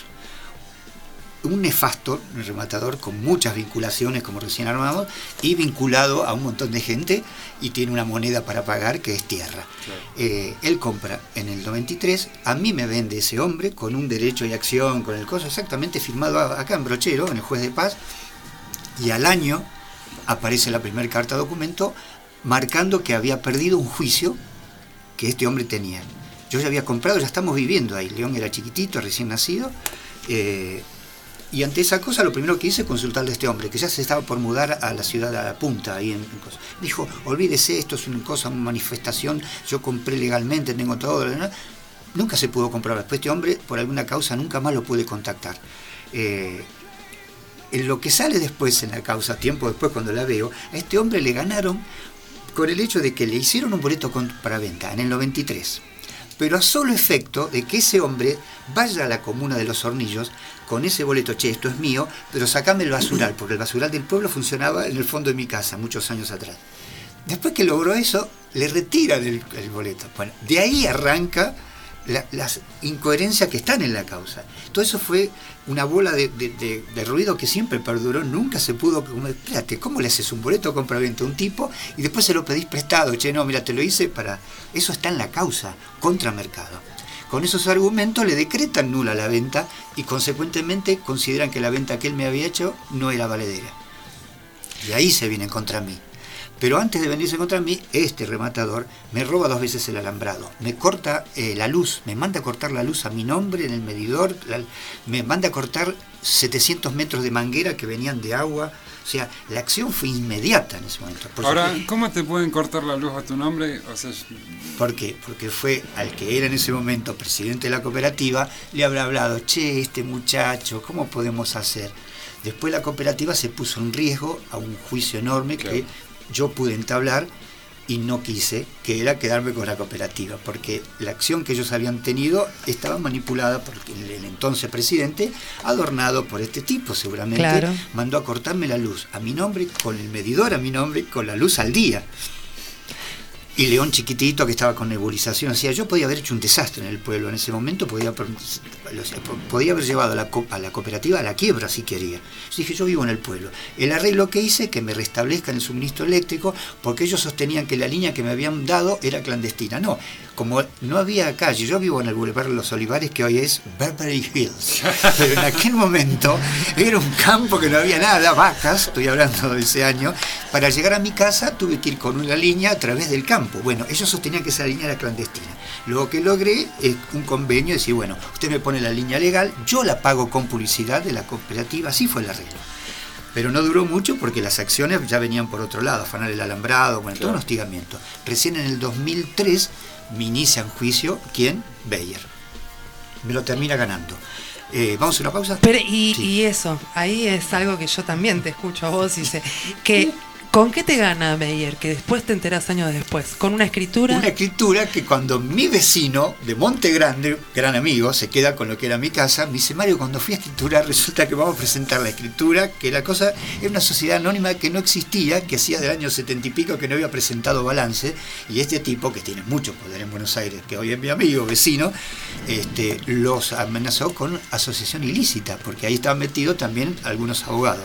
Un nefasto rematador con muchas vinculaciones, como recién armamos, y vinculado a un montón de gente, y tiene una moneda para pagar que es tierra. Claro. Eh, él compra en el noventa y tres, a mí me vende ese hombre con un derecho y acción, con el coso exactamente firmado acá en Brochero, en el Juez de Paz, y al año aparece la primera carta documento marcando que había perdido un juicio que este hombre tenía. Yo ya había comprado, ya estamos viviendo ahí. León era chiquitito, recién nacido, eh, y ante esa cosa lo primero que hice es consultarle a este hombre, que ya se estaba por mudar a la ciudad de La Punta, ahí en, en cosa. Dijo, olvídese, esto es una cosa, una manifestación, yo compré legalmente, tengo todo, ¿no? Nunca se pudo comprar. Después este hombre, por alguna causa, nunca más lo pude contactar. Eh, en lo que sale después en la causa, tiempo después cuando la veo, a este hombre le ganaron con el hecho de que le hicieron un boleto para venta en el noventa y tres. Pero a solo efecto de que ese hombre vaya a la comuna de Los Hornillos con ese boleto, che, esto es mío, pero sacame el basural, porque el basural del pueblo funcionaba en el fondo de mi casa, muchos años atrás. Después que logró eso, le retiran el, el boleto. Bueno, de ahí arranca la, las incoherencias que están en la causa. Todo eso fue una bola de, de, de, de ruido que siempre perduró, nunca se pudo... Como, espérate, ¿cómo le haces un boleto compraventa a un tipo y después se lo pedís prestado? Che, no, mira, te lo hice para... Eso está en la causa, contra Mercado. Con esos argumentos le decretan nula la venta y consecuentemente consideran que la venta que él me había hecho no era valedera. Y ahí se vienen contra mí. Pero antes de venirse contra mí, este rematador me roba dos veces el alambrado, me corta eh, la luz, me manda a cortar la luz a mi nombre en el medidor, la, me manda a cortar setecientos metros de manguera que venían de agua. O sea, la acción fue inmediata en ese momento. Por Ahora, supuesto, ¿cómo te pueden cortar la luz a tu nombre? O sea, ¿por qué? Porque fue al que era en ese momento presidente de la cooperativa, le habrá hablado, che, este muchacho, ¿cómo podemos hacer? Después la cooperativa se puso en riesgo a un juicio enorme, claro, que yo pude entablar y no quise, que era quedarme con la cooperativa, porque la acción que ellos habían tenido estaba manipulada por el, el entonces presidente, adornado por este tipo seguramente, claro, mandó a cortarme la luz a mi nombre, con el medidor a mi nombre, con la luz al día. Y León chiquitito que estaba con nebulización, o sea, yo podía haber hecho un desastre en el pueblo en ese momento, podía, podía haber llevado a la, a la cooperativa a la quiebra si quería. Yo dije, yo vivo en el pueblo. El arreglo que hice, que me restablezcan el suministro eléctrico, porque ellos sostenían que la línea que me habían dado era clandestina. No, como no había calle, yo vivo en el Boulevard de los Olivares, que hoy es Beverly Hills, pero en aquel momento era un campo que no había nada, vacas, estoy hablando de ese año. Para llegar a mi casa tuve que ir con una línea a través del campo. Bueno, ellos sostenían que esa línea era clandestina. Lo que logré es un convenio, decir, bueno, usted me pone la línea legal, yo la pago con publicidad de la cooperativa, así fue el arreglo. Pero no duró mucho porque las acciones ya venían por otro lado, afanar el alambrado, bueno, claro, todo un hostigamiento. Recién en el dos mil tres me inician juicio, ¿quién? Beyer. Me lo termina ganando. Eh, ¿Vamos a una pausa? Pero y, sí. y eso, ahí es algo que yo también te escucho a vos y dice que... ¿Con qué te gana Beyer? Que después te enterás años después. ¿Con una escritura? Una escritura que cuando mi vecino de Monte Grande, gran amigo, se queda con lo que era mi casa, me dice, Mario, cuando fui a escriturar resulta que vamos a presentar la escritura, que la cosa era una sociedad anónima que no existía, que hacía del año setenta y pico que no había presentado balance, y este tipo, que tiene mucho poder en Buenos Aires, que hoy es mi amigo, vecino, este, los amenazó con asociación ilícita, porque ahí estaban metidos también algunos abogados.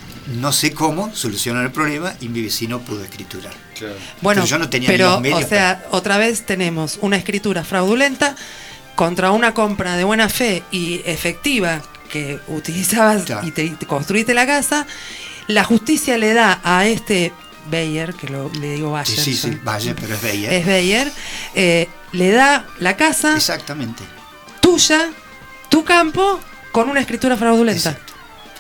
No sé cómo solucionar el problema y mi vecino pudo escriturar. Claro. Bueno, pero yo no tenía pero, los medios, o sea, para... otra vez tenemos una escritura fraudulenta contra una compra de buena fe y efectiva que utilizabas, claro, y te, te construiste la casa. La justicia le da a este Beyer, que lo, le digo Bayer. Sí, sí, sí, Bayer, pero es Beyer. Es Beyer. Eh, le da la casa. Exactamente. Tuya, tu campo, con una escritura fraudulenta. Exacto.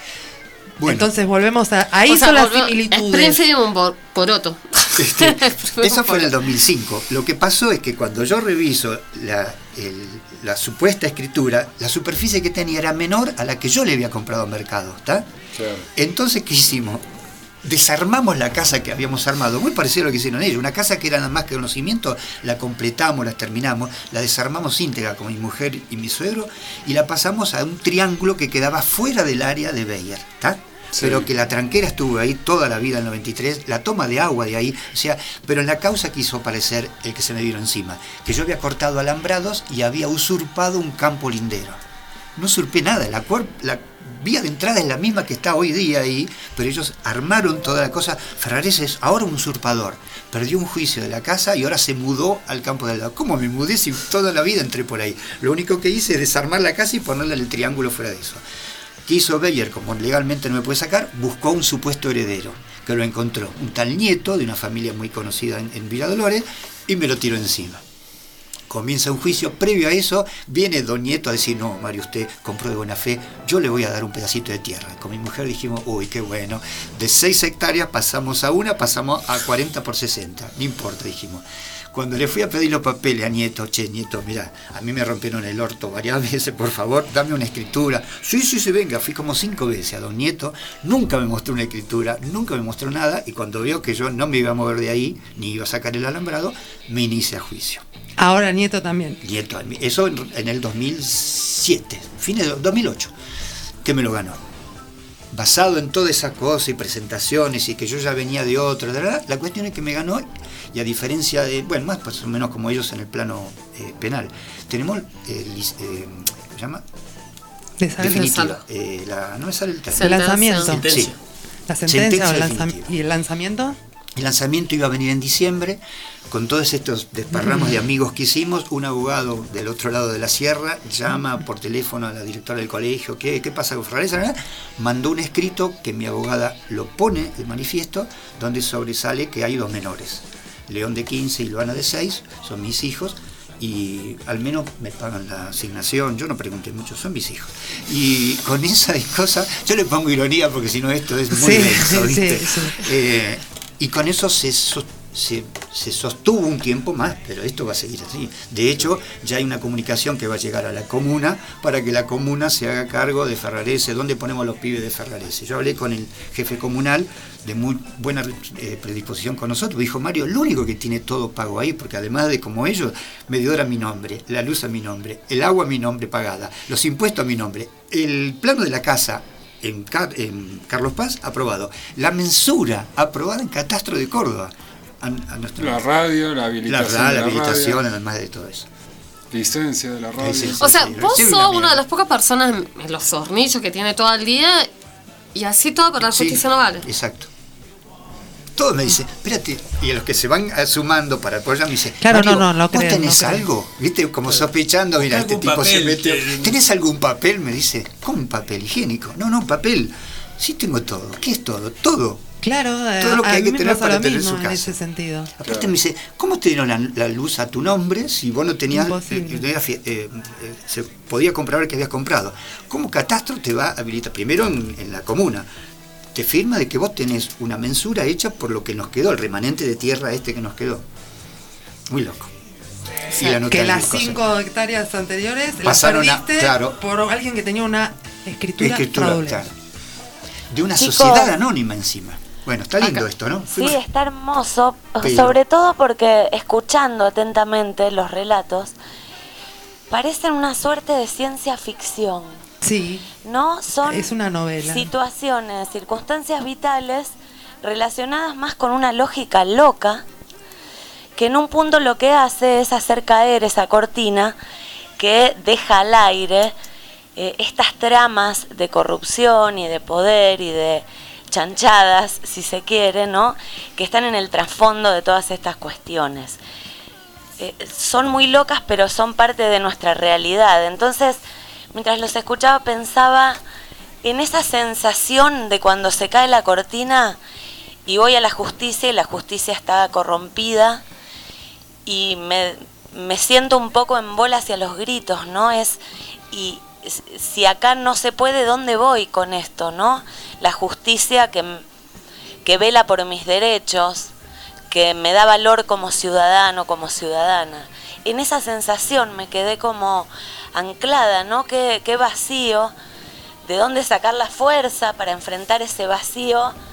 Bueno, entonces volvemos a... Ahí o sea, son las similitudes. Experiencia de un poroto. Este, eso fue en el dos mil cinco. Lo que pasó es que cuando yo reviso la, el, la supuesta escritura, la superficie que tenía era menor a la que yo le había comprado al mercado, ¿está? Claro. Entonces, ¿qué hicimos? desarmamos la casa que habíamos armado, muy parecido a lo que hicieron ellos, una casa que era nada más que conocimiento, la completamos, la terminamos, la desarmamos íntegra con mi mujer y mi suegro y la pasamos a un triángulo que quedaba fuera del área de Beyer, ¿está? Sí. Pero que la tranquera estuvo ahí toda la vida en el noventa y tres, la toma de agua de ahí, o sea, pero en la causa quiso aparecer el que se me vino encima, que yo había cortado alambrados y había usurpado un campo lindero. No usurpé nada, la, la vía de entrada es la misma que está hoy día ahí, pero ellos armaron toda la cosa. Ferrarese es ahora un usurpador, perdió un juicio de la casa y ahora se mudó al campo de al lado. ¿Cómo me mudé si toda la vida entré por ahí? Lo único que hice es desarmar la casa y ponerle el triángulo fuera de eso. ¿Qué hizo Beyer? Como legalmente no me puede sacar, buscó un supuesto heredero, que lo encontró, un tal nieto de una familia muy conocida en, en Villa Dolores, y me lo tiró encima. Comienza un juicio, previo a eso viene don Nieto a decir, no, Mario, usted compró de buena fe, yo le voy a dar un pedacito de tierra. Con mi mujer dijimos, uy, qué bueno, de seis hectáreas pasamos a una, pasamos a cuarenta por sesenta, no importa, dijimos. Cuando le fui a pedir los papeles a Nieto, che, Nieto, mira, a mí me rompieron el orto varias veces, por favor, dame una escritura. Sí, sí, sí, venga, fui como cinco veces a don Nieto, nunca me mostró una escritura, nunca me mostró nada, y cuando vio que yo no me iba a mover de ahí, ni iba a sacar el alambrado, me inicié a juicio. Ahora Nieto también. Nieto, eso en, en el dos mil siete, fines de dos mil ocho, que me lo ganó. Basado en toda esa cosa y presentaciones y que yo ya venía de otro, de verdad, la cuestión es que me ganó, y a diferencia de, bueno, más o menos como ellos en el plano eh, penal, tenemos, eh, eh, ¿cómo se llama? Definitiva. Eh, la, no me sale el término. El lanzamiento. Sí. La sentencia, sentencia o el lanzam- y el lanzamiento. El lanzamiento iba a venir en diciembre, con todos estos desparramos de amigos que hicimos. Un abogado del otro lado de la sierra llama por teléfono a la directora del colegio, ¿qué, qué pasa con Ferrarese? Mandó un escrito que mi abogada lo pone de manifiesto, donde sobresale que hay dos menores, León de quince y Luana de seis, son mis hijos, y al menos me pagan la asignación, yo no pregunté mucho, son mis hijos. Y con esa cosa, yo le pongo ironía porque si no esto es muy sí, denso, ¿viste? Sí, sí. Eh, y con eso se, so, se, se sostuvo un tiempo más, pero esto va a seguir así. De hecho, ya hay una comunicación que va a llegar a la comuna para que la comuna se haga cargo de Ferrarese, ¿dónde ponemos los pibes de Ferrarese? Yo hablé con el jefe comunal, de muy buena eh, predisposición con nosotros, dijo, Mario, lo único que tiene todo pago ahí, porque además de como ellos, medidor a mi nombre, la luz a mi nombre, el agua a mi nombre pagada, los impuestos a mi nombre, el plano de la casa en, Car en Carlos Paz aprobado, la mensura aprobada en Catastro de Córdoba, a, a nuestro la radio, la habilitación, la, la, la de habilitación radio, además de todo eso. Licencia de la radio. Licencia, O sea, sí, vos sí, sos una una de las pocas personas en los hornillos que tiene todo el día y así todo, pero la Sí, justicia no vale. Exacto. Todos me dicen, espérate, y a los que se van sumando para apoyar me dicen, Claro, Mario, no, no, no ¿vos creen, tenés no creen. algo? ¿Viste? Como sospechando, mira, este ¿Algún tipo se papel? metió. Eh, ¿Tenés algún papel? Me dice, ¿cómo un papel higiénico? No, no, papel. Sí tengo todo. ¿Qué es todo? Todo. Claro, Todo lo que a hay mí que me tener pasa para lo tener mismo su en casa. ese sentido. Aparte me dice, ¿cómo te dieron la, la luz a tu nombre si vos no tenías, Imposible. eh, tenías, eh, eh, se podía comprobar que habías comprado? ¿Cómo Catastro te va a habilitar? Primero en, en la comuna, te firma de que vos tenés una mensura hecha por lo que nos quedó, el remanente de tierra este que nos quedó. Muy loco. Y la nota Que de las cosas. cinco hectáreas anteriores Pasaron las a- perdiste claro. por alguien que tenía una escritura, Escritura, fraudulenta. claro. De una Chicos. sociedad anónima encima. Bueno, está lindo Acá. esto, ¿no? Sí, Fuimos- está hermoso, Pero- sobre todo porque escuchando atentamente los relatos, parecen una suerte de ciencia ficción, Sí, ¿no? Son es una novela. situaciones, circunstancias vitales relacionadas más con una lógica loca, que en un punto lo que hace es hacer caer esa cortina que deja al aire eh, estas tramas de corrupción y de poder y de chanchadas, si se quiere, ¿no?, que están en el trasfondo de todas estas cuestiones. Eh, son muy locas, pero son parte de nuestra realidad. Entonces, mientras los escuchaba, pensaba en esa sensación de cuando se cae la cortina y voy a la justicia y la justicia está corrompida y me, me siento un poco en bola hacia los gritos, ¿no? Es, y si acá no se puede, ¿dónde voy con esto, no? La justicia que, que vela por mis derechos, que me da valor como ciudadano, como ciudadana. En esa sensación me quedé como anclada, ¿no? Qué, qué vacío, de dónde sacar la fuerza para enfrentar ese vacío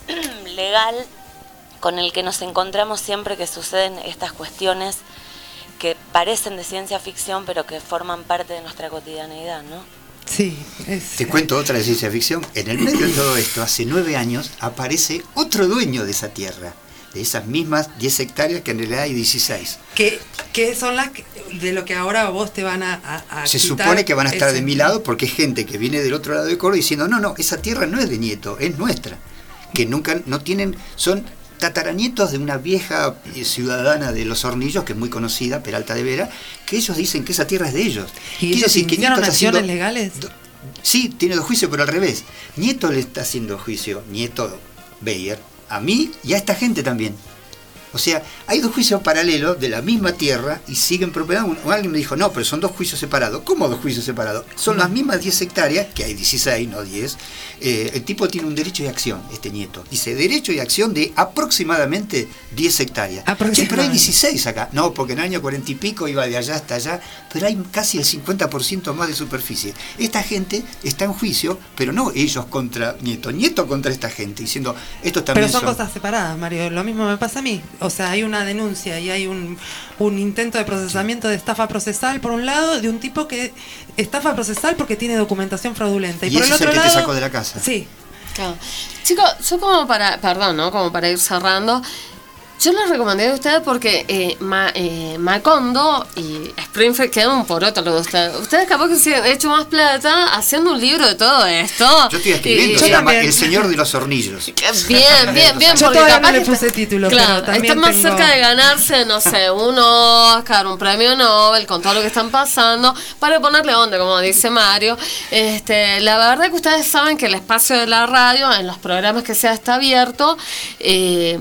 legal con el que nos encontramos siempre que suceden estas cuestiones que parecen de ciencia ficción, pero que forman parte de nuestra cotidianeidad, ¿no? Sí. Es... Te cuento otra de ciencia ficción. En el medio de todo esto, hace nueve años, aparece otro dueño de esa tierra, de esas mismas diez hectáreas, que en realidad hay dieciséis. Que, que son las que, de lo que ahora vos te van a, a, a Se quitar supone que van a estar ese... de mi lado, porque es gente que viene del otro lado de Córdoba diciendo, no, no, esa tierra no es de Nieto, es nuestra. Que nunca, no tienen, son tataranietos de una vieja eh, ciudadana de Los Hornillos, que es muy conocida, Peralta de Vera, que ellos dicen que esa tierra es de ellos. ¿Y Quiere ellos decir que Nieto iniciaron está acciones haciendo, legales? do- sí, tiene dos juicios, pero al revés. Nieto le está haciendo juicio, Nieto Beyer, a mí y a esta gente también. O sea, hay dos juicios paralelos de la misma tierra y siguen propiedad. Un- Alguien me dijo, no, pero son dos juicios separados. ¿Cómo dos juicios separados? Son las mismas diez hectáreas, que hay dieciséis, no diez. Eh, el tipo tiene un derecho de acción, este Nieto. Dice, derecho de acción de aproximadamente diez hectáreas. Che, pero hay dieciséis acá. No, porque en el año cuarenta y pico iba de allá hasta allá, pero hay casi el cincuenta por ciento más de superficie. Esta gente está en juicio, pero no ellos contra Nieto, Nieto contra esta gente, diciendo, estos también Pero son, son... cosas separadas, Mario. Lo mismo me pasa a mí. O sea, hay una denuncia y hay un, un intento de procesamiento de estafa procesal, por un lado, de un tipo que estafa procesal porque tiene documentación fraudulenta. Y, Y por ese el es otro el que te lado, sacó de la casa. Sí. Claro. Chicos, yo como para, perdón, ¿no? Como para ir cerrando, yo les recomendé a ustedes porque eh, Ma- eh, Macondo y Springfield quedan un poroto lo de ustedes. Ustedes capaz que se han hecho más plata haciendo un libro de todo esto. Yo estoy escribiendo, Y- se y- llama El Señor de los Hornillos. Bien, bien, bien. Yo porque todavía capaz no le que puse está- título, claro, pero también están más tengo- cerca de ganarse, no sé, un Oscar, un premio Nobel, con todo lo que están pasando, para ponerle onda, como dice Mario. Este, la verdad que ustedes saben que el espacio de la radio, en los programas que sea está abierto, eh,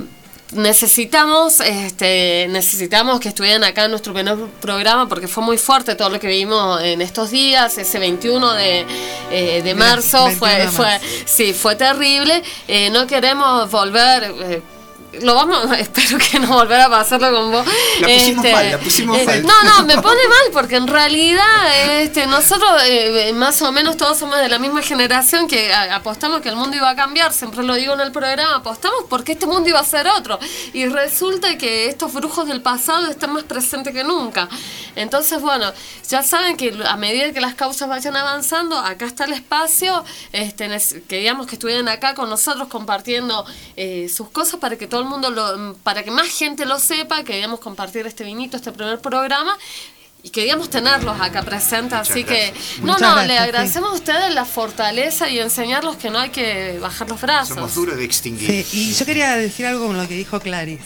necesitamos este necesitamos que estuvieran acá en nuestro primer programa porque fue muy fuerte todo lo que vimos en estos días. Ese veintiuno de, eh, de marzo fue fue sí fue terrible. Eh, no queremos volver eh, lo vamos, espero que no volver a pasarlo con vos. La pusimos mal, la pusimos eh, mal. No, no, me pone mal porque en realidad este, nosotros eh, más o menos todos somos de la misma generación que a, apostamos que el mundo iba a cambiar, siempre lo digo en el programa, apostamos porque este mundo iba a ser otro. Y resulta que estos brujos del pasado están más presentes que nunca. Entonces, bueno, ya saben que a medida que las causas vayan avanzando, acá está el espacio, este, nes- queríamos que estuvieran acá con nosotros compartiendo eh, sus cosas para que todo el mundo, lo, para que más gente lo sepa, queríamos compartir este vinito, este primer programa, y queríamos tenerlos acá presentes, Muchas así que, gracias. no, Muchas no, gracias, le sí. agradecemos a ustedes la fortaleza y enseñarlos que no hay que bajar los brazos. Somos duros de extinguir. Sí, y yo quería decir algo con lo que dijo Clarice.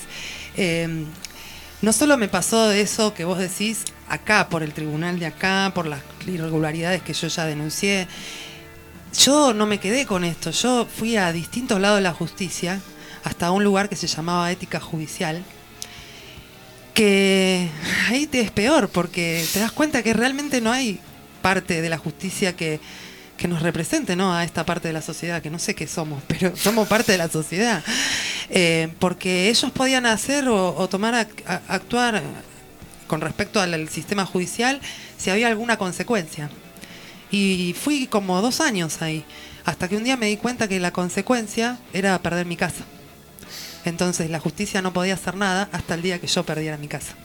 Eh, no solo me pasó eso que vos decís acá, por el tribunal de acá, por las irregularidades que yo ya denuncié. Yo no me quedé con esto. Yo fui a distintos lados de la justicia, hasta un lugar que se llamaba Ética Judicial, que ahí te es peor, porque te das cuenta que realmente no hay parte de la justicia que, que nos represente, ¿no? A esta parte de la sociedad, que no sé qué somos, pero somos parte de la sociedad. Eh, porque ellos podían hacer o, o tomar, a, a- actuar con respecto al, al sistema judicial si había alguna consecuencia. Y fui como dos años ahí, hasta que un día me di cuenta que la consecuencia era perder mi casa. Entonces la justicia no podía hacer nada hasta el día que yo perdiera mi casa.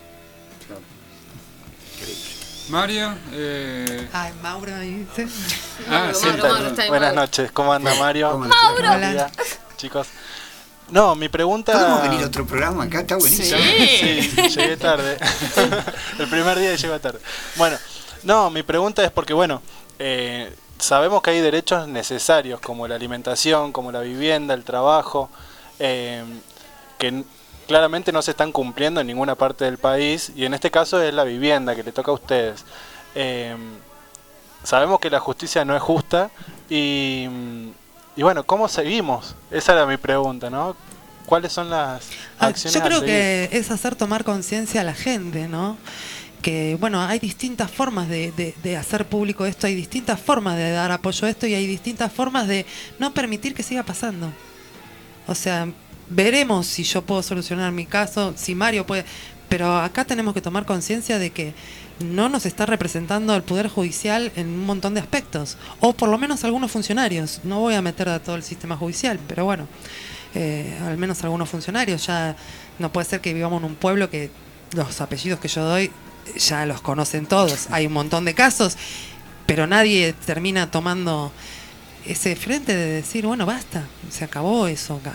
Mario, eh... Ay, Mauro ahí dice. Ah, sí, Mauro, Mauro, está ahí, Buenas Mauro. noches, ¿cómo anda Mario? ¿Cómo anda? Mauro. Buen día, chicos. No, mi pregunta... ¿Podemos venir a otro programa acá? Está buenísimo. Sí, llegué tarde. El primer día llego tarde. Bueno, no, mi pregunta es porque, bueno, eh, sabemos que hay derechos necesarios como la alimentación, como la vivienda, el trabajo, eh, que n- claramente no se están cumpliendo en ninguna parte del país, y en este caso es la vivienda que le toca a ustedes. Eh, sabemos que la justicia no es justa y, y bueno, ¿cómo seguimos? Esa era mi pregunta, ¿no? ¿Cuáles son las Ah, acciones yo creo a seguir? que es hacer tomar conciencia a la gente, ¿no? Que, bueno, hay distintas formas de, de- de hacer público esto, hay distintas formas de dar apoyo a esto y hay distintas formas de no permitir que siga pasando. O sea, veremos si yo puedo solucionar mi caso, si Mario puede, pero acá tenemos que tomar conciencia de que no nos está representando el Poder Judicial en un montón de aspectos, o por lo menos algunos funcionarios. No voy a meter a todo el sistema judicial, pero bueno, eh, al menos algunos funcionarios. Ya no puede ser que vivamos en un pueblo que los apellidos que yo doy ya los conocen todos. Hay un montón de casos, pero nadie termina tomando ese frente de decir, bueno, basta, se acabó eso acá.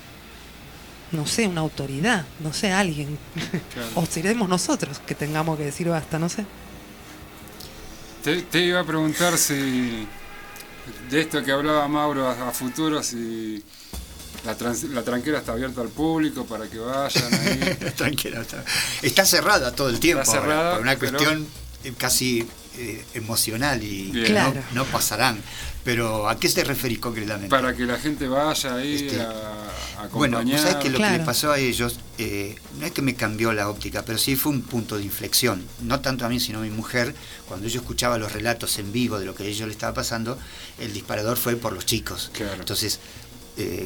No sé, una autoridad, no sé, alguien. Claro. O seremos nosotros que tengamos que decir basta, no sé. Te, te iba a preguntar si de esto que hablaba Mauro a, a futuro, si la, trans, la tranquera está abierta al público para que vayan ahí. La tranquera está, está cerrada todo el tiempo, Está cerrada, ahora, por una pero- cuestión casi eh, emocional y Bien. no, Claro. no pasarán. Pero ¿a qué te referís concretamente? Para que la gente vaya ahí Este, a, a Bueno, acompañar. ¿sabes que lo que Claro. le pasó a ellos, eh, no es que me cambió la óptica, pero sí fue un punto de inflexión? No tanto a mí, sino a mi mujer. Cuando yo escuchaba los relatos en vivo de lo que a ellos le estaba pasando, el disparador fue por los chicos. Claro. Entonces, eh,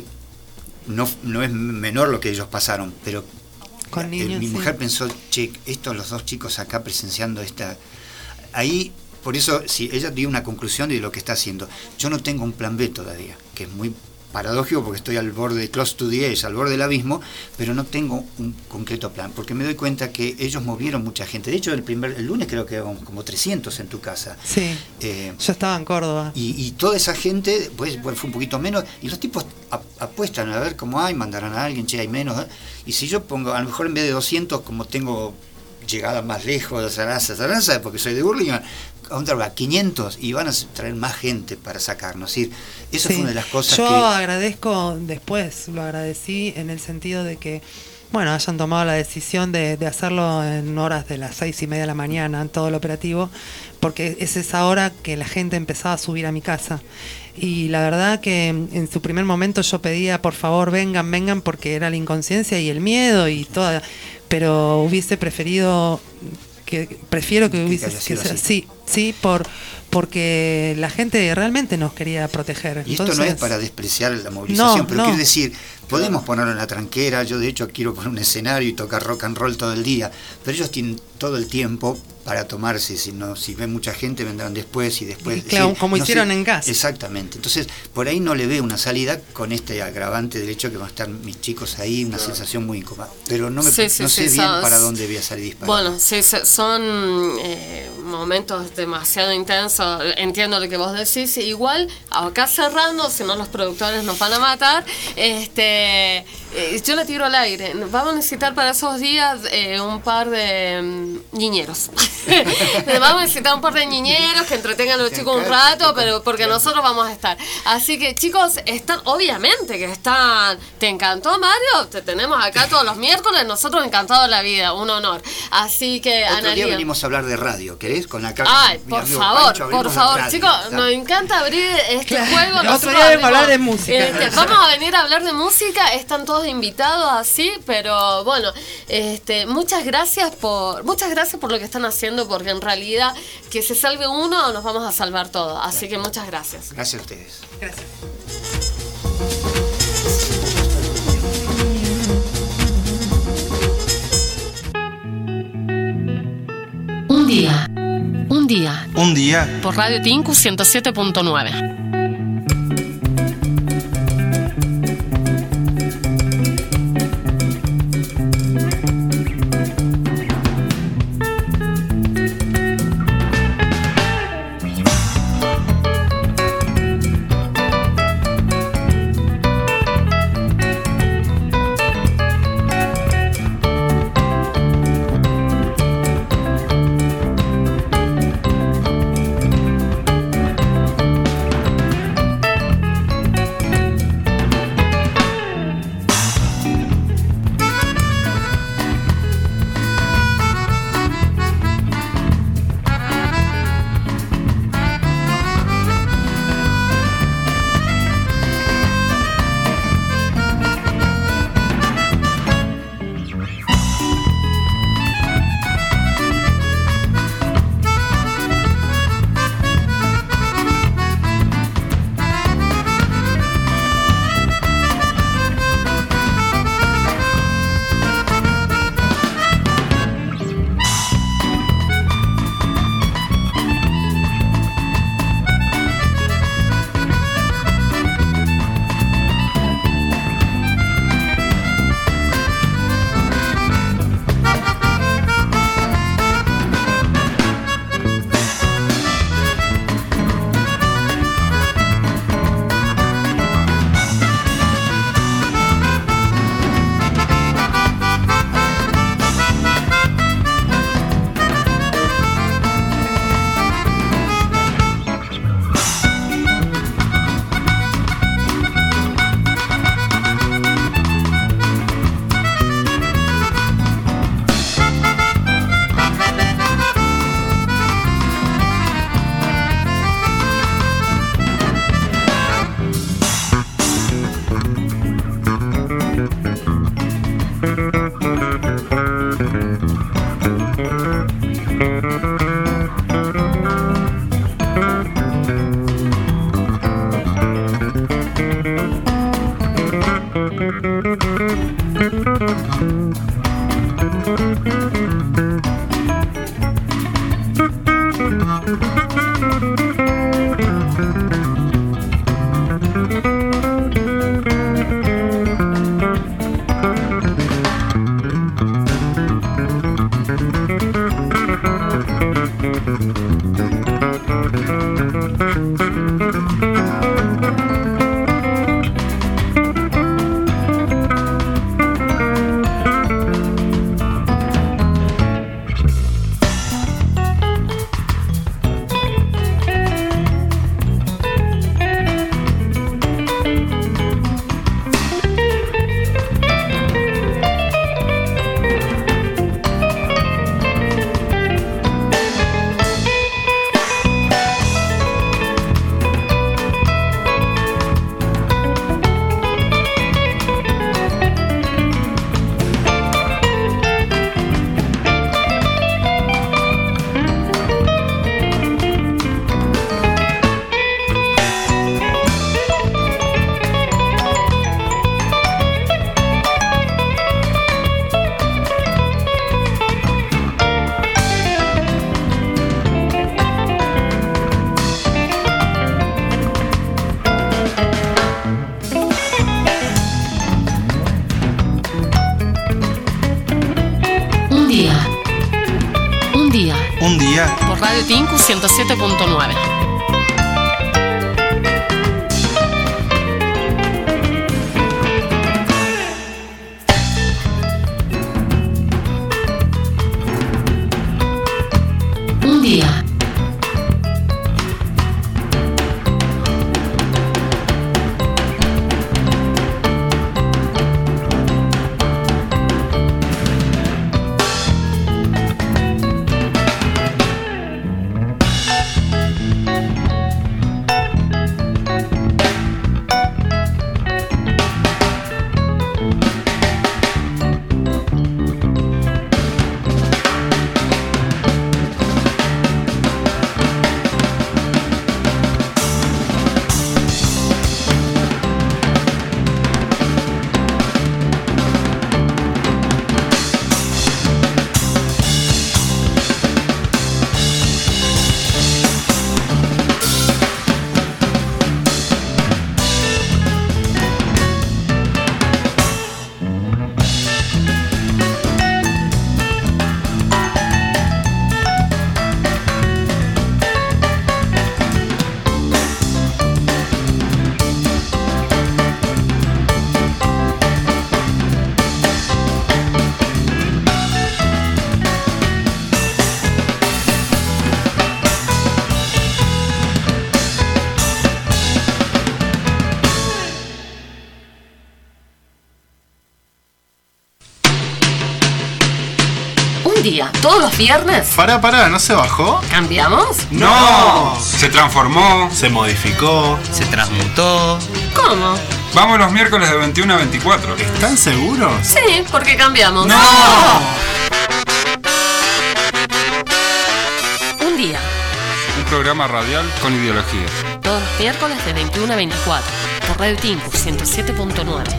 no, no es menor lo que ellos pasaron, pero Con eh, niños, mi sí. mujer pensó, che, estos los dos chicos acá presenciando esta... Ahí, por eso, si ella dio una conclusión de lo que está haciendo. Yo no tengo un plan B todavía, que es muy paradójico porque estoy al borde, close to the edge, al borde del abismo, pero no tengo un concreto plan, porque me doy cuenta que ellos movieron mucha gente. De hecho, el primer el lunes creo que eran como trescientos en tu casa. Sí, Eh, yo estaba en Córdoba. y, y toda esa gente, pues, pues, fue un poquito menos, y los tipos ap- apuestan a ver cómo hay, mandarán a alguien, che, hay menos, ¿eh? Y si yo pongo, a lo mejor en vez de doscientos, como tengo llegada más lejos de Sarasa, Sarasa, porque soy de Burlingame, a quinientos, y van a traer más gente para sacarnos. Es decir, eso Sí. fue una de las cosas Yo que... agradezco después, lo agradecí en el sentido de que, bueno, hayan tomado la decisión de, de hacerlo en horas de las seis y media de la mañana, en todo el operativo, porque es esa hora que la gente empezaba a subir a mi casa. Y la verdad que en su primer momento yo pedía, por favor, vengan, vengan, porque era la inconsciencia y el miedo y toda, pero hubiese preferido que prefiero que Que hubiese haya sido que sea- así. sí, sí, por porque la gente realmente nos quería proteger. Y esto no es Entonces, para despreciar la movilización, No, pero no. quiero decir, podemos ponerlo en la tranquera, yo de hecho quiero poner un escenario y tocar rock and roll todo el día, pero ellos tienen todo el tiempo para tomarse, si no, si ven mucha gente vendrán después y después. Y claro, es como no hicieron sé, en casa. Exactamente, entonces por ahí no le veo una salida con este agravante del hecho que van a estar mis chicos ahí, una sensación muy incómoda, pero no, me, Sí, sí, no sé sí, bien son- para dónde voy a salir disparado. Bueno, sí, se- son eh, momentos demasiado intensos. Entiendo lo que vos decís. Igual, acá cerrando, si no los productores nos van a matar, este, eh, yo le tiro al aire. Vamos a necesitar para esos días eh, un par de mm, niñeros. Vamos a necesitar un par de niñeros que entretengan a los chicos un rato, pero porque nosotros vamos a estar. Así que, chicos, están, obviamente que están. ¿Te encantó, Mario? Te tenemos acá todos los miércoles. Nosotros encantados de la vida, un honor. Así que, Otro día Analía. venimos a hablar de radio, ¿querés? Con acá, Ay, con mi por amigo favor, Pancho, por abrimos favor, la radio, chicos, ¿está? nos encanta abrir este Claro. juego. Otro Nosotros día vengo a hablar abrimos- de música. este, vamos a venir a hablar de música, están todos invitados así, pero bueno, este, muchas gracias por, muchas gracias por lo que están haciendo, porque en realidad que se salve uno nos vamos a salvar todos. Así que muchas gracias. Gracias a ustedes. Gracias. Un día, un día, Un día. por Radio Tinku ciento siete punto nueve. por Radio Tinku ciento siete punto nueve. Un día. día, todos los viernes. Pará, pará, ¿no se bajó? ¿Cambiamos? ¡No! Se transformó. Se modificó. Se transmutó. ¿Cómo? Vamos los miércoles de veintiuno a veinticuatro. ¿Están seguros? Sí, porque cambiamos. ¡No! Un día. Un programa radial con ideología. Todos los miércoles de veintiuno a veinticuatro. Por Radio Tinku ciento siete punto nueve.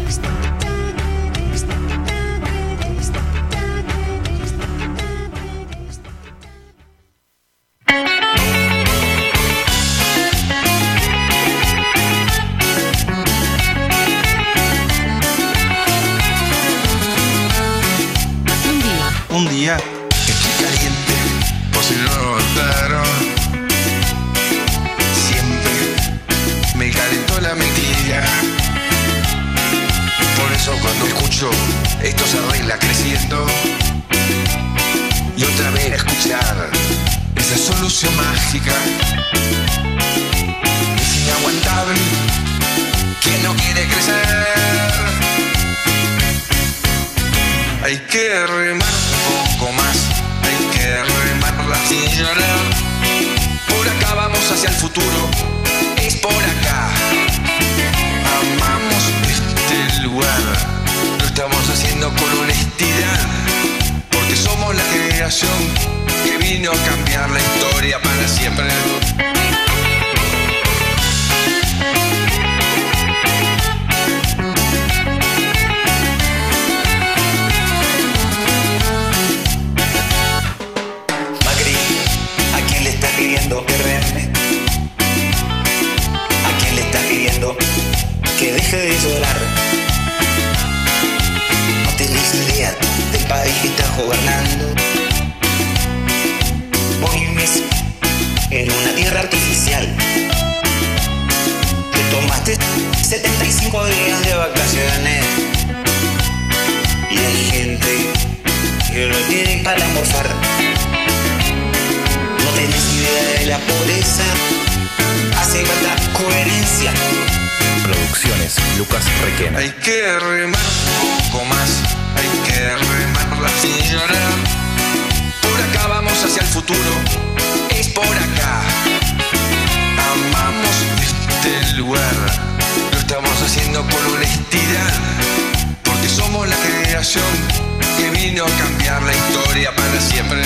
Un día estoy caliente, por si no lo notaron. Siempre me calentó la mentira. Por eso cuando escucho esto se arregla creciendo. Y otra vez escuchar esa solución mágica. Es inaguantable quien no quiere crecer. Hay que remar un poco más, hay que remarla sin llorar. Por acá vamos hacia el futuro, es por acá. Amamos este lugar, lo estamos haciendo con honestidad. Porque somos la generación que vino a cambiar la historia para siempre. Que reme. ¿A quién le estás pidiendo que deje de llorar? No tenés idea del país que estás gobernando. Vos vives en una tierra artificial. Te tomaste setenta y cinco días de vacaciones. Y hay gente que lo tiene para almorzar. No tenés idea de la pobreza, hace falta coherencia. Producciones Lucas Requena. Hay que remar un poco más, hay que remarla sin llorar. Por acá vamos hacia el futuro, es por acá. Amamos este lugar, lo estamos haciendo con honestidad. Porque somos la generación que vino a cambiar la historia para siempre.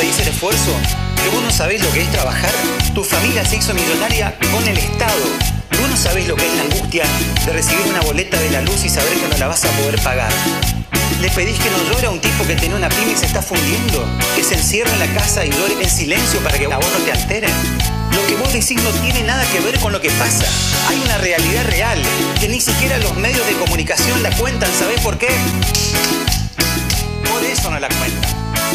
Que vos no sabés lo que es trabajar. Tu familia se hizo millonaria con el Estado. Tú no sabes lo que es la angustia de recibir una boleta de la luz y saber que no la vas a poder pagar. Le pedís que no llore a un tipo que tiene una pyme y se está fundiendo, que se encierre en la casa y llore en silencio para que a vos no te alteren. Lo que vos decís no tiene nada que ver con lo que pasa. Hay una realidad real que ni siquiera los medios de comunicación la cuentan. ¿Sabés por qué? Por eso no la cuentan.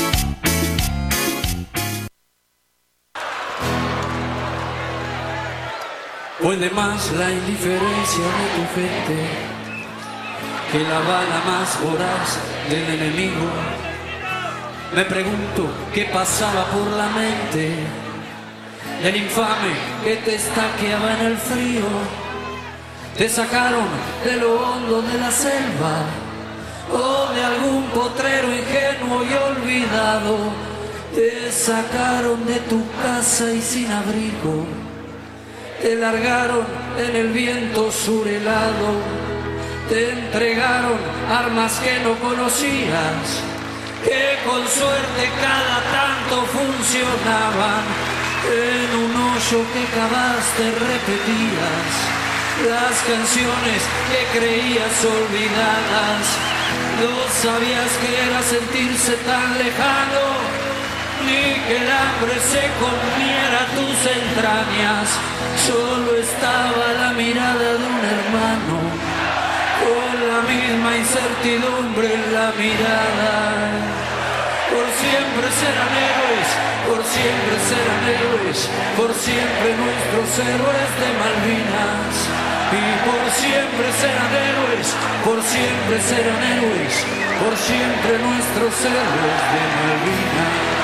Puede más la indiferencia de tu gente que la bala más voraz del enemigo. Me pregunto qué pasaba por la mente del infame que te estaqueaba en el frío. Te sacaron de lo hondo de la selva o de algún potrero ingenuo y olvidado. Te sacaron de tu casa y sin abrigo. Te largaron en el viento surhelado, te entregaron armas que no conocías, que con suerte cada tanto funcionaban. En un hoyo que cavaste repetías las canciones que creías olvidadas. No sabías que era sentirse tan lejano, ni que el hambre se comiera tus entrañas. Solo estaba la mirada de un hermano, con la misma incertidumbre en la mirada. Por siempre serán héroes, por siempre serán héroes, por siempre nuestros héroes de Malvinas. Y por siempre serán héroes, por siempre serán héroes, por siempre nuestros héroes de Malvinas.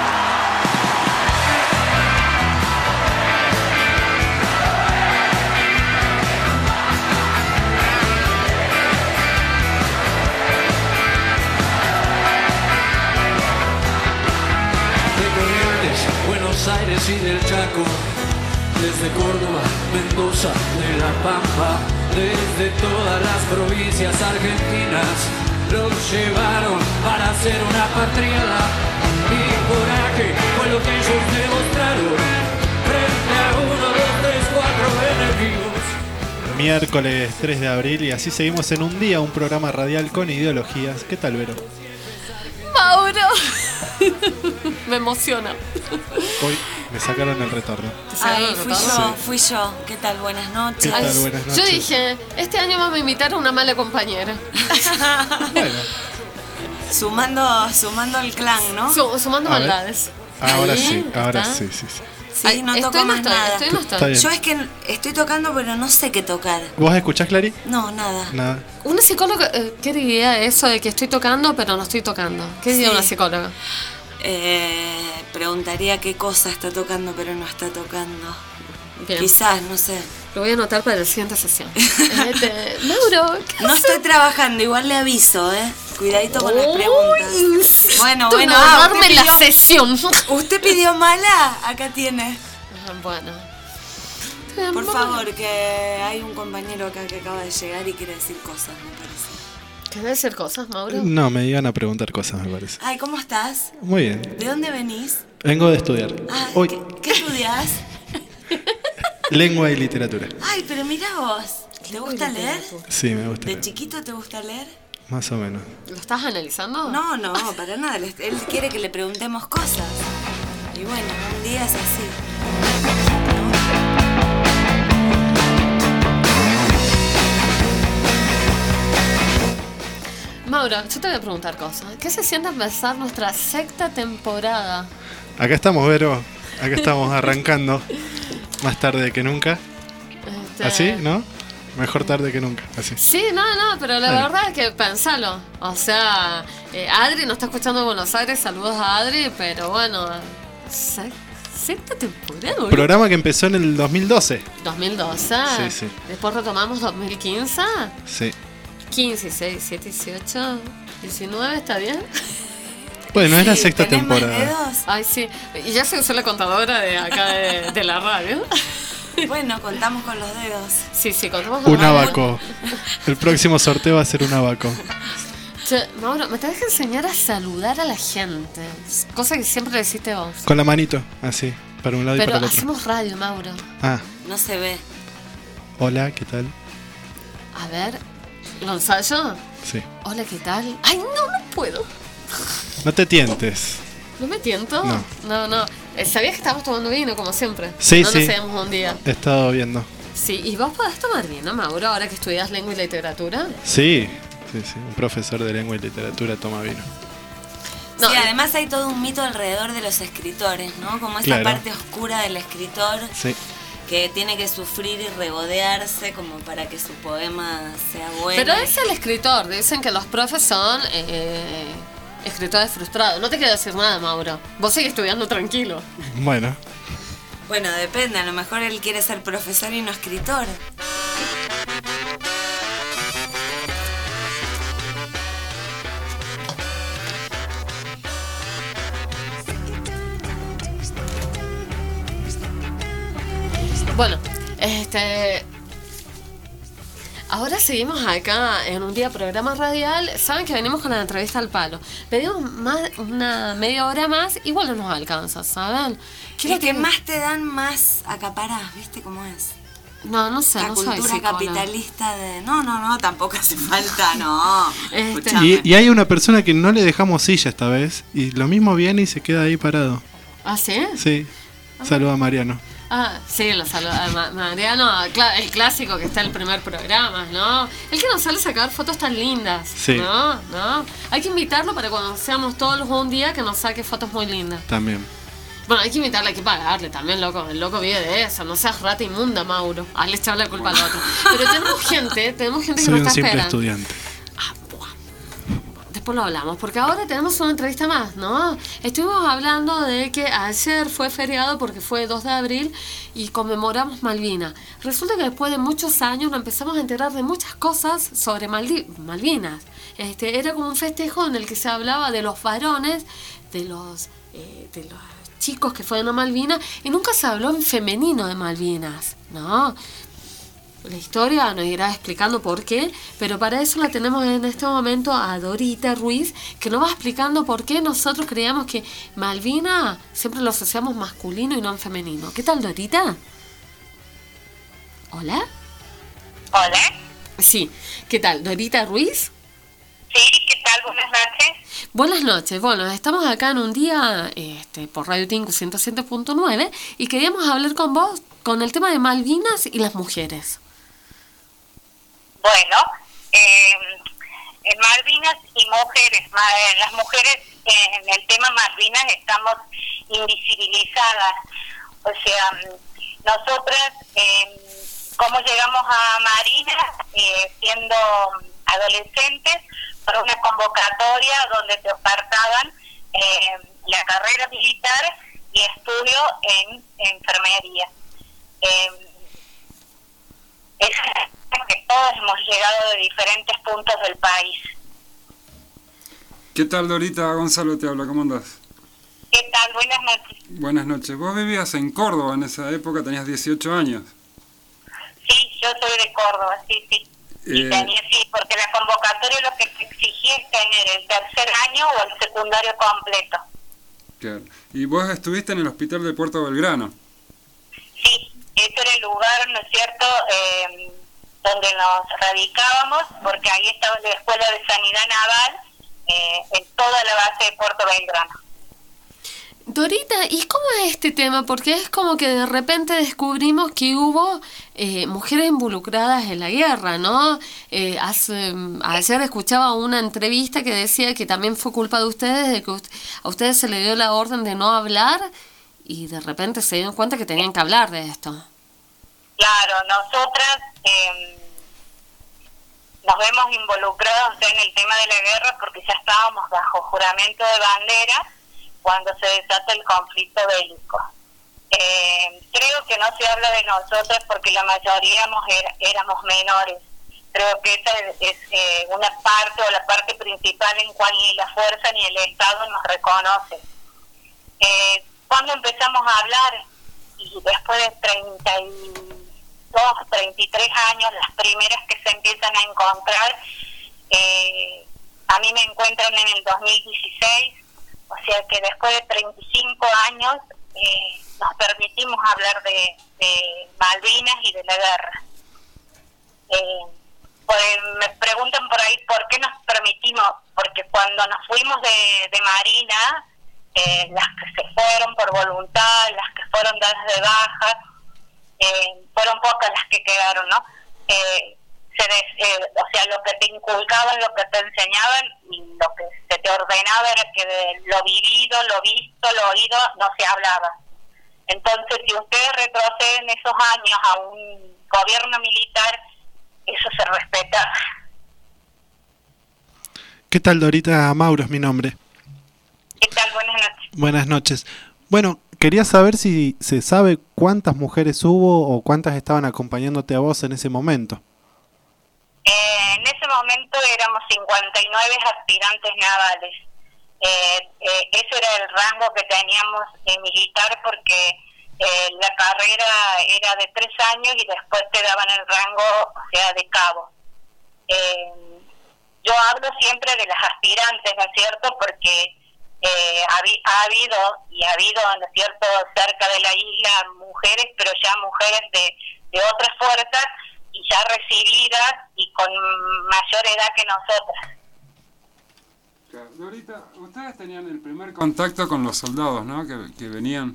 Buenos Aires y del Chaco, desde Córdoba, Mendoza, de La Pampa, desde todas las provincias argentinas, los llevaron para hacer una patriada. Y coraje fue lo que ellos demostraron frente a uno, dos, tres, cuatro enemigos. Miércoles tres de abril y así seguimos en un día, un programa radial con ideologías. ¿Qué tal, Vero? Mauro. Me emociona. Hoy me sacaron el retorno. Ay, fui Sí. yo, fui yo. ¿Qué tal? Buenas noches. ¿Qué tal? Buenas noches. Yo dije, este año vamos a invitar a una mala compañera. Bueno. Sumando, sumando el clan, ¿no? Su- sumando A ver. maldades. Ahora Ahí sí, ahora está. sí, sí, sí. Sí, Ay, no estoy, toco no más estoy, nada. estoy, no estoy. Está bien. Yo es que estoy tocando, pero no sé qué tocar. ¿Vos escuchás, Clary? No, nada. Nada. Una psicóloga, eh, ¿qué diría eso de que estoy tocando pero no estoy tocando? ¿Qué diría Sí. una psicóloga? Eh, preguntaría qué cosa está tocando, pero no está tocando. Bien. Quizás, no sé. Lo voy a anotar para la siguiente sesión. Este, Mauro, ¿qué No haces? estoy trabajando, igual le aviso, ¿eh? Cuidadito con las Uy, preguntas. Bueno, insisto bueno, en ah, ahorrarme usted la pidió- sesión. ¿Usted pidió mala? Acá tiene. Ah, Bueno. Por favor, que hay un compañero acá que acaba de llegar y quiere decir cosas, me parece. ¿Querés decir cosas, Mauro? No, me iban a preguntar cosas, me parece. Ay, ¿cómo estás? Muy bien. ¿De dónde venís? Vengo de estudiar. Ah, Hoy, ¿qué, qué estudiás? lengua y literatura. Ay, pero mira vos. ¿Te gusta leer? Sí, me gusta. ¿De chiquito te gusta leer? Más o menos. ¿Lo estás analizando? No, no, para nada. Él él quiere que le preguntemos cosas. Y bueno, un día es así. Mauro, yo te voy a preguntar cosas. ¿Qué se siente empezar nuestra sexta temporada? Acá estamos, Vero. Acá estamos arrancando. Más tarde que nunca. Este, ¿Así? ¿No? Mejor tarde que nunca. Así. Sí, no, no, pero la Bueno. verdad es que pensalo. O sea, eh, Adri nos está escuchando en Buenos Aires, saludos a Adri, pero bueno, se- sexta temporada, boludo. Programa que empezó en el dos mil doce. dos mil doce. Sí, sí. Después retomamos dos mil quince. Sí. quince, dieciséis, diecisiete, dieciocho, diecinueve, ¿está bien? Bueno, es la sexta ¿Tenés más temporada. dedos? Ay, sí. Y ya se usó la contadora de acá de, de la radio. Bueno, contamos con los dedos. Sí, sí, contamos con Un la radio. abaco. El próximo sorteo va a ser un abaco. Che, Mauro, me tenés que enseñar a saludar a la gente. Cosa que siempre le hiciste vos. Con la manito, así, para un lado y Pero para el otro. hacemos radio, Mauro. Ah, No se ve. Hola, ¿qué tal? A ver, ¿lo ensayo? Sí. Hola, ¿qué tal? Ay, no, no puedo. No te tientes. ¿No me tiento? No. No, no. Eh, ¿Sabías que estamos tomando vino, como siempre? Sí, no sí. No nos seguimos un día. He estado viendo. Sí, ¿y vos podés tomar vino, Mauro, ahora que estudias lengua y literatura? Sí, sí, sí. Un profesor de lengua y literatura toma vino. No, sí, además hay todo un mito alrededor de los escritores, ¿no? Como esa Claro. parte oscura del escritor Sí. que tiene que sufrir y regodearse como para que su poema sea bueno. Pero es el escritor. Dicen que los profes son eh, escritores frustrados. No te quiero decir nada, Mauro. Vos seguís estudiando tranquilo. Bueno. Bueno, depende. A lo mejor él quiere ser profesor y no escritor. Bueno, este... ahora seguimos acá en un día programa radial. Saben que venimos con la entrevista al palo. Pedimos más, una media hora más, igual no nos alcanza, ¿saben? Lo que más te dan, más acaparás, ¿viste cómo es? No, no sé, la no soy cultura psicóloga. capitalista de... No, no, no, tampoco hace falta, no. Este... Y, y hay una persona que no le dejamos silla esta vez. Y lo mismo viene y se queda ahí parado. ¿Ah, sí? Sí. Saluda a Mariano. Ah, sí, lo saluda Ma- Mariano, cla- el clásico que está en el primer programa, ¿no? El que nos sale a sacar fotos tan lindas, Sí. ¿no? ¿no? Hay que invitarlo para cuando seamos todos un día que nos saque fotos muy lindas. También. Bueno, hay que invitarle, hay que pagarle también, loco. El loco vive de eso, no seas rata inmunda, Mauro. Ah, le echaba la culpa al otro. Pero tenemos gente, tenemos gente que Soy nos un está simple esperando. estudiante. Después lo hablamos, porque ahora tenemos una entrevista más, ¿no? Estuvimos hablando de que ayer fue feriado porque fue dos de abril y conmemoramos Malvinas. Resulta que después de muchos años nos empezamos a enterar de muchas cosas sobre Maldi- Malvinas. Este, era como un festejo en el que se hablaba de los varones, de los, eh, de los chicos que fueron a Malvinas, y nunca se habló en femenino de Malvinas, ¿no? La historia nos irá explicando por qué, pero para eso la tenemos en este momento a Dorita Ruiz, que nos va explicando por qué nosotros creíamos que Malvina siempre lo asociamos masculino y no en femenino. ¿Qué tal, Dorita? ¿Hola? Hola. Sí, ¿qué tal? ¿Dorita Ruiz? Sí, ¿qué tal? Buenas noches. Buenas noches. Bueno, estamos acá en un día este, por Radio Tinku ciento siete punto nueve y queríamos hablar con vos con el tema de Malvinas y las mujeres. Bueno, eh, en Malvinas y mujeres, ma- eh, las mujeres eh, en el tema Malvinas estamos invisibilizadas. O sea, mm, nosotras, eh, ¿cómo llegamos a Marina? Eh, siendo adolescentes, por una convocatoria donde te ofertaban eh, la carrera militar y estudio en enfermería. Eh, es que todos hemos llegado de diferentes puntos del país. ¿Qué tal, Dorita? Gonzalo te habla, ¿cómo andás? ¿Qué tal? Buenas noches. Buenas noches. Vos vivías en Córdoba en esa época, tenías dieciocho años. Sí, yo soy de Córdoba, sí, sí. Y Eh, tenía, sí, porque la convocatoria lo que te exigía es tener el tercer año o el secundario completo. claro. Y vos estuviste en el hospital de Puerto Belgrano. Sí, ese era el lugar, ¿no es cierto?, eh, donde nos radicábamos, porque ahí estaba la Escuela de Sanidad Naval, eh, en toda la base de Puerto Belgrano. Dorita, ¿y cómo es este tema? Porque es como que de repente descubrimos que hubo eh, mujeres involucradas en la guerra, ¿no? Eh, hace, ayer escuchaba una entrevista que decía que también fue culpa de ustedes, de que ust- a ustedes se les dio la orden de no hablar y de repente se dieron cuenta que tenían que hablar de esto. Claro, nosotras eh, nos vemos involucrados en el tema de la guerra porque ya estábamos bajo juramento de bandera cuando se desata el conflicto bélico. Eh, creo que no se habla de nosotros porque la mayoría éramos, éramos menores. Creo que esa es, es eh, una parte o la parte principal en cual ni la fuerza ni el Estado nos reconoce. Eh, cuando empezamos a hablar, y después de treinta y dos, treinta y tres años, las primeras que se empiezan a encontrar, eh, a mí me encuentran en el dos mil dieciséis, o sea que después de treinta y cinco años eh, nos permitimos hablar de, de Malvinas y de la guerra. Eh, pues me preguntan por ahí por qué nos permitimos, porque cuando nos fuimos de, de Marina, eh, las que se fueron por voluntad, las que fueron dadas de baja, eh, fueron pocas las que quedaron, ¿no? Eh, se des, eh, o sea, lo que te inculcaban, lo que te enseñaban y lo que se te ordenaba era que de lo vivido, lo visto, lo oído, no se hablaba. Entonces, si ustedes retroceden esos años a un gobierno militar, eso se respeta. ¿Qué tal, Dorita? Mauro es mi nombre. ¿Qué tal? Buenas noches. Buenas noches. Bueno, quería saber si se sabe cuántas mujeres hubo o cuántas estaban acompañándote a vos en ese momento. Eh, en ese momento éramos cincuenta y nueve aspirantes navales. Eh, eh, ese era el rango que teníamos de militar porque eh, la carrera era de tres años y después te daban el rango, o sea, de cabo. Eh, yo hablo siempre de las aspirantes, ¿no es cierto? Porque eh, ha, ha habido y ha habido, ¿no es cierto?, cerca de la isla mujeres, pero ya mujeres de, de otras fuerzas y ya recibidas y con mayor edad que nosotras. Dorita, ustedes tenían el primer contacto con los soldados, ¿no? Que, que venían.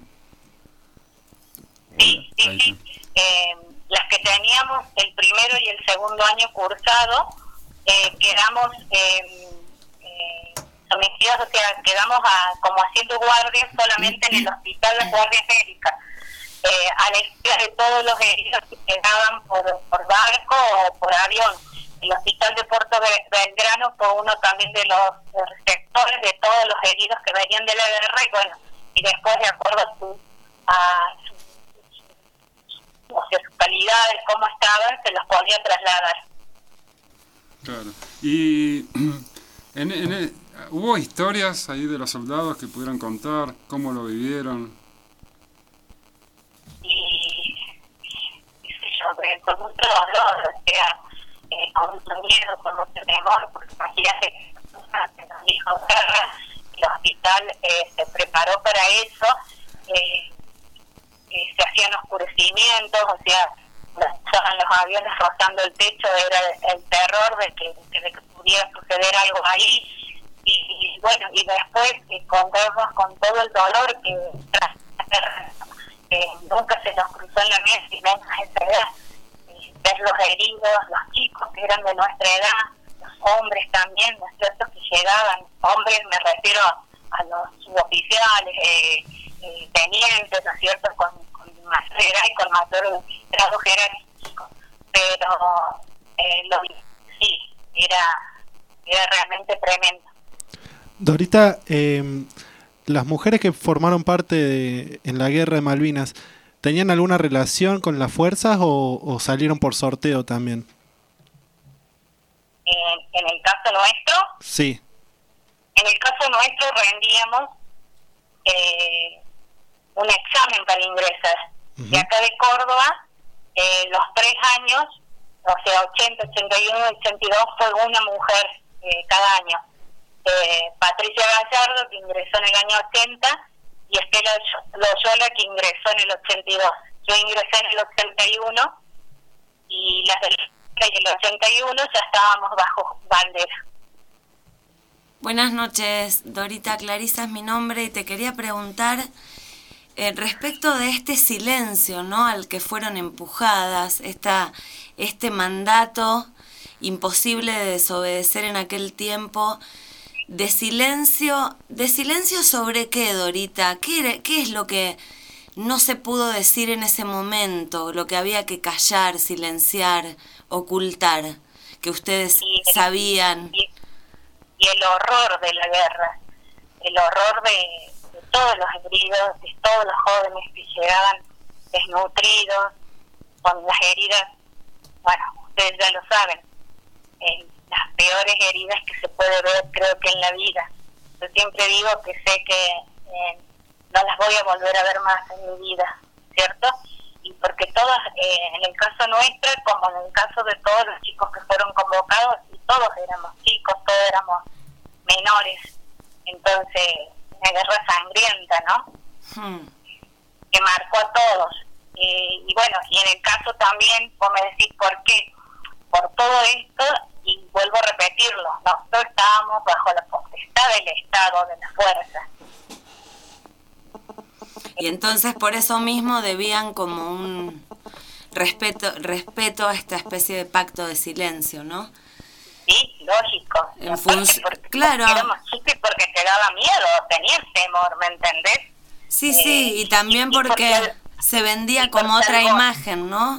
Sí, sí, sí. Eh, las que teníamos el primero y el segundo año cursado, eh, quedamos eh, eh, sometidos, o sea, quedamos a, como haciendo guardias solamente en el hospital de guardias médicas, eh, a la espera de todos los heridos que llegaban por, por barco o por avión. El hospital de Puerto Belgrano fue uno también de los receptores de todos los heridos que venían de la guerra y bueno, y después de acuerdo a su, a su, o sea, sus calidades, cómo estaban, se los podía trasladar. Claro. Y en, en, ¿hubo historias ahí de los soldados que pudieran contar cómo lo vivieron? Y, qué sé yo, con mucho dolor, o sea, Eh, con mucho miedo, con mucho temor, porque imagínate que nos dijo guerra, el hospital eh, se preparó para eso, eh, eh, se hacían oscurecimientos, o sea, estaban los aviones rozando el techo, era el, el terror de que, de que pudiera suceder algo ahí, y, y bueno, y después eh, contarnos con todo el dolor que tras eh, nunca se nos cruzó en la mesa y menos a esa edad. Ver los heridos, los chicos que eran de nuestra edad, los hombres también, ¿no es cierto?, que llegaban, hombres me refiero a los suboficiales, eh, eh, tenientes, ¿no es cierto?, con, con mayor edad y con mayor grado jerárquico, pero eh, lo sí, era, era realmente tremendo. Dorita, eh, las mujeres que formaron parte de, en la guerra de Malvinas, ¿tenían alguna relación con las fuerzas o, o salieron por sorteo también? En, en el caso nuestro, Sí. en el caso nuestro rendíamos eh, un examen para ingresar. Uh-huh. De acá de Córdoba, eh, los tres años, o sea, ochenta, ochenta y uno, ochenta y dos, fue una mujer eh, cada año. Eh, Patricia Gallardo, que ingresó en el año ochenta, y Estela Loyola, que ingresó en el ochenta y dos. Yo ingresé en el ochenta y uno y las del el ochenta y uno ya estábamos bajo bandera. Buenas noches, Dorita. Clarisa es mi nombre y te quería preguntar eh, respecto de este silencio, ¿no?, al que fueron empujadas, esta, este mandato imposible de desobedecer en aquel tiempo. De silencio, ¿de silencio sobre qué, Dorita? ¿Qué, qué es lo que no se pudo decir en ese momento? Lo que había que callar, silenciar, ocultar, que ustedes y el, sabían. Y, y el horror de la guerra, el horror de, de todos los heridos, de todos los jóvenes que llegaban desnutridos, con las heridas, bueno, ustedes ya lo saben, eh, las peores heridas que se puede ver, creo que en la vida. Yo siempre digo que sé que eh, no las voy a volver a ver más en mi vida, ¿cierto? Y porque todas, eh, en el caso nuestro, como en el caso de todos los chicos que fueron convocados, y todos éramos chicos, todos éramos menores, entonces, una guerra sangrienta, ¿no? Hmm. Que marcó a todos. Y, y bueno, y en el caso también, vos me decís, ¿por qué? por todo esto, y vuelvo a repetirlo, nosotros estábamos bajo la potestad del Estado, de la fuerza. Y entonces por eso mismo debían como un respeto respeto a esta especie de pacto de silencio, ¿no? Sí, lógico. En función, porque claro. Éramos chicos y porque te daba miedo, tenías temor, ¿me entendés? Sí, Eh, sí, y también y- y porque, porque- se vendía y como porque otra algo- imagen, ¿no?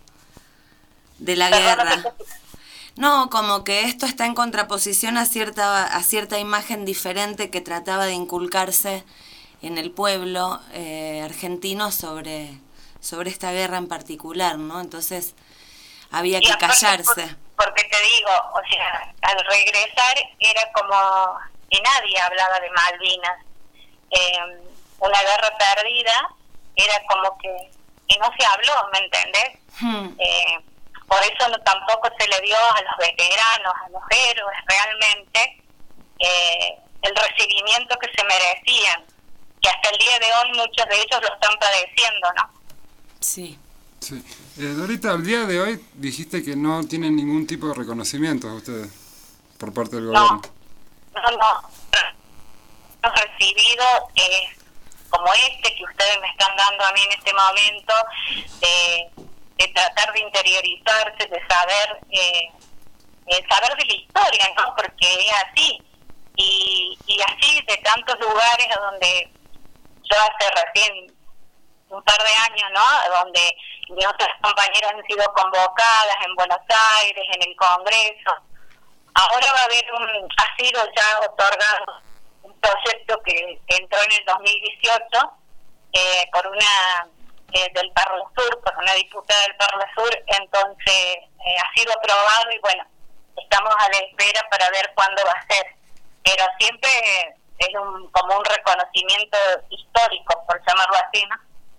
De la Perdona guerra. No, como que esto está en contraposición a cierta a cierta imagen diferente que trataba de inculcarse en el pueblo eh, argentino sobre, sobre esta guerra en particular, ¿no? Entonces había Y que aparte, callarse. por- Porque te digo, o sea, al regresar era como que nadie hablaba de Malvinas. Eh, una guerra perdida era como que, que no se habló, ¿me entendés? Hmm. Eh, por eso no, tampoco se le dio a los veteranos, a los héroes realmente, eh, el recibimiento que se merecían. Y hasta el día de hoy muchos de ellos lo están padeciendo, ¿no? Sí. Sí. Eh, Dorita, al día de hoy dijiste que no tienen ningún tipo de reconocimiento a ustedes por parte del gobierno. No, no. Hemos recibido eh, como este que ustedes me están dando a mí en este momento, de, de tratar de interiorizarse, de saber, eh, de saber de la historia, ¿no? Porque es así. Y, y así de tantos lugares a donde yo hace recién un par de años, ¿no? Donde mis otras compañeras han sido convocadas en Buenos Aires, en el Congreso. Ahora va a haber un, ha sido ya otorgado un proyecto que, que entró en el dos mil dieciocho eh, por una eh, del Parla Sur, por una diputada del Parla Sur, entonces eh, ha sido aprobado y bueno, estamos a la espera para ver cuándo va a ser. Pero siempre es un, como un reconocimiento histórico, por llamarlo así, ¿no?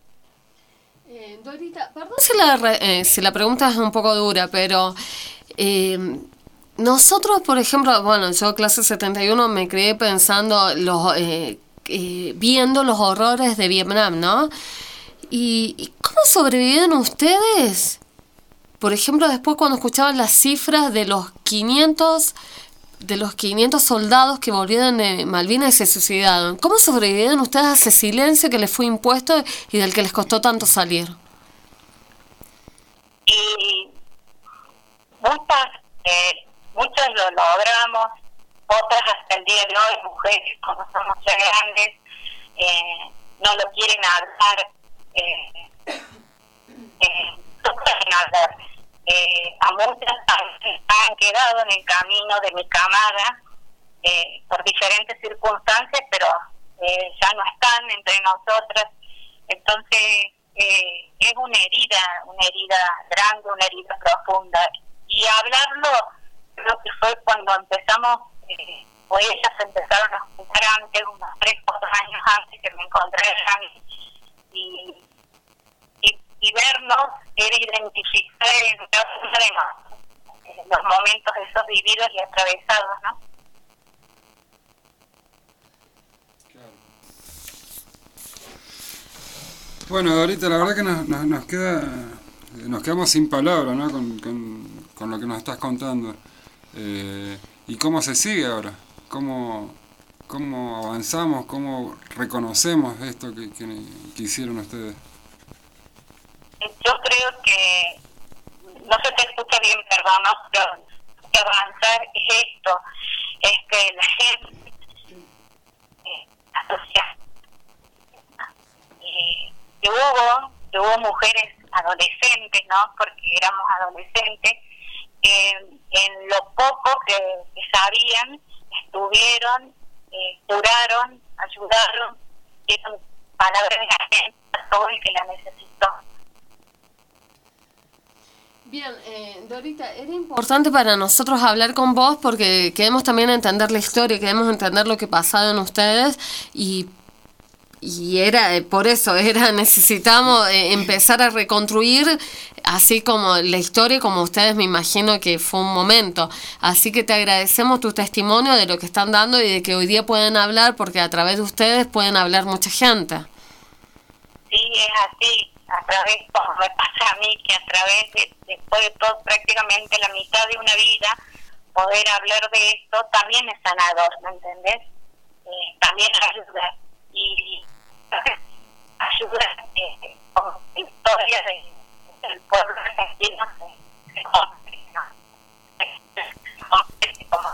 Eh, Dorita, perdón si la, re- eh, si la pregunta es un poco dura, pero eh, nosotros, por ejemplo, bueno, yo clase setenta y uno me crié pensando, los, eh, eh, viendo los horrores de Vietnam, ¿no? ¿Y, y cómo sobreviven ustedes? Por ejemplo, después cuando escuchaban las cifras de los quinientos de los quinientos soldados que volvieron de Malvinas y se suicidaron. ¿Cómo sobrevivieron ustedes a ese silencio que les fue impuesto y del que les costó tanto salir? Y muchas, eh, muchas lo logramos, otras hasta el día de hoy, mujeres como somos ya grandes, eh, no lo quieren hablar, eh, eh, no pueden hablar. Eh, a muchas han, han quedado en el camino de mi camada eh, por diferentes circunstancias, pero eh, ya no están entre nosotras. Entonces eh, es una herida, una herida grande, una herida profunda. Y hablarlo creo que fue cuando empezamos, eh, o ellas empezaron a juntar antes, unos tres, cuatro años antes que me encontré y y vernos era identificar en cada uno de los, los momentos esos vividos y atravesados, ¿no? Bueno, Dorita, la verdad que nos, nos, nos queda nos quedamos sin palabras, ¿no? Con, con, con lo que nos estás contando. Eh, ¿Y cómo se sigue ahora? ¿Cómo, cómo avanzamos? ¿Cómo reconocemos esto que, que, que hicieron ustedes? Yo creo que, no se te escucha bien, perdón, ¿no? Pero que avanzar es esto, es que la gente eh, asocia, eh, que hubo, que hubo mujeres adolescentes, ¿no? Porque éramos adolescentes, que en lo poco que, que sabían, estuvieron, eh, curaron, ayudaron, dieron palabras de aliento a todo el que la necesitó. Bien, eh, Dorita, era importante para nosotros hablar con vos porque queremos también entender la historia, queremos entender lo que pasaba en ustedes y, y era eh, por eso, era necesitamos eh, empezar a reconstruir así como la historia, como ustedes me imagino que fue un momento. Así que te agradecemos tu testimonio de lo que están dando y de que hoy día pueden hablar porque a través de ustedes pueden hablar mucha gente. Sí, es así. a través, como me pasa a mí, que a través de, después de todo, prácticamente la mitad de una vida, poder hablar de esto también es sanador, ¿me entendés? Eh, también ayuda. Y ayuda eh, como historia de, del pueblo argentino, se, se rompe, ¿no? Como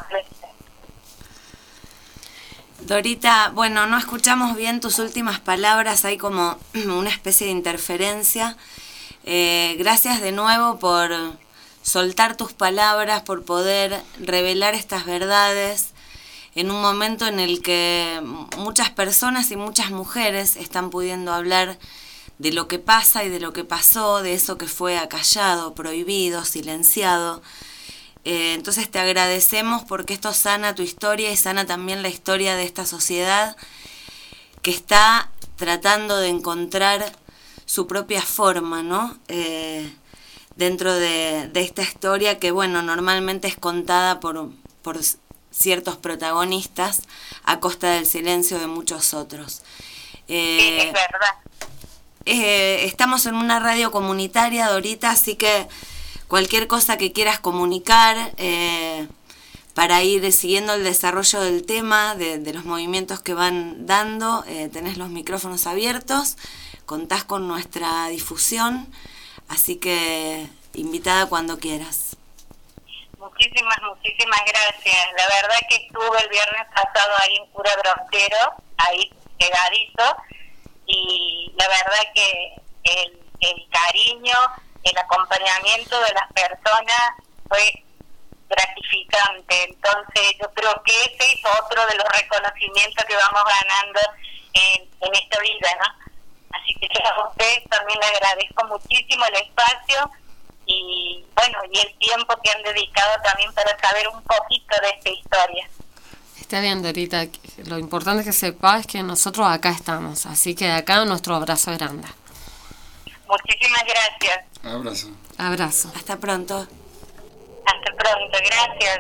Dorita, bueno, no escuchamos bien tus últimas palabras, hay como una especie de interferencia. Eh, gracias de nuevo por soltar tus palabras, por poder revelar estas verdades en un momento en el que muchas personas y muchas mujeres están pudiendo hablar de lo que pasa y de lo que pasó, de eso que fue acallado, prohibido, silenciado. Eh, entonces te agradecemos porque esto sana tu historia y sana también la historia de esta sociedad que está tratando de encontrar su propia forma, ¿no? Eh, dentro de, de esta historia que, bueno, normalmente es contada por, por ciertos protagonistas a costa del silencio de muchos otros. Eh, sí, es verdad. Eh, estamos en una radio comunitaria, Dorita, así que cualquier cosa que quieras comunicar eh, para ir siguiendo el desarrollo del tema, de, de los movimientos que van dando, eh, tenés los micrófonos abiertos, contás con nuestra difusión, así que invitada cuando quieras. Muchísimas, muchísimas gracias. La verdad que estuve el viernes pasado ahí en Cura Brontero, ahí pegadito, y la verdad que el, el cariño, el acompañamiento de las personas fue gratificante. Entonces yo creo que ese es otro de los reconocimientos que vamos ganando en, en esta vida, ¿no? Así que yo a ustedes también les agradezco muchísimo el espacio y bueno, y el tiempo que han dedicado también para saber un poquito de esta historia. Está bien, Dorita, lo importante que sepa es que nosotros acá estamos, así que acá nuestro abrazo grande. Muchísimas gracias. Abrazo. Abrazo. Hasta pronto. Hasta pronto, gracias.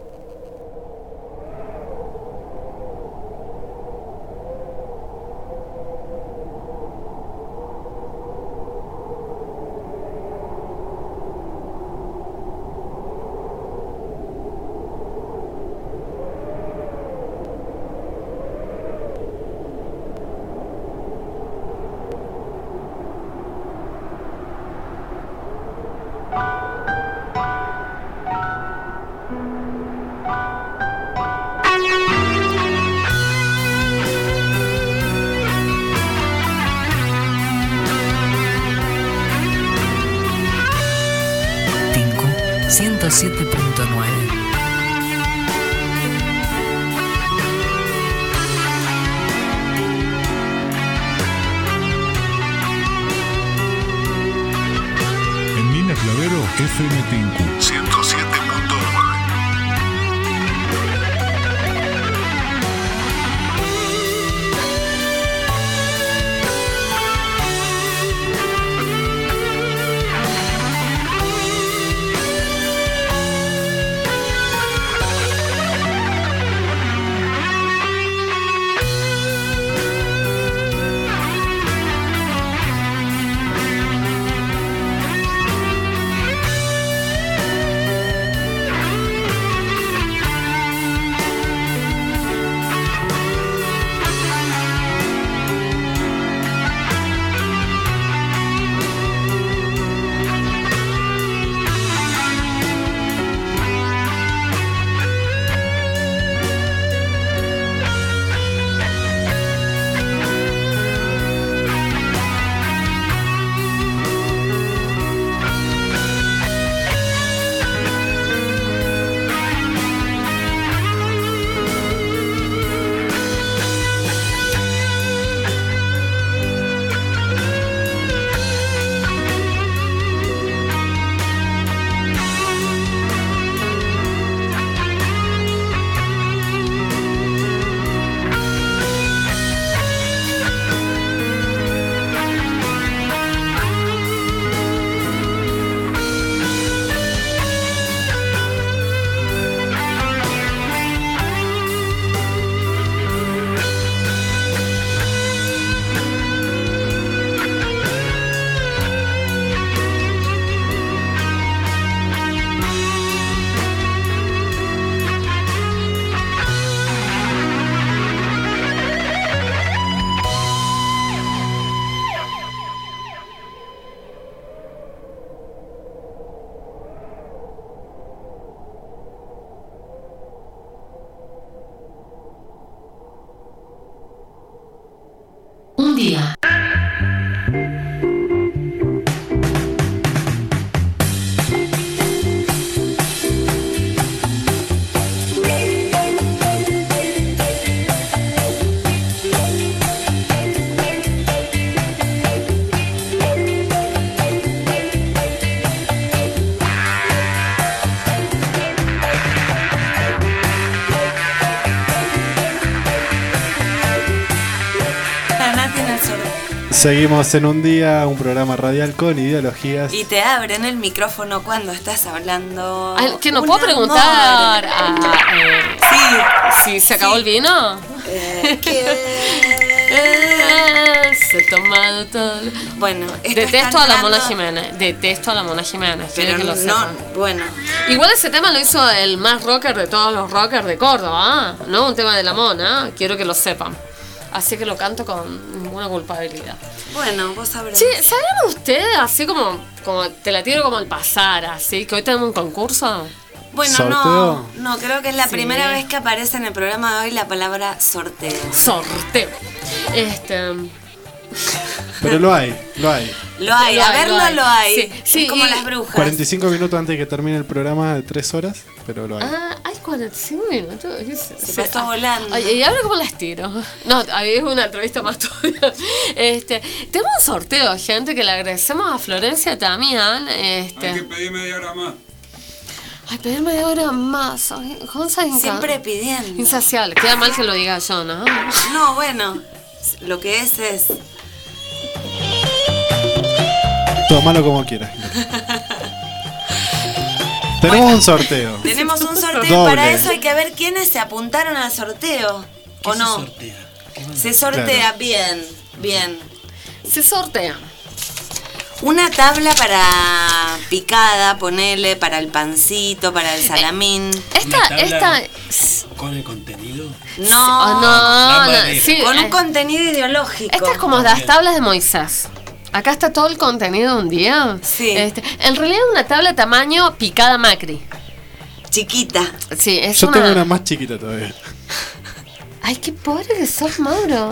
ciento siete punto nueve. En Mina Clavero, F M Tinku ciento siete punto nueve. Seguimos en un día, un programa radial con ideologías. Y te abren el micrófono cuando estás hablando. Ay, que no Un puedo amor. preguntar a, eh, Sí. si se acabó Sí. el vino. Eh, Eh, se ha tomado todo. Bueno, estás Detesto a la cantando- Mona Jiménez. Detesto a la Mona Jiménez. Pero quiero que lo no, sepan. bueno. Igual ese tema lo hizo el más rocker de todos los rockers de Córdoba, ¿eh? No un tema de la Mona, quiero que lo sepan. Así que lo canto con ninguna culpabilidad. Bueno, vos sabrás. Sí, ¿sabían ustedes? Así como, como te la tiro como al pasar, así que hoy tenemos un concurso. Bueno, ¿Sorteo? no, no, creo que es la Sí. primera vez que aparece en el programa de hoy la palabra sorteo. Sorteo. Este. Pero lo hay, lo hay. Lo hay, Lo a hay, verlo lo hay. lo hay. Sí, sí, es como y- las brujas. cuarenta y cinco minutos antes de que termine el programa de tres horas, pero lo hay. Ah, hay cuarenta y cinco minutos. Se pasó volando. Oye, ¿y ahora cómo las tiro? No, ahí es una entrevista más todavía. Este, tenemos un sorteo, gente, que le agradecemos a Florencia Tamián. Este, Hay que pedir media hora más. Ay, pedir media hora más. Ay, Gonza inca- Siempre pidiendo. Insaciable. Queda mal que lo diga yo, ¿no? No, bueno, lo que es es. Tómalo como quieras. Tenemos un sorteo. Tenemos un sorteo y Doble. para eso hay que ver quiénes se apuntaron al sorteo. ¿O no? Se sortea. Se sortea, bien, bien. Se sortea. Una tabla para picada, ponele, para el pancito, para el salamín. Esta, Una tabla esta. con el contenido. No, Oh, no, La no, madera. sí, con un eh, contenido ideológico. Esta es como las tablas de Moisés. Acá está todo el contenido de un día. Sí. Este, en realidad es una tabla tamaño picada Macri. Chiquita. Sí, es Yo una... tengo una más chiquita todavía. Ay, qué pobre que sos, Mauro.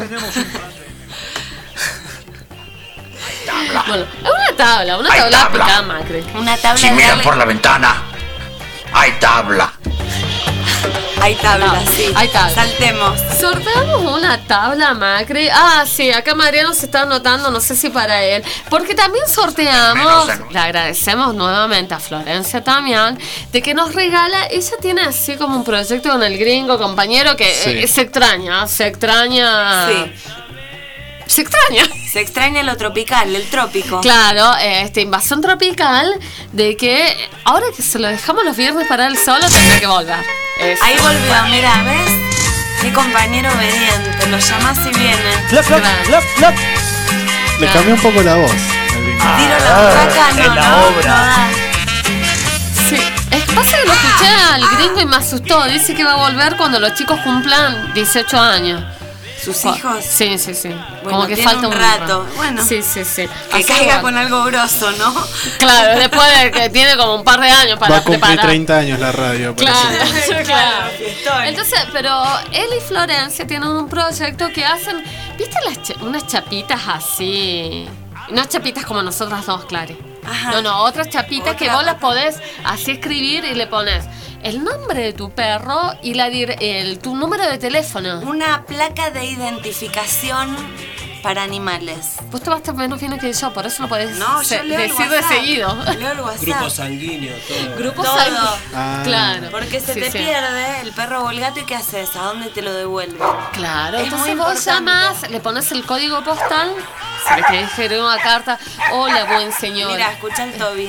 Bueno, es una tabla, una Hay tabla, tabla. picada Macri. Una tabla Si de miran darle- por la ventana, hay tabla. Hay tabla, No, sí. hay tabla. Saltemos. Sorteamos una tabla Macri. Ah, sí, acá Mariano se está anotando, no sé si para él. Porque también sorteamos, Menos, le agradecemos nuevamente a Florencia Tamián, de que nos regala, ella tiene así como un proyecto con el gringo compañero que Sí. eh, se extraña, se extraña. Sí. Se extraña. Se extraña lo tropical, el trópico. Claro, eh, este invasión tropical, de que ahora que se lo dejamos los viernes para él solo, tendrá que volver. Es- Ahí volvió, mira, ¿ves? Qué compañero obediente. Lo llamás y viene. Flap, flap, flap, flap. Le cambié un poco la voz. al gringo. Tiro la butaca, no, en la no, obra. no da. Sí, es que pasa que lo escuché al gringo y me asustó. Dice que va a volver cuando los chicos cumplan dieciocho años. ¿Sus Co- hijos? Sí, sí, sí. Bueno, Como que tiene falta un un rato. Bueno. Sí, sí, sí. Que Así caiga bueno. con algo grosso, ¿no? Claro, después de que tiene como un par de años para Va a cumplir preparar. treinta años la radio. por Claro, eso. claro. fiestón. Entonces, pero él y Florencia tienen un proyecto que hacen, ¿viste las cha- unas chapitas así? No chapitas como nosotras dos, Clary. Ajá. No, no, otras chapitas que Otra. vos las podés así escribir y le pones el nombre de tu perro y la dir- el, tu número de teléfono. Una placa de identificación para animales. Vos te vas a estar menos fino que yo, por eso lo podés No, se- yo leo el decir de WhatsApp. seguido. Leo el WhatsApp. Grupo sanguíneo, todo. Grupo Todo. sanguíneo. Ah. Claro. Porque se Sí, te sí. pierde el perro o el gato y ¿qué haces? ¿A dónde te lo devuelve? Claro, Es entonces muy vos importante. llamás, le pones el código postal, si le querés escribir una carta, hola buen señor. Mira, escucha el Toby.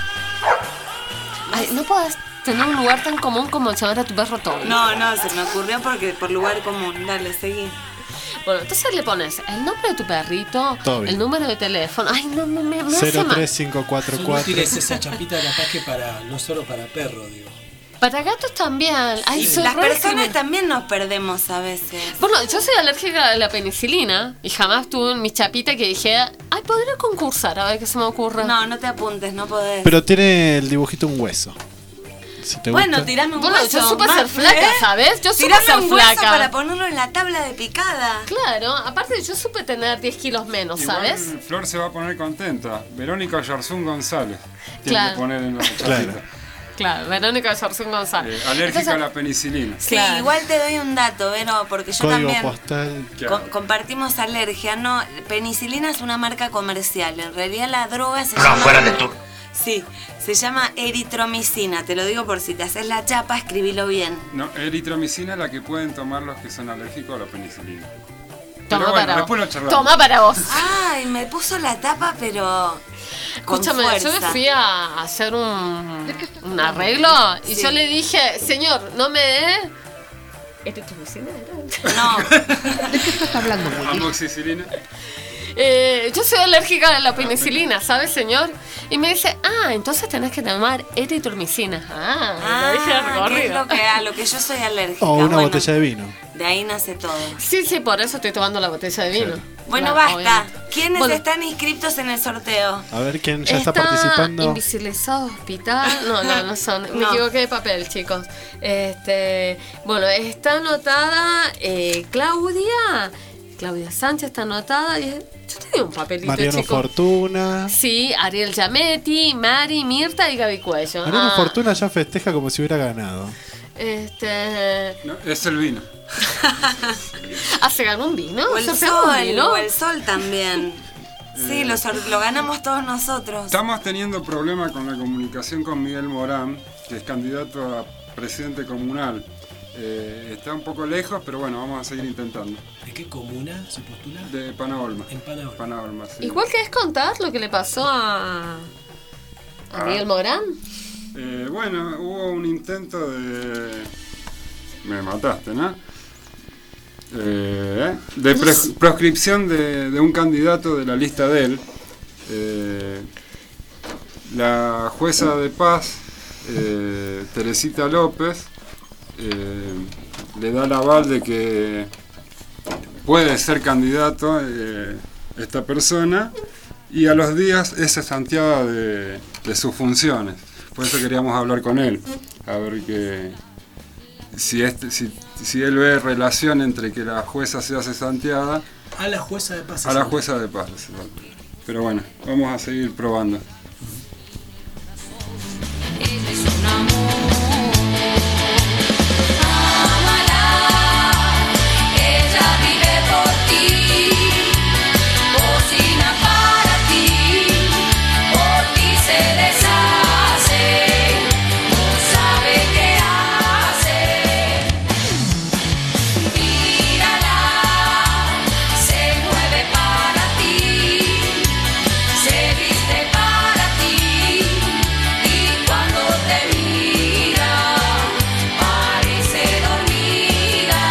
Ay, no podés tener un lugar tan común como llamar a tu perro Toby. No, no, se me ocurrió porque por lugar común. Dale, seguí. Bueno, entonces le pones el nombre de tu perrito, Toby. el número de teléfono. Ay, no, me, me, me hace cero mal. tres cinco cuatro Son cuatro. útiles esa chapita capaz que para, no solo para perro, digo. Para gatos también. Ay, Y soy las re personas genial. también nos perdemos a veces. Bueno, yo soy alérgica a la penicilina y jamás tuve en mi chapita que dije, ay, podría concursar, a ver qué se me ocurre. No, no te apuntes, no podés. Pero tiene el dibujito un hueso. Si te Bueno, gusta. tirame un Bueno, hueso. yo supe más, ser flaca, ¿eh? ¿sabes? Yo supe Tirame ser un hueso flaca. para ponerlo en la tabla de picada. Claro, aparte yo supe tener diez kilos menos, ¿sabes? Igual Flor se va a poner contenta. Verónica Yarzún González. Tiene Claro. que poner en la chapita. Claro. Claro, Verónica Yarzún González. Eh, alérgica Entonces, a la penicilina. Sí, Claro. igual te doy un dato, Vero, porque yo Código también postal. co- compartimos alergia. No, penicilina es una marca comercial. En realidad la droga se No, llama... fuera de tu. Sí, se llama eritromicina. Te lo digo por si te haces la chapa, escribilo bien. No, eritromicina es la que pueden tomar los que son alérgicos a la penicilina. Toma Pero bueno, para después vos. lo charlamos. Toma para vos. Ay, me puso la tapa, pero con Escúchame, yo me fuerza. fui a hacer un, un arreglo y Sí. yo le dije, señor, no me dé... ¿Este tu vecina era? No. ¿De qué estás hablando, Amoxicilina. Eh, yo soy alérgica a la penicilina, ¿sabes, señor? Y me dice, ah, entonces tenés que tomar eritromicina. Ah, Ah, lo dije de ¿qué es recorrido. lo que, a lo que yo soy alérgica? O una Bueno, botella de vino. de ahí nace todo. Sí, sí, por eso estoy tomando la botella de vino. Bueno, Claro, basta. obviamente. ¿Quiénes Bueno. están inscriptos en el sorteo? A ver quién ya está, participando. Invisibilizado Hospital. No, no, no son. Me No. equivoqué de papel, chicos. Este, bueno, está anotada eh, Claudia. Claudia Sánchez está anotada. Y yo tenía un papelito, Mariano chicos. Fortuna. Sí, Ariel Yametti, Mari, Mirta y Gaby Cuello. Mariano Ah, Fortuna ya festeja como si hubiera ganado. Este. No, es el vino. Ah, ¿se ganó un vino? O el ¿Se ganó un sol, vino? o el sol también. Sí, lo, sor- lo ganamos todos nosotros. Estamos teniendo problemas con la comunicación con Miguel Morán, que es candidato a presidente comunal. Eh, está un poco lejos, pero bueno, vamos a seguir intentando. ¿De qué comuna se postula? De Panaolma. En Panaolma. Panaolma, sí. Igual querés contar lo que le pasó a. a Ah. Miguel Morán. Eh, bueno, hubo un intento de... Me mataste, ¿no? Eh, de pre- proscripción de, de un candidato de la lista de él. Eh, la jueza de paz, eh, Teresita López, eh, le da el aval de que puede ser candidato eh, esta persona, y a los días es cesanteada de, de sus funciones. Por eso queríamos hablar con él, a ver que si, este, si, si él ve relación entre que la jueza sea cesanteada A la jueza de paz. a la jueza de paz. Pero bueno, vamos a seguir probando. Ella vive por ti, cocina para ti, por ti se deshace, no sabe qué hace. Mírala, se mueve para ti, se viste para ti, y cuando te mira, parece dormida.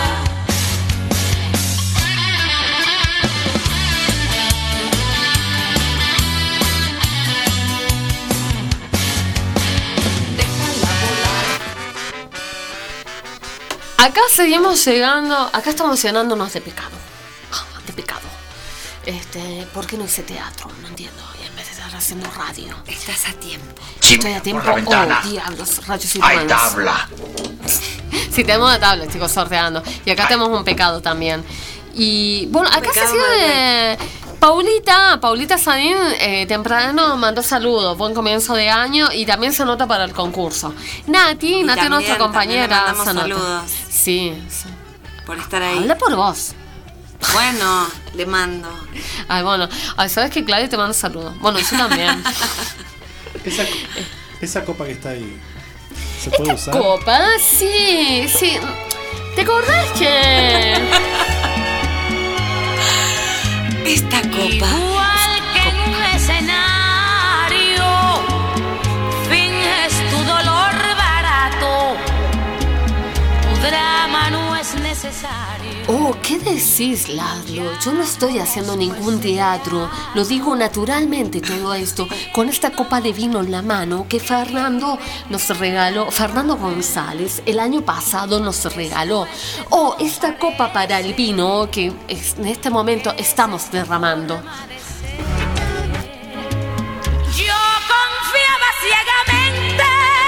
Acá seguimos llegando, acá estamos llenándonos de pecado. Ah, de pecado. Este, ¿por qué no hice teatro? No entiendo. Y en vez de estar haciendo radio. Estás a tiempo. Estoy a tiempo. por la ventana. Oh, diablos, rayos y Hay truenos. tabla. Sí, tenemos la tabla, chicos, sorteando. Y acá tenemos un pecado también. Y bueno, acá se Pecado sigue. Paulita, Paulita Sanín eh, temprano mandó saludos, buen comienzo de año y también se anota para el concurso. Nati, Y Nati también- nuestra compañera, también le mandamos se anota. saludos. Sí, sí. Por estar ahí. Habla por vos. Bueno, le mando. Ay, bueno, ay, sabes que Claudia te manda saludos. Bueno, yo también. Esa, esa copa que está ahí, ¿se puede usar? Copa, sí, sí. ¿Te acordás que esta copa? Igual que en un escenario, finges tu dolor barato, tu drama no es necesario. Oh, ¿qué decís, Ladlo? Yo no estoy haciendo ningún teatro. Lo digo naturalmente todo esto, con esta copa de vino en la mano que Fernando nos regaló, Fernando González, el año pasado nos regaló. Oh, esta copa para el vino que es- en este momento estamos derramando. Yo confiaba ciegamente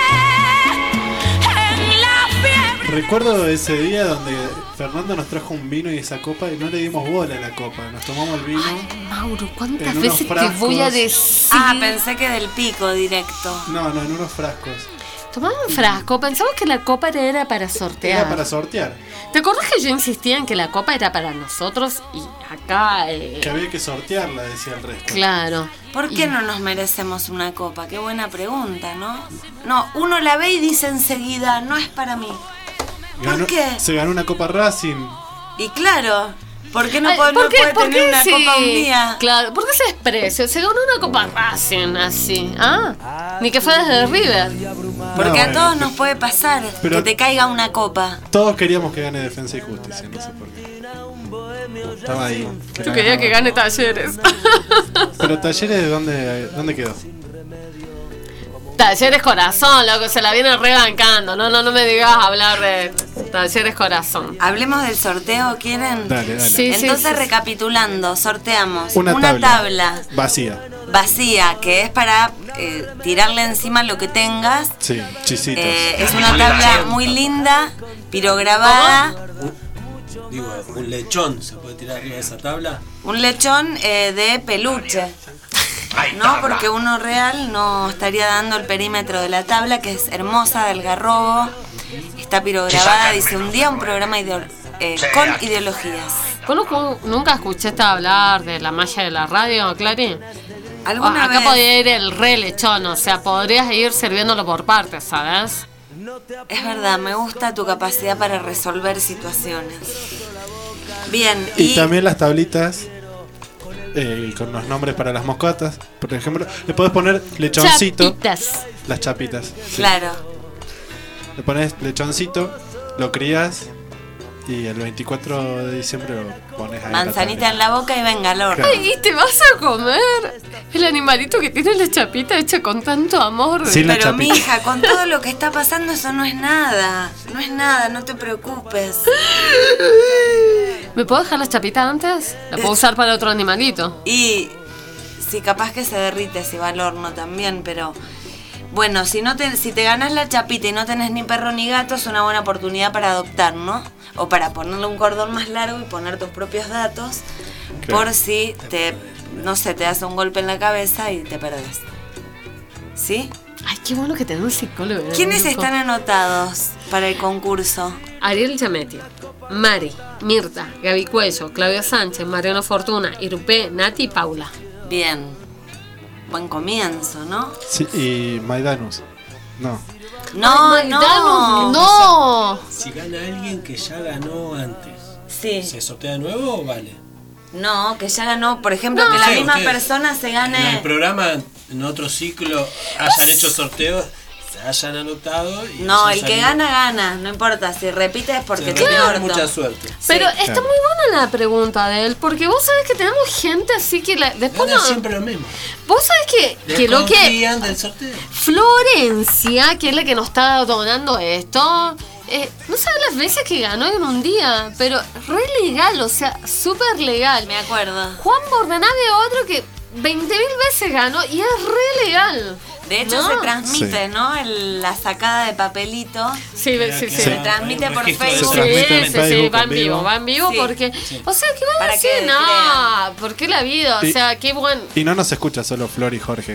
en la fiebre. Recuerdo ese día donde Fernando nos trajo un vino y esa copa y no le dimos bola a la copa. Nos tomamos el vino. Mauro, en ¿cuántas unos veces te voy a frascos. decir? Ah, pensé que del pico directo. No, no, en unos frascos. Tomaba un frasco, pensamos que la copa era para sortear. Era para sortear. ¿Te acuerdas que yo insistía en que la copa era para nosotros y acá... eh, Que había que sortearla, decía el resto. Claro. ¿Por qué no nos merecemos una copa? Qué buena pregunta, ¿no? No, uno la ve y dice enseguida, no es para mí. ¿Por Ganó- qué? Se ganó una copa Racing. Y claro, ¿Por qué no, Ay, puede, no ¿por qué- puede por tener qué una sí? copa un día? Claro, ¿por qué se desprecia? Se ganó una copa Racing así, ¿ah? Ni que fuera desde River. Porque No, a bueno, todos nos puede pasar pero- que te caiga una copa. Todos queríamos que gane Defensa y Justicia, no sé por qué. Estaba ahí. Yo quería que gane Talleres. Pero Talleres, ¿de dónde, dónde quedó? Talleres Corazón, loco, se la viene rebancando. No, no, no me digas hablar de Talleres Corazón. Hablemos del sorteo, ¿quieren? Dale, dale. Sí, sí, Entonces, sí. recapitulando, sorteamos Una una, tabla. tabla. Vacía. vacía, que es para eh, tirarle encima lo que tengas. Sí, chisitos. Eh, es una tabla muy linda, pirograbada. Digo, un lechón se puede tirar arriba de esa tabla. Un lechón eh, de peluche. No, porque uno real no estaría dando el perímetro de la tabla, que es hermosa, del Algarrobo. Está pirograbada, dice un día un programa ideo- eh, con ideologías. ¿Vos no- nunca escuchaste hablar de la magia de la radio, Clary? ¿Alguna Acá vez? podría ir el re lechón, o sea, podrías ir sirviéndolo por partes, ¿sabes? Es verdad, me gusta tu capacidad para resolver situaciones. Bien, Y, y, también las tablitas eh, con los nombres para las moscatas. Por ejemplo, le podés poner lechoncito. Chapitas. Las chapitas. sí. claro, Le pones lechoncito, lo crías y el veinticuatro de diciembre lo pones ahí. manzanita en la boca y venga al horno. Claro. Ay, ¿y te vas a comer el animalito que tiene la chapita hecha con tanto amor? Sin la Pero chapita. mija, con todo lo que está pasando eso no es nada. No es nada, no te preocupes. ¿Me puedo dejar la chapita antes? La puedo usar para otro animalito. Y sí, capaz que se derrite si va al horno también, pero bueno, si no te, si te ganas la chapita y no tenés ni perro ni gato, es una buena oportunidad para adoptar, ¿no? O para ponerle un cordón más largo y poner tus propios datos, Claro. por si te, no sé, te das un golpe en la cabeza y te perdés. ¿Sí? Ay, qué bueno que tenés un psicólogo. en el ¿Quiénes grupo. están anotados para el concurso? Ariel Giametti, Mari, Mirta, Gaby Cuello, Claudia Sánchez, Mariano Fortuna, Irupé, Nati y Paula. Bien. Buen comienzo, ¿no? Sí, y Maidanus. No. No, Ay, no. Danos, no. Si gana alguien que ya ganó antes, Sí. ¿se sortea de nuevo o vale? No, que ya ganó, por ejemplo, No. que la Sí, misma ustedes. persona se En el gane. programa, en otro ciclo, hayan hecho sorteos, se hayan anotado. Y No, hayan el que salido. gana, gana. No importa, si repite es porque Se tiene tiene orto. mucha suerte. Pero Sí. está muy buena la pregunta de él, porque vos sabés que tenemos gente así que la, después Gana no. siempre lo mismo. Vos sabés que, que lo que. Desconfían del sorteo. Florencia, que es la que nos está donando esto, eh, no sabes las veces que ganó en un día, pero re legal, o sea, súper legal. Me acuerdo. Juan Bordenave, otro que veinte mil veces ganó y es re legal. De hecho, ¿No? se transmite, Sí. ¿no? El- la sacada de papelito. Sí, sí, sí. Se transmite por Sí, Facebook. Se transmite en sí, sí, Facebook, va en en vivo, vivo. va en vivo Sí. porque, o sea, ¿qué van a Para decir? que No, ¿por qué la vida? O Y- sea, qué buen... Y no nos escucha solo Flor y Jorge.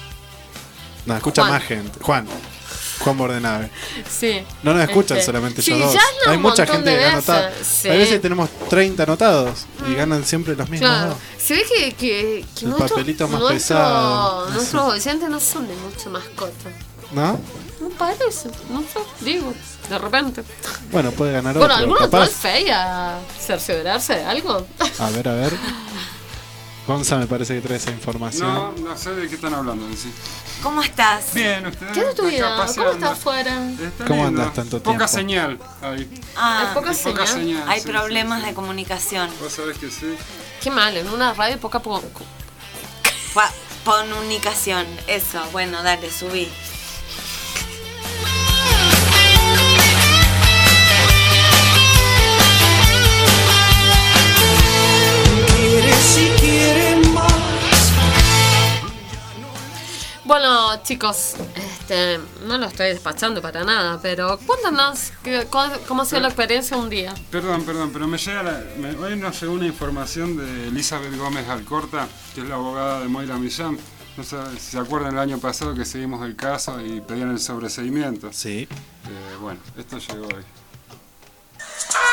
Nos escucha Juan. más gente. Juan. Juan Bordenave. Sí. No nos escuchan Este, solamente sí, ellos dos. ya no, Hay un mucha montón gente de anotada. veces, sí. Hay veces que tenemos treinta anotados y ganan siempre los mismos Claro, dos. se ve que, que, que El nuestro- papelito más nuestro- pesado. nuestros oyentes no son de mucha mascota. ¿No? No parece, no sé, digo, de repente. Bueno, puede ganar Bueno, otro. ¿alguno tuvo Capaz. el fe a cerciorarse de algo? A ver, a ver. Gonza me parece que trae esa información. No, no sé de qué están hablando en sí. ¿Cómo estás? Bien, ustedes. ¿Qué es de tu acá vida? ¿Cómo paseando. estás afuera? Está ¿Cómo lindo. andas tanto Poca tiempo? señal ahí. Ah, Hay poca Hay poca señal. señal. hay sí, problemas sí, de comunicación. sí. Vos sabés que sí. Qué mal, en una radio poca poco. Pa- comunicación, eso. Bueno, dale, subí. Bueno, chicos, este, no lo estoy despachando para nada, pero cuéntanos qué- cómo, cómo ha sido la experiencia un día. Perdón, perdón, pero me llega la, me- hoy nos llegó una información de Elizabeth Gómez Alcorta, que es la abogada de Moira Millán. No sé si se acuerdan el año pasado que seguimos el caso y pedían el sobreseimiento. Sí. Eh, bueno, esto llegó hoy.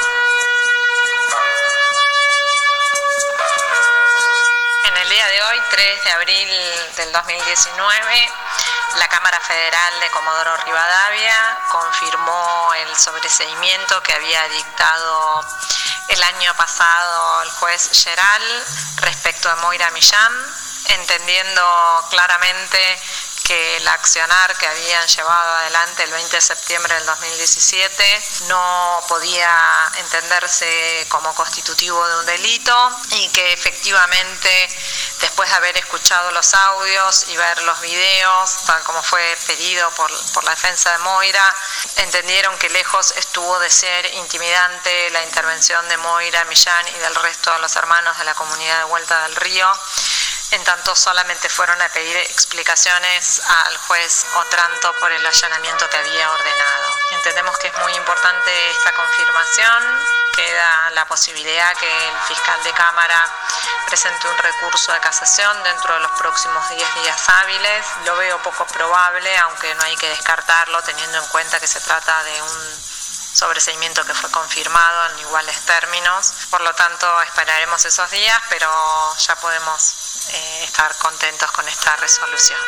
En el día de hoy, tres de abril del dos mil diecinueve, la Cámara Federal de Comodoro Rivadavia confirmó el sobreseimiento que había dictado el año pasado el juez Geral respecto de Moira Millán, entendiendo claramente que el accionar que habían llevado adelante el veinte de septiembre del dos mil diecisiete no podía entenderse como constitutivo de un delito y que efectivamente, después de haber escuchado los audios y ver los videos, tal como fue pedido por, por la defensa de Moira, entendieron que lejos estuvo de ser intimidante la intervención de Moira Millán y del resto de los hermanos de la comunidad de Vuelta del Río, en tanto solamente fueron a pedir explicaciones al juez Otranto por el allanamiento que había ordenado. Entendemos que es muy importante esta confirmación. Queda la posibilidad que el fiscal de Cámara presente un recurso de casación dentro de los próximos diez días hábiles. Lo veo poco probable, aunque no hay que descartarlo, teniendo en cuenta que se trata de un sobreseimiento que fue confirmado en iguales términos. Por lo tanto, esperaremos esos días, pero ya podemos eh, estar contentos con esta resolución.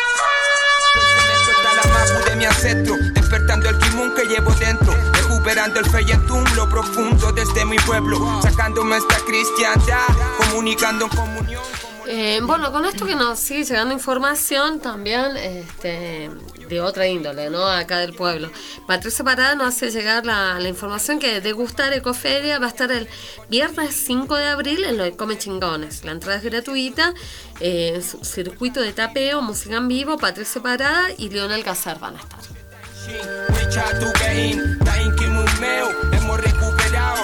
De mi ancestro, despertando el kimun que llevo dentro, recuperando el feyentum, lo profundo desde mi pueblo, sacándome esta cristiandad, comunicando en comunión. Eh, bueno, con esto que nos sigue llegando información también este, de otra índole, ¿no? Acá del pueblo. Patricia Parada nos hace llegar la, la información que Degustar Ecoferia va a estar el viernes cinco de abril en lo de Come Chingones. La entrada es gratuita, eh, circuito de tapeo, música en vivo, Patricia Parada y Leonel Casar van a estar. Hemos recuperado,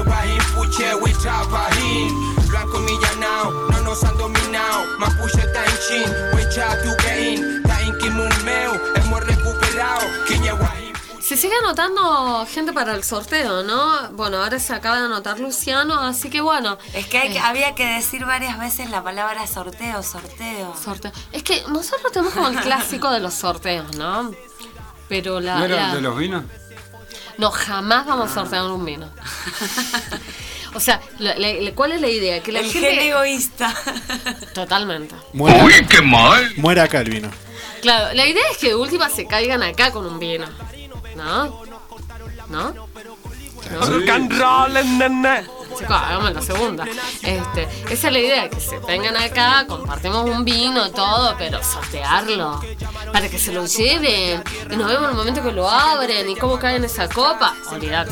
Blanco millanao, no nos han dominado. Mapuche Tanchin, Huichatu Gain, Tainkimunmeu, hemos recuperado. Se sigue anotando gente para el sorteo, ¿no? Bueno, ahora se acaba de anotar Luciano, así que bueno. Es que, hay que eh, había que decir varias veces la palabra sorteo, sorteo. Sorteo. Es que nosotros tenemos como el clásico de los sorteos, ¿no? Pero la. ¿No era la... de los vinos? No, jamás vamos a sortear un vino. O sea, la, la, ¿cuál es la idea? Que la el gente... gen egoísta. Totalmente. Muera, ¡uy, qué mal! Muera acá el vino. Claro, la idea es que de última se caigan acá con un vino. ¿No? ¿No? Rock and roll, nene. Chicos, hagamos la segunda. Este, esa es la idea, que se vengan acá, compartimos un vino, todo, pero sortearlo. Para que se lo lleven. Y nos vemos en el momento que lo abren y cómo cae en esa copa. Olvídate.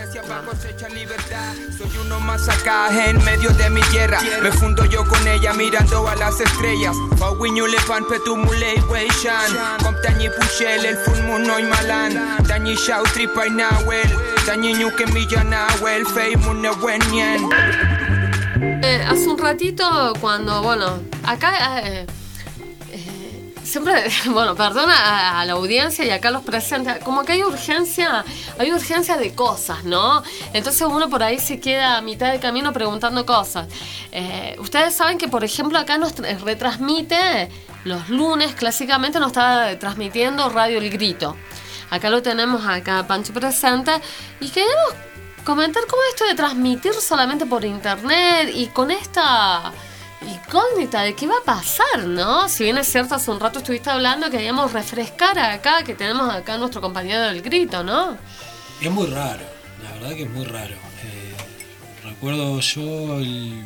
Soy uno más acá en medio de mi tierra. Me fundo yo con ella mirando a las estrellas. Pauiñule pan petumule weishan. Comptañi puchel el full moon no malan. Dañi shau tripa nahuel. Dañi ñuque millanahuel. Fei mune wenyen. Eh, hace un ratito cuando, bueno, acá eh, eh, siempre, bueno, perdona a, a la audiencia y acá los presentes, como que hay urgencia, hay urgencia de cosas, ¿no? Entonces uno por ahí se queda a mitad de camino preguntando cosas. Eh, ustedes saben que, por ejemplo, acá nos retransmite los lunes, clásicamente nos está transmitiendo Radio El Grito. Acá lo tenemos, acá Pancho presente, y queremos comentar cómo es esto de transmitir solamente por internet y con esta incógnita de qué va a pasar, ¿no? Si bien es cierto, hace un rato estuviste hablando que queríamos refrescar acá, que tenemos acá a nuestro compañero del grito, ¿no? Es muy raro, la verdad que es muy raro. Eh, recuerdo yo el,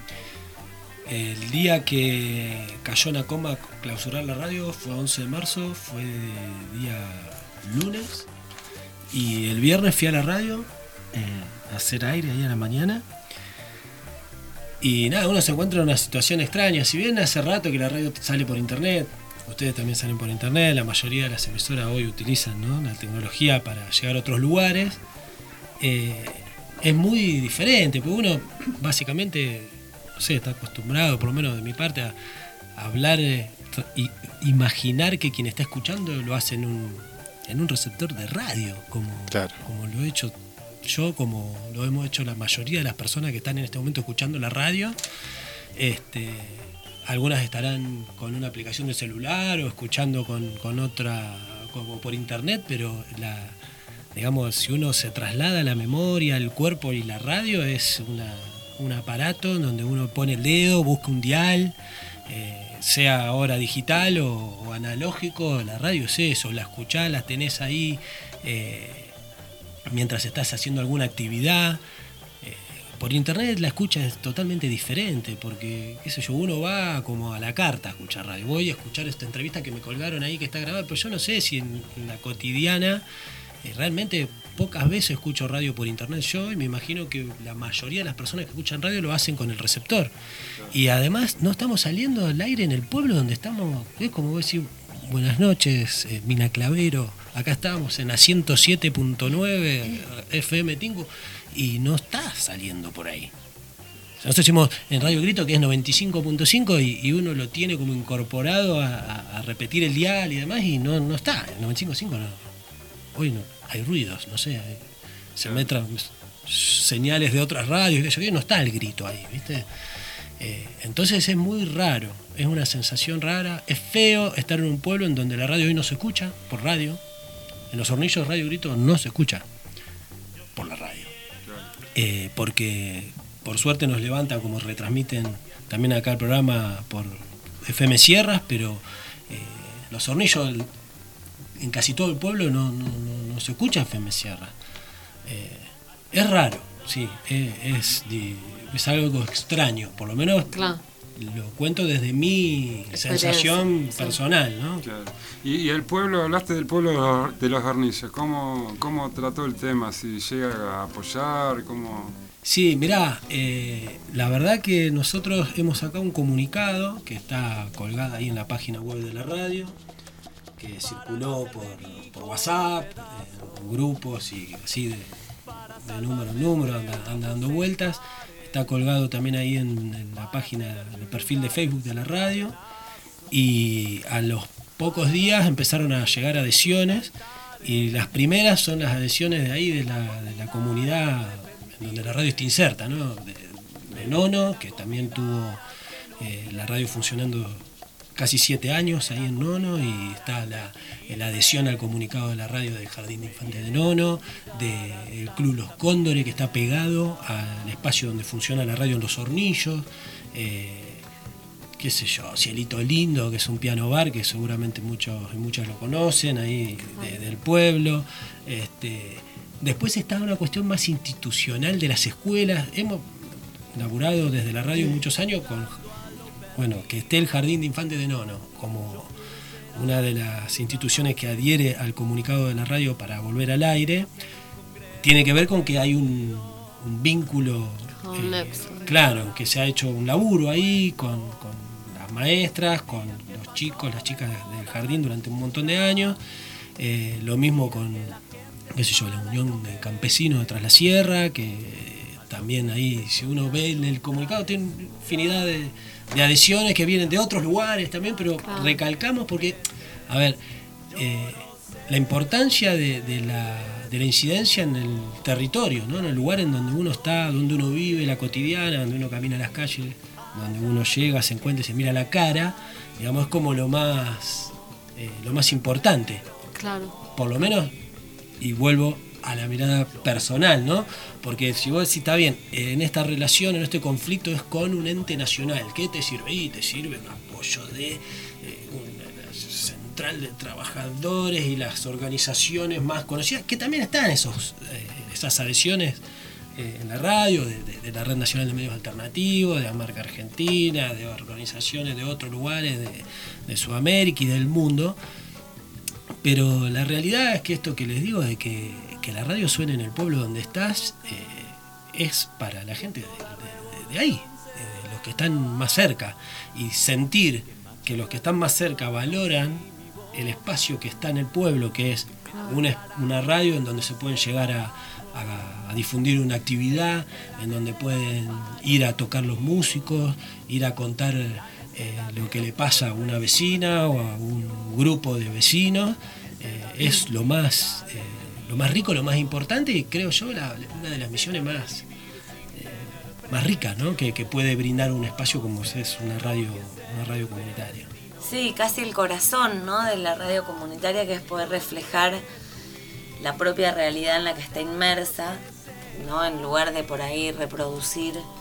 el día que cayó Nacoma a clausurar la radio, fue once de marzo, fue día lunes, y el viernes fui a la radio Eh, hacer aire ahí a la mañana y nada, uno se encuentra en una situación extraña. Si bien hace rato que la radio sale por internet, ustedes también salen por internet, la mayoría de las emisoras hoy utilizan, ¿no?, la tecnología para llegar a otros lugares, eh, es muy diferente, porque uno básicamente, no sé, está acostumbrado, por lo menos de mi parte, a, a hablar eh, y imaginar que quien está escuchando lo hace en un, en un receptor de radio, como, claro, como lo he hecho yo, como lo hemos hecho la mayoría de las personas que están en este momento escuchando la radio. Este, algunas estarán con una aplicación de celular o escuchando con, con otra, como por internet, pero la, digamos, si uno se traslada a la memoria, el cuerpo y la radio, es una, un aparato donde uno pone el dedo, busca un dial, eh, sea ahora digital o, o analógico, la radio es eso, la escuchás, la tenés ahí eh, mientras estás haciendo alguna actividad. Eh, por internet la escucha es totalmente diferente, porque, qué sé yo, uno va como a la carta a escuchar radio. Voy a escuchar esta entrevista que me colgaron ahí, que está grabada, pero yo no sé si en, en la cotidiana, eh, realmente pocas veces escucho radio por internet yo, y me imagino que la mayoría de las personas que escuchan radio lo hacen con el receptor. Y además no estamos saliendo al aire en el pueblo donde estamos, es como vos decís, buenas noches, eh, Mina Clavero, acá estamos en la ciento siete punto nueve F M Tincu, y no está saliendo por ahí. Nosotros decimos en Radio Grito que es noventa y cinco punto cinco y, y uno lo tiene como incorporado a, a, a repetir el dial y demás, y no, no está, en noventa y cinco punto cinco no. Hoy no, hay ruidos, no sé, hay, se meten señales de otras radios, que yo, no está el grito ahí, ¿viste? Eh, entonces es muy raro, es una sensación rara, es feo estar en un pueblo en donde la radio hoy no se escucha por radio. En Los Hornillos Radio Grito no se escucha por la radio, eh, porque por suerte nos levantan, como retransmiten también acá el programa por F M Sierras, pero eh, Los Hornillos en casi todo el pueblo no, no, no, no se escucha F M Sierras. Eh, es raro, sí, es, es, es algo extraño, por lo menos claro. Lo cuento desde mi sensación personal, ¿no? Claro. Y, y el pueblo, hablaste del pueblo de Los Hornillos, ¿cómo, cómo trató el tema? ¿Si llega a apoyar? ¿Cómo...? Sí, mirá, eh, la verdad que nosotros hemos sacado un comunicado que está colgado ahí en la página web de la radio, que circuló por, por WhatsApp, en grupos y así de, de número en número, anda, anda dando vueltas. Está colgado también ahí en, en la página, en el perfil de Facebook de la radio, y a los pocos días empezaron a llegar adhesiones, y las primeras son las adhesiones de ahí de la, de la comunidad en donde la radio está inserta, ¿no? De, de Nono, que también tuvo eh, la radio funcionando casi siete años ahí en Nono, y está la, la adhesión al comunicado de la radio del Jardín de Infantes de Nono, del Club Los Cóndores, que está pegado al espacio donde funciona la radio en Los Hornillos, eh, qué sé yo, Cielito Lindo, que es un piano bar que seguramente muchos y muchas lo conocen, ahí de, del pueblo. Este, después está una cuestión más institucional de las escuelas. Hemos laburado desde la radio muchos años con... Bueno, que esté el Jardín de Infantes de Nono como una de las instituciones que adhiere al comunicado de la radio para volver al aire, tiene que ver con que hay un, un vínculo, eh, claro, que se ha hecho un laburo ahí con, con las maestras, con los chicos, las chicas del jardín durante un montón de años, eh, lo mismo con, qué sé yo, la Unión de Campesinos de Tras la Sierra, que también ahí, si uno ve en el comunicado, tiene infinidad de de adhesiones que vienen de otros lugares también, pero claro. Recalcamos porque, a ver, eh, la importancia de, de, la, de la incidencia en el territorio, ¿no? En el lugar en donde uno está, donde uno vive, la cotidiana, donde uno camina las calles, donde uno llega, se encuentra y se mira la cara, digamos, es como lo más, eh, lo más importante. Claro. Por lo menos, y vuelvo a la mirada personal, ¿no? Porque si vos decís, está bien, en esta relación, en este conflicto es con un ente nacional, ¿qué te sirve? Y te sirve un apoyo de eh, una central de trabajadores y las organizaciones más conocidas, que también están esos, eh, esas adhesiones eh, en la radio, de, de, de la Red Nacional de Medios Alternativos, de Amarca Argentina, de organizaciones de otros lugares de, de Sudamérica y del mundo. Pero la realidad es que esto que les digo de que, que la radio suene en el pueblo donde estás eh, es para la gente de, de, de ahí, de los que están más cerca, y sentir que los que están más cerca valoran el espacio que está en el pueblo, que es una, una radio en donde se pueden llegar a, a, a difundir una actividad, en donde pueden ir a tocar los músicos, ir a contar Eh, lo que le pasa a una vecina o a un grupo de vecinos, eh, es lo más eh, lo más rico, lo más importante, y creo yo la, una de las misiones más eh, más ricas, ¿no? que, que puede brindar un espacio como es una radio una radio comunitaria. Sí, casi el corazón, ¿no? de la radio comunitaria, que es poder reflejar la propia realidad en la que está inmersa, ¿no? en lugar de por ahí reproducir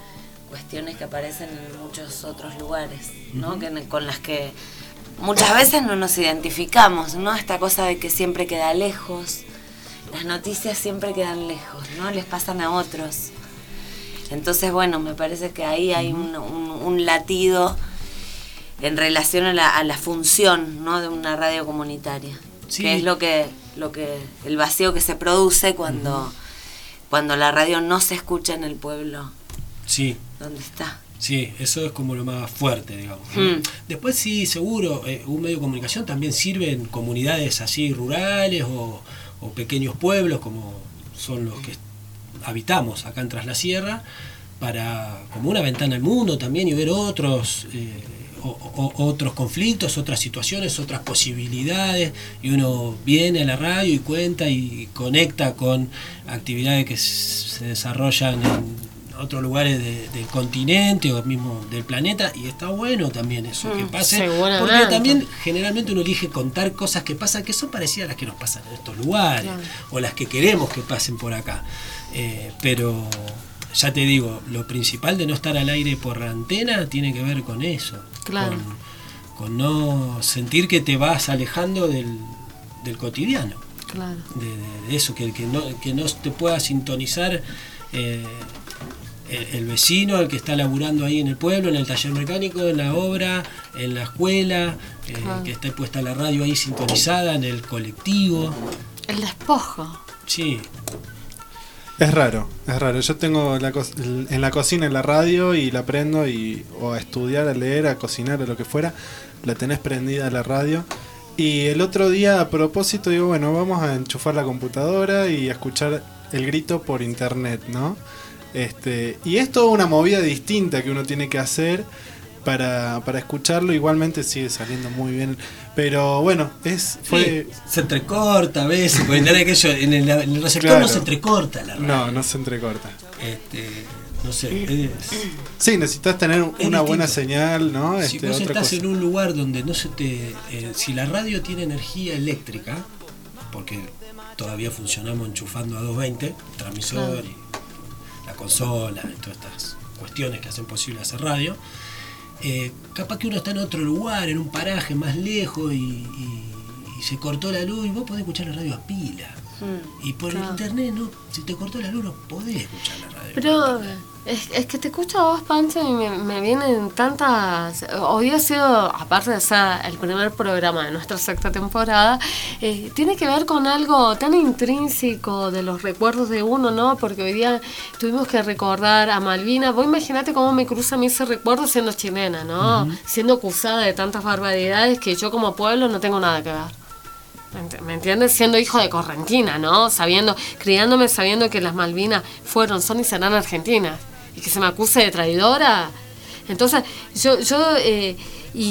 cuestiones que aparecen en muchos otros lugares, ¿no? Uh-huh. que, con las que muchas veces no nos identificamos, ¿no? Esta cosa de que siempre queda lejos, las noticias siempre quedan lejos, ¿no? Les pasan a otros. Entonces, bueno, me parece que ahí hay un, un, un latido en relación a la, a la función, ¿no? de una radio comunitaria, sí. que es lo que, lo que el vacío que se produce cuando, uh-huh. cuando la radio no se escucha en el pueblo. Sí. ¿Dónde está? Sí, eso es como lo más fuerte, digamos. Mm. Después sí, seguro, eh, un medio de comunicación también sirve en comunidades así rurales o, o pequeños pueblos como son los que habitamos acá en Tras la Sierra, para como una ventana al mundo también y ver otros eh, o, o, otros conflictos, otras situaciones, otras posibilidades, y uno viene a la radio y cuenta y conecta con actividades que se desarrollan en otros lugares de, del continente o mismo del planeta, y está bueno también eso mm, que pase, porque también generalmente uno elige contar cosas que pasan que son parecidas a las que nos pasan en estos lugares, claro. o las que queremos que pasen por acá, eh, pero ya te digo, lo principal de no estar al aire por la antena tiene que ver con eso, claro. con, con no sentir que te vas alejando del, del cotidiano, claro. de, de, de eso, que, que, no, que no te pueda sintonizar eh, El, el vecino, el que está laburando ahí en el pueblo, en el taller mecánico, en la obra, en la escuela, eh, claro. que está puesta la radio ahí sintonizada, en el colectivo. El despojo. Sí. Es raro, es raro. Yo tengo la co- en la cocina en la radio y la prendo y o a estudiar, a leer, a cocinar, a lo que fuera, la tenés prendida la radio. Y el otro día, a propósito, digo, bueno, vamos a enchufar la computadora y a escuchar el grito por internet, ¿no? Este, y es toda una movida distinta que uno tiene que hacer para, para escucharlo. Igualmente sigue saliendo muy bien, pero bueno, es fue sí, se entrecorta a veces, porque en el, en el receptor claro. no se entrecorta la radio. No, no se entrecorta. Este, no sé. Es, sí, necesitas tener una buena señal, ¿no? Si este, vos otra estás cosa. en un lugar donde no se te, eh, si la radio tiene energía eléctrica, porque todavía funcionamos enchufando a doscientos veinte, transmisor claro. y la consola y todas estas cuestiones que hacen posible hacer radio, eh, capaz que uno está en otro lugar, en un paraje más lejos y, y, y se cortó la luz y vos podés escuchar la radio a pila. Mm, y por claro. internet, no, si te cortó la luz no podés escuchar la radio. Pero es, es que te escucho a vos, Pancho, y me, me vienen tantas... Hoy ha sido, aparte de ser el primer programa de nuestra sexta temporada, eh, tiene que ver con algo tan intrínseco de los recuerdos de uno, ¿no? Porque hoy día tuvimos que recordar a Malvinas. Vos imaginate cómo me cruza a mí ese recuerdo siendo chilena, ¿no? Uh-huh. Siendo acusada de tantas barbaridades que yo como pueblo no tengo nada que ver. ¿Me entiendes? Siendo hijo de correntina, ¿no? Sabiendo, criándome sabiendo que las Malvinas fueron, son y serán argentinas. Y que se me acuse de traidora. Entonces, yo, yo eh, y,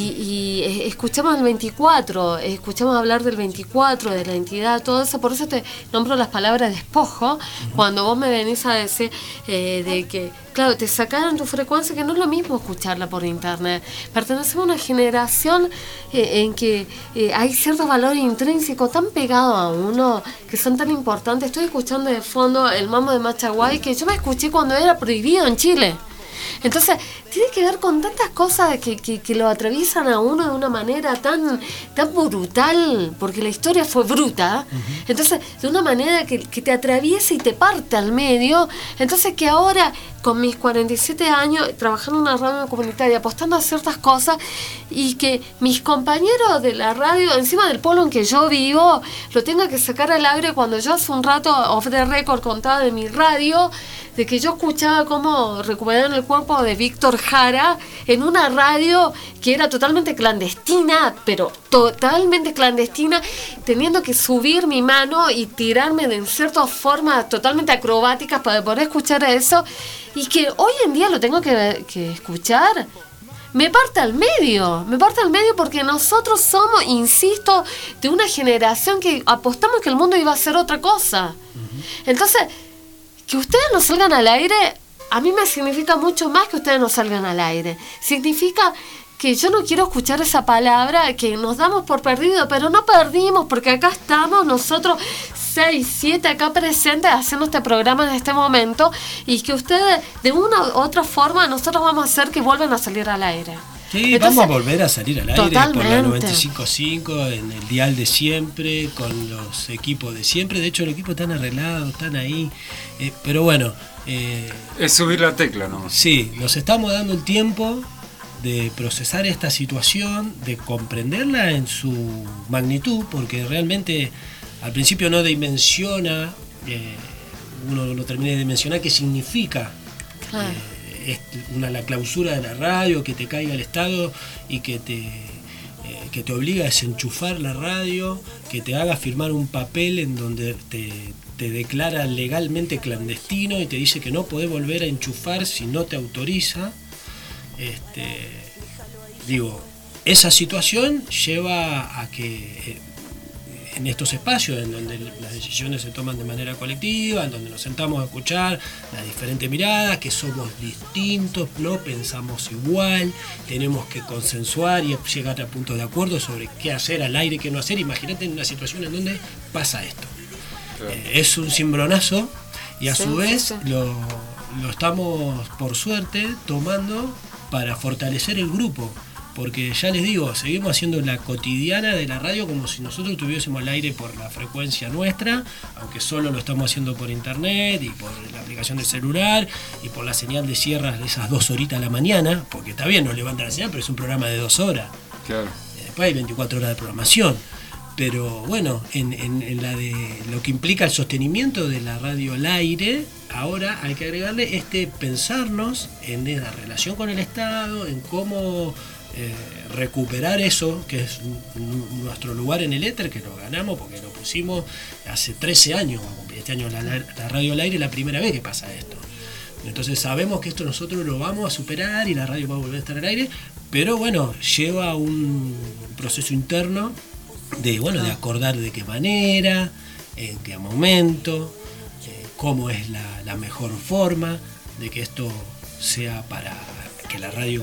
y escuchamos el veinticuatro, escuchamos hablar del veinticuatro, de la entidad, todo eso. Por eso te nombro las palabras despojo, uh-huh. cuando vos me venís a decir eh, de que, claro, te sacaron tu frecuencia, que no es lo mismo escucharla por internet. Pertenecemos a una generación eh, en que eh, hay ciertos valores intrínsecos tan pegados a uno, que son tan importantes. Estoy escuchando de fondo el mambo de Machaguay, que yo me escuché cuando era prohibido en Chile. Entonces, tiene que ver con tantas cosas que, que, que lo atraviesan a uno de una manera tan, tan brutal, porque la historia fue bruta. Uh-huh. Entonces, de una manera que, que te atraviesa y te parte al medio. Entonces, que ahora, con mis cuarenta y siete años, trabajando en una radio comunitaria, apostando a ciertas cosas, y que mis compañeros de la radio, encima del pueblo en que yo vivo, lo tenga que sacar al aire cuando yo hace un rato, off the record, contaba de mi radio, de que yo escuchaba cómo recuperaron el cuerpo de Víctor Jara en una radio que era totalmente clandestina, pero totalmente clandestina, teniendo que subir mi mano y tirarme de en ciertas formas totalmente acrobáticas para poder escuchar eso, y que hoy en día lo tengo que, que escuchar. Me parte al medio, me parte al medio porque nosotros somos, insisto, de una generación que apostamos que el mundo iba a ser otra cosa. Uh-huh. Entonces, que ustedes no salgan al aire, a mí me significa mucho más que ustedes no salgan al aire. Significa que yo no quiero escuchar esa palabra, que nos damos por perdido, pero no perdimos, porque acá estamos nosotros seis, siete acá presentes haciendo este programa en este momento y que ustedes, de una u otra forma, nosotros vamos a hacer que vuelvan a salir al aire. Sí, Entonces, vamos a volver a salir al aire totalmente. por la noventa y cinco punto cinco, en el dial de siempre, con los equipos de siempre. De hecho, los equipos están arreglados, están ahí. Eh, pero bueno... Eh, es subir la tecla, ¿no? Sí, nos estamos dando el tiempo de procesar esta situación, de comprenderla en su magnitud, porque realmente al principio no dimensiona, eh, uno no termina de dimensionar qué significa claro. eh, es una, la clausura de la radio, que te caiga el Estado y que te, eh, que te obliga a desenchufar la radio, que te haga firmar un papel en donde te, te declara legalmente clandestino y te dice que no podés volver a enchufar si no te autoriza. Este, digo, esa situación lleva a que eh, en estos espacios en donde las decisiones se toman de manera colectiva, en donde nos sentamos a escuchar las diferentes miradas, que somos distintos, no pensamos igual, tenemos que consensuar y llegar a puntos de acuerdo sobre qué hacer al aire, qué no hacer. Imagínate en una situación en donde pasa esto. Claro. Eh, es un cimbronazo y a sí, su vez sí, sí. Lo, lo estamos, por suerte, tomando para fortalecer el grupo, porque ya les digo, seguimos haciendo la cotidiana de la radio como si nosotros tuviésemos el aire por la frecuencia nuestra, aunque solo lo estamos haciendo por internet y por la aplicación del celular y por la señal de sierras de esas dos horitas a la mañana, porque está bien, nos levanta la señal, pero es un programa de dos horas. Claro. Después hay veinticuatro horas de programación. Pero bueno, en, en, en la de lo que implica el sostenimiento de la radio al aire, ahora hay que agregarle este pensarnos en la relación con el Estado, en cómo eh, recuperar eso, que es nuestro lugar en el éter, que lo ganamos porque lo pusimos hace trece años, este año la, la radio al aire es la primera vez que pasa esto. Entonces sabemos que esto nosotros lo vamos a superar y la radio va a volver a estar al aire, pero bueno, lleva un proceso interno de bueno de acordar de qué manera, en qué momento, eh, cómo es la, la mejor forma de que esto sea para que la radio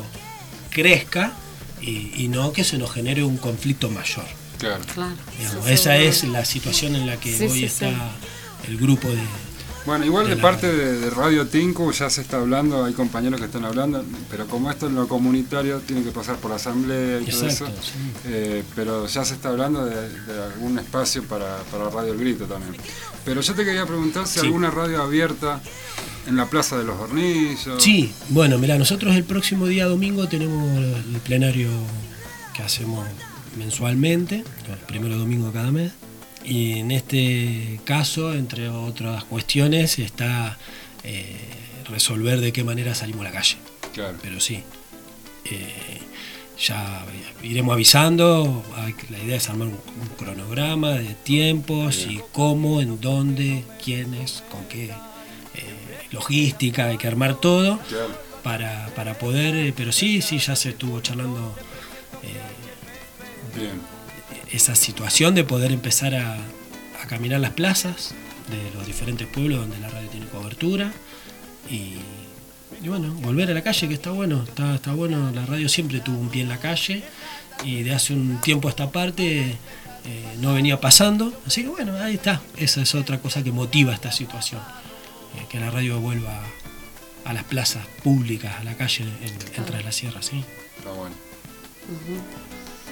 crezca y, y no que se nos genere un conflicto mayor. Claro. claro. Digamos, esa es la situación en la que sí, hoy sí, está sí. el grupo de... Bueno, igual de, de parte de, de Radio Tinku ya se está hablando, hay compañeros que están hablando, pero como esto es lo comunitario, tiene que pasar por la asamblea y Exacto, todo eso. Sí. Eh, pero ya se está hablando de, de algún espacio para, para Radio El Grito también. Pero yo te quería preguntar si sí. alguna radio abierta en la Plaza de los Hornillos. Sí, bueno, mirá, nosotros el próximo día domingo tenemos el plenario que hacemos mensualmente, el primero domingo de cada mes. Y en este caso, entre otras cuestiones, está eh, resolver de qué manera salimos a la calle. Claro. Pero sí, eh, ya iremos avisando. La idea es armar un, un cronograma de tiempos Bien. y cómo, en dónde, quiénes, con qué eh, logística, hay que armar todo claro. para, para poder. Eh, pero sí, sí, ya se estuvo charlando. Eh, Bien. Esa situación de poder empezar a, a caminar las plazas de los diferentes pueblos donde la radio tiene cobertura y, y bueno, volver a la calle, que está bueno, está, está bueno, la radio siempre tuvo un pie en la calle y de hace un tiempo a esta parte eh, no venía pasando, así que bueno, ahí está, esa es otra cosa que motiva esta situación, eh, que la radio vuelva a las plazas públicas, a la calle en, en Tras las Sierras, ¿sí? Está bueno. Uh-huh.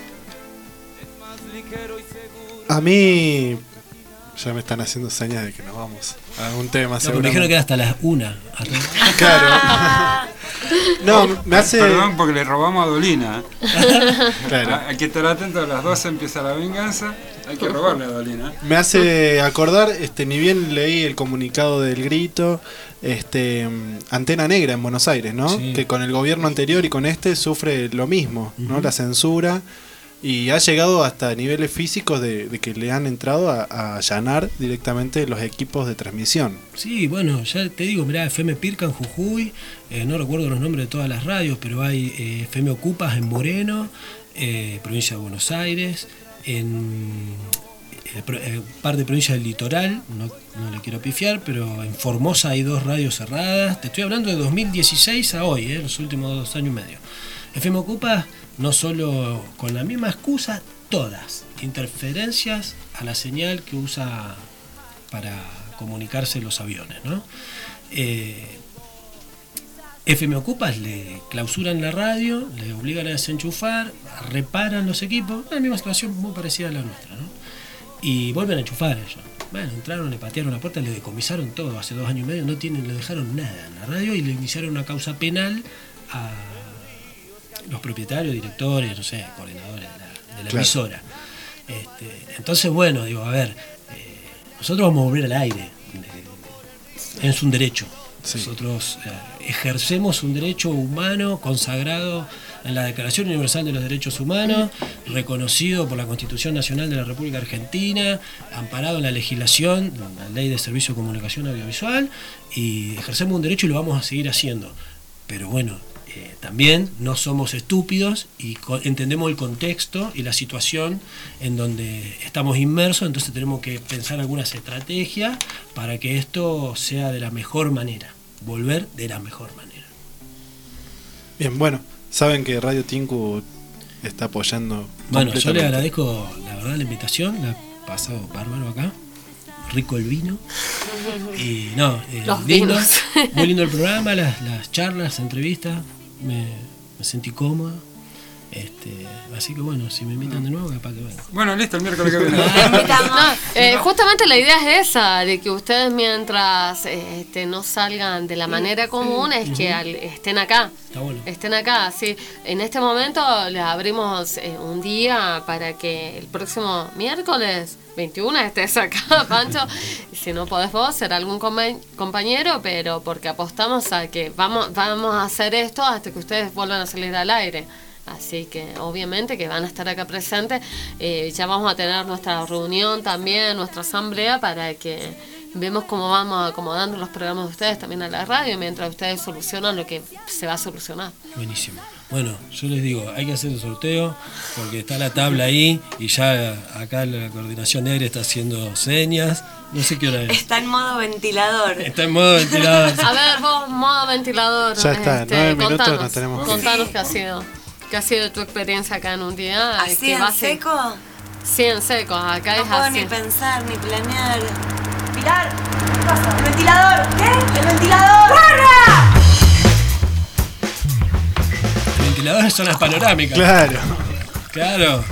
A mí ya me están haciendo señas de que nos vamos a un tema. No, me dijeron que era hasta las una. Claro. No, me hace... Perdón porque le robamos a Dolina. Claro. Hay que estar atento, a las doce empieza la venganza. Hay que robarle a Dolina. Me hace acordar, este, ni bien leí el comunicado del Grito, este, Antena Negra en Buenos Aires, ¿no? Sí. Que con el gobierno anterior y con este sufre lo mismo, ¿no? Uh-huh. La censura. Y ha llegado hasta niveles físicos de, de que le han entrado a, a allanar directamente los equipos de transmisión. Sí, bueno, ya te digo, mirá, F M Pirca en Jujuy, eh, no recuerdo los nombres de todas las radios, pero hay eh, F M Ocupas en Moreno, eh, provincia de Buenos Aires, en eh, par de provincias del litoral, no, no le quiero pifiar, pero en Formosa hay dos radios cerradas. Te estoy hablando de dos mil dieciséis a hoy, eh, los últimos dos años y medio. F M Ocupas, no solo con la misma excusa, todas interferencias a la señal que usa para comunicarse los aviones, ¿no? Eh, F M Ocupas le clausuran la radio, le obligan a desenchufar, reparan los equipos, la misma situación muy parecida a la nuestra, ¿no? Y vuelven a enchufar ellos. Bueno, entraron, le patearon la puerta, le decomisaron todo, hace dos años y medio no tienen, le dejaron nada en la radio y le iniciaron una causa penal a los propietarios, directores, no sé, coordinadores de la, de la Claro. emisora. Este, entonces, bueno, digo, a ver, eh, nosotros vamos a volver al aire, eh, es un derecho. Sí. Nosotros eh, ejercemos un derecho humano consagrado en la Declaración Universal de los Derechos Humanos, reconocido por la Constitución Nacional de la República Argentina, amparado en la legislación, la Ley de Servicio de Comunicación Audiovisual, y ejercemos un derecho y lo vamos a seguir haciendo. Pero bueno, eh, también no somos estúpidos y co- entendemos el contexto y la situación en donde estamos inmersos, entonces tenemos que pensar algunas estrategias para que esto sea de la mejor manera, volver de la mejor manera. Bien, bueno, saben que Radio Tinku está apoyando. Bueno, yo le completamente. agradezco la verdad la invitación, la he pasado bárbaro acá, rico el vino y no, eh, Los lindo, vinos. muy lindo el programa, las, las charlas, las entrevistas, me, me sentí cómoda, este, así que bueno, si me invitan de nuevo capaz que vengo. Bueno, listo, el miércoles que viene. No, eh, justamente la idea es esa, de que ustedes mientras eh, este, no salgan de la manera común, es que al- estén acá. Está bueno. Estén acá, sí. En este momento les abrimos eh, un día para que el próximo miércoles veintiuno estés acá, Pancho. Y si no podés vos, será algún compa- compañero, pero porque apostamos a que vamos, vamos a hacer esto hasta que ustedes vuelvan a salir al aire. Así que obviamente que van a estar acá presentes. Eh, ya vamos a tener nuestra reunión también, nuestra asamblea, para que vemos cómo vamos acomodando los programas de ustedes también a la radio, mientras ustedes solucionan lo que se va a solucionar. Buenísimo. Bueno, yo les digo, hay que hacer un sorteo porque está la tabla ahí y ya acá la coordinación de aire está haciendo señas. No sé qué hora es. Está en modo ventilador. Está en modo ventilador. A ver, vos, modo ventilador. Ya está, en nueve minutos contanos, nos tenemos que ir. contanos qué ha sido. ¿Qué ha sido tu experiencia acá en un día? ¿Así ¿Qué en va a ser? seco? Sí, en seco. Acá No es puedo así. ni pensar, ni planear. Pilar, ¿qué pasa? ¿El ventilador? ¿Qué? ¿El ventilador? ¡Guarda! El ventilador son las panorámicas. Claro. Claro.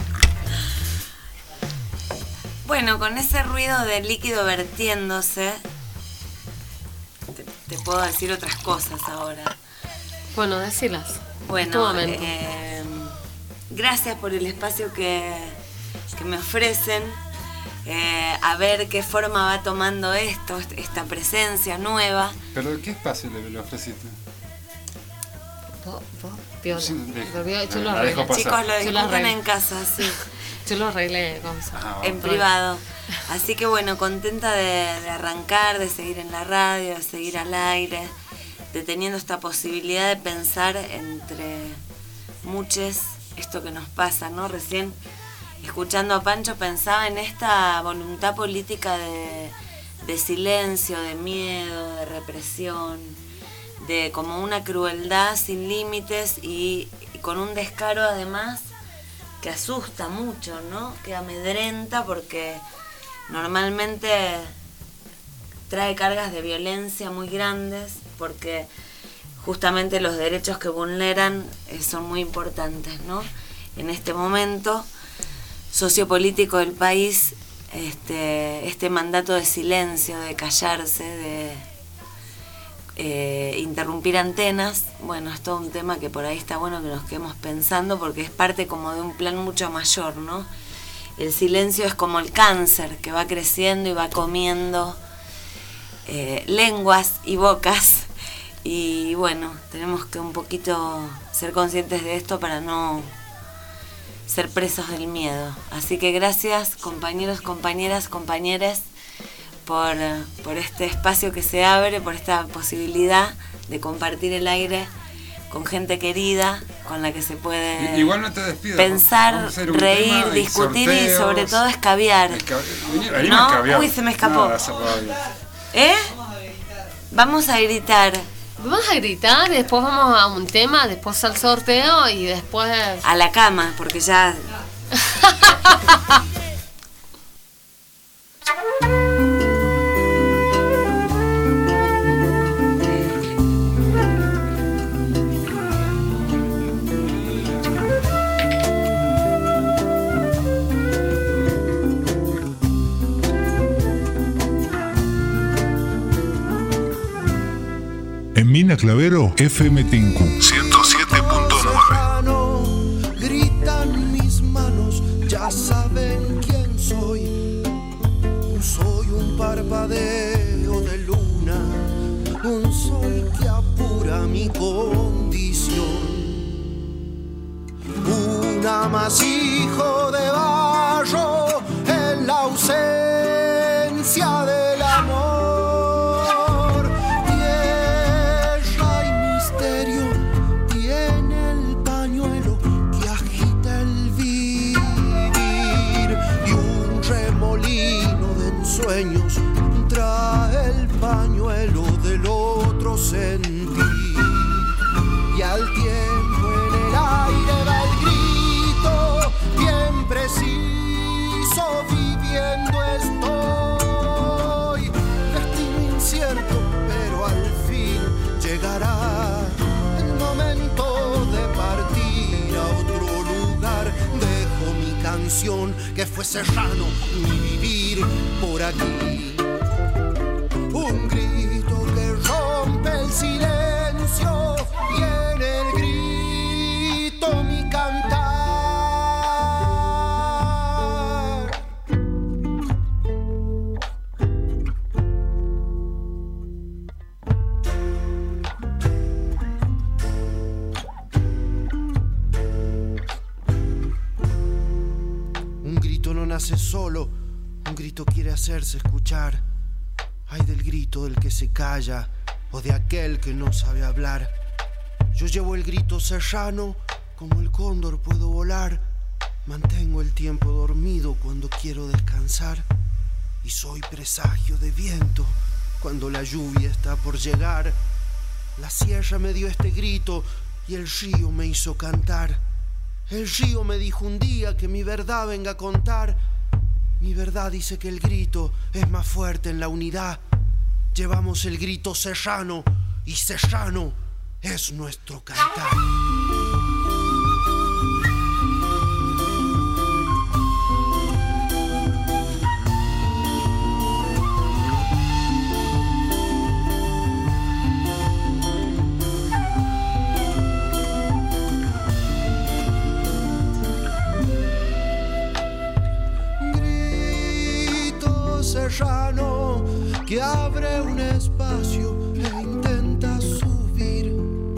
Bueno, con ese ruido de líquido vertiéndose, te, te puedo decir otras cosas ahora. Bueno, decilas. Tu Bueno, momento. eh, gracias por el espacio que, que me ofrecen. Eh, a ver qué forma va tomando esto, esta presencia nueva. ¿Pero qué espacio le, le ofreciste? Vos, vos, piola. Sí, de- Lo vio- yo la- lo la arreglé. dejo pasar. Chicos, lo Yo lo discuten arreglé. en casa, sí. Yo lo arreglé, Gonzo. Ah, En privado. Así que bueno, contenta de, de arrancar, de seguir en la radio, de seguir al aire, de teniendo esta posibilidad de pensar entre muchos esto que nos pasa, ¿no? Recién escuchando a Pancho pensaba en esta voluntad política de, de silencio, de miedo, de represión, de como una crueldad sin límites y, y con un descaro además que asusta mucho, ¿no? Que amedrenta porque normalmente trae cargas de violencia muy grandes porque justamente los derechos que vulneran eh, son muy importantes, ¿no? En este momento sociopolítico del país, este, este mandato de silencio, de callarse, de eh, interrumpir antenas, bueno, es todo un tema que por ahí está bueno que nos quedemos pensando porque es parte como de un plan mucho mayor, ¿no? El silencio es como el cáncer que va creciendo y va comiendo eh, lenguas y bocas y bueno, tenemos que un poquito ser conscientes de esto para no ser presos del miedo. Así que gracias compañeros, compañeras, compañeres por, por este espacio que se abre, por esta posibilidad de compartir el aire con gente querida, con la que se puede Igual no te despidas. pensar, Vamos a hacer un reír, tema y discutir y sorteos. sobre todo escabiar. Venimos a ¿No? escabiar. Uy, se me escapó. Nada, esa radio. ¿Eh? Vamos a gritar. Vamos a gritar, después vamos a un tema, después al sorteo y después... A la cama, porque ya... Mina Clavero, F M Tinku, ciento siete punto nueve. Gritan mis manos, ya saben quién soy. Soy un parpadeo de luna, un sol que apura mi condición. Un amasijo de barro en la ausencia del amor. Tierra y misterio tiene el pañuelo que agita el vivir. Y un remolino de ensueños trae el pañuelo del otro sentir. Y al tiempo en el aire va el grito, bien preciso, viviendo estoy. Destino incierto, pero al fin llegará el momento de partir a otro lugar. Dejo mi canción que fue serrano, mi vivir por aquí. Un grito que rompe el silencio y en el grito mi cantar. Un grito no nace solo, un grito quiere hacerse escuchar. Ay del grito del que se calla o de aquel que no sabe hablar. Yo llevo el grito serrano, como el cóndor puedo volar. Mantengo el tiempo dormido cuando quiero descansar. Y soy presagio de viento cuando la lluvia está por llegar. La sierra me dio este grito y el río me hizo cantar. El río me dijo un día que mi verdad venga a contar. Mi verdad dice que el grito es más fuerte en la unidad. Llevamos el grito serrano y serrano es nuestro cantar. Serrano que abre un espacio e intenta subir.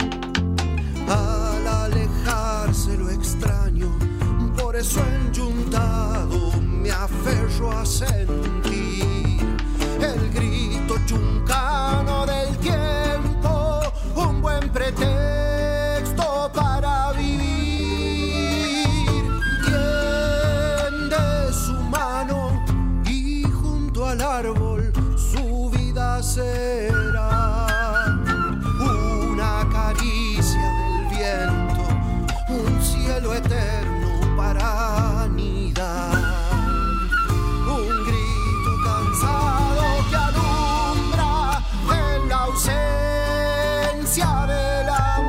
Al alejarse lo extraño, por eso enyuntado me aferro a sentir el grito chuncano del tiempo, un buen pretexto para vivir. Tiende su mano al árbol, su vida será una caricia del viento, un cielo eterno para anidar. Un grito cansado que alumbra en la ausencia del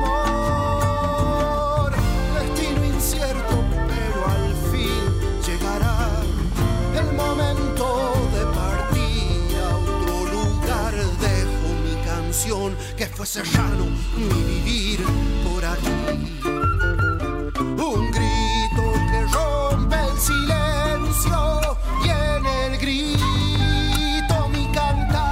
amor. Destino incierto, pero al fin llegará el momento de partir a otro lugar. Dejo mi canción que fue serrano, mi vivir por aquí. Un grito que rompe el silencio y en el grito mi cantar.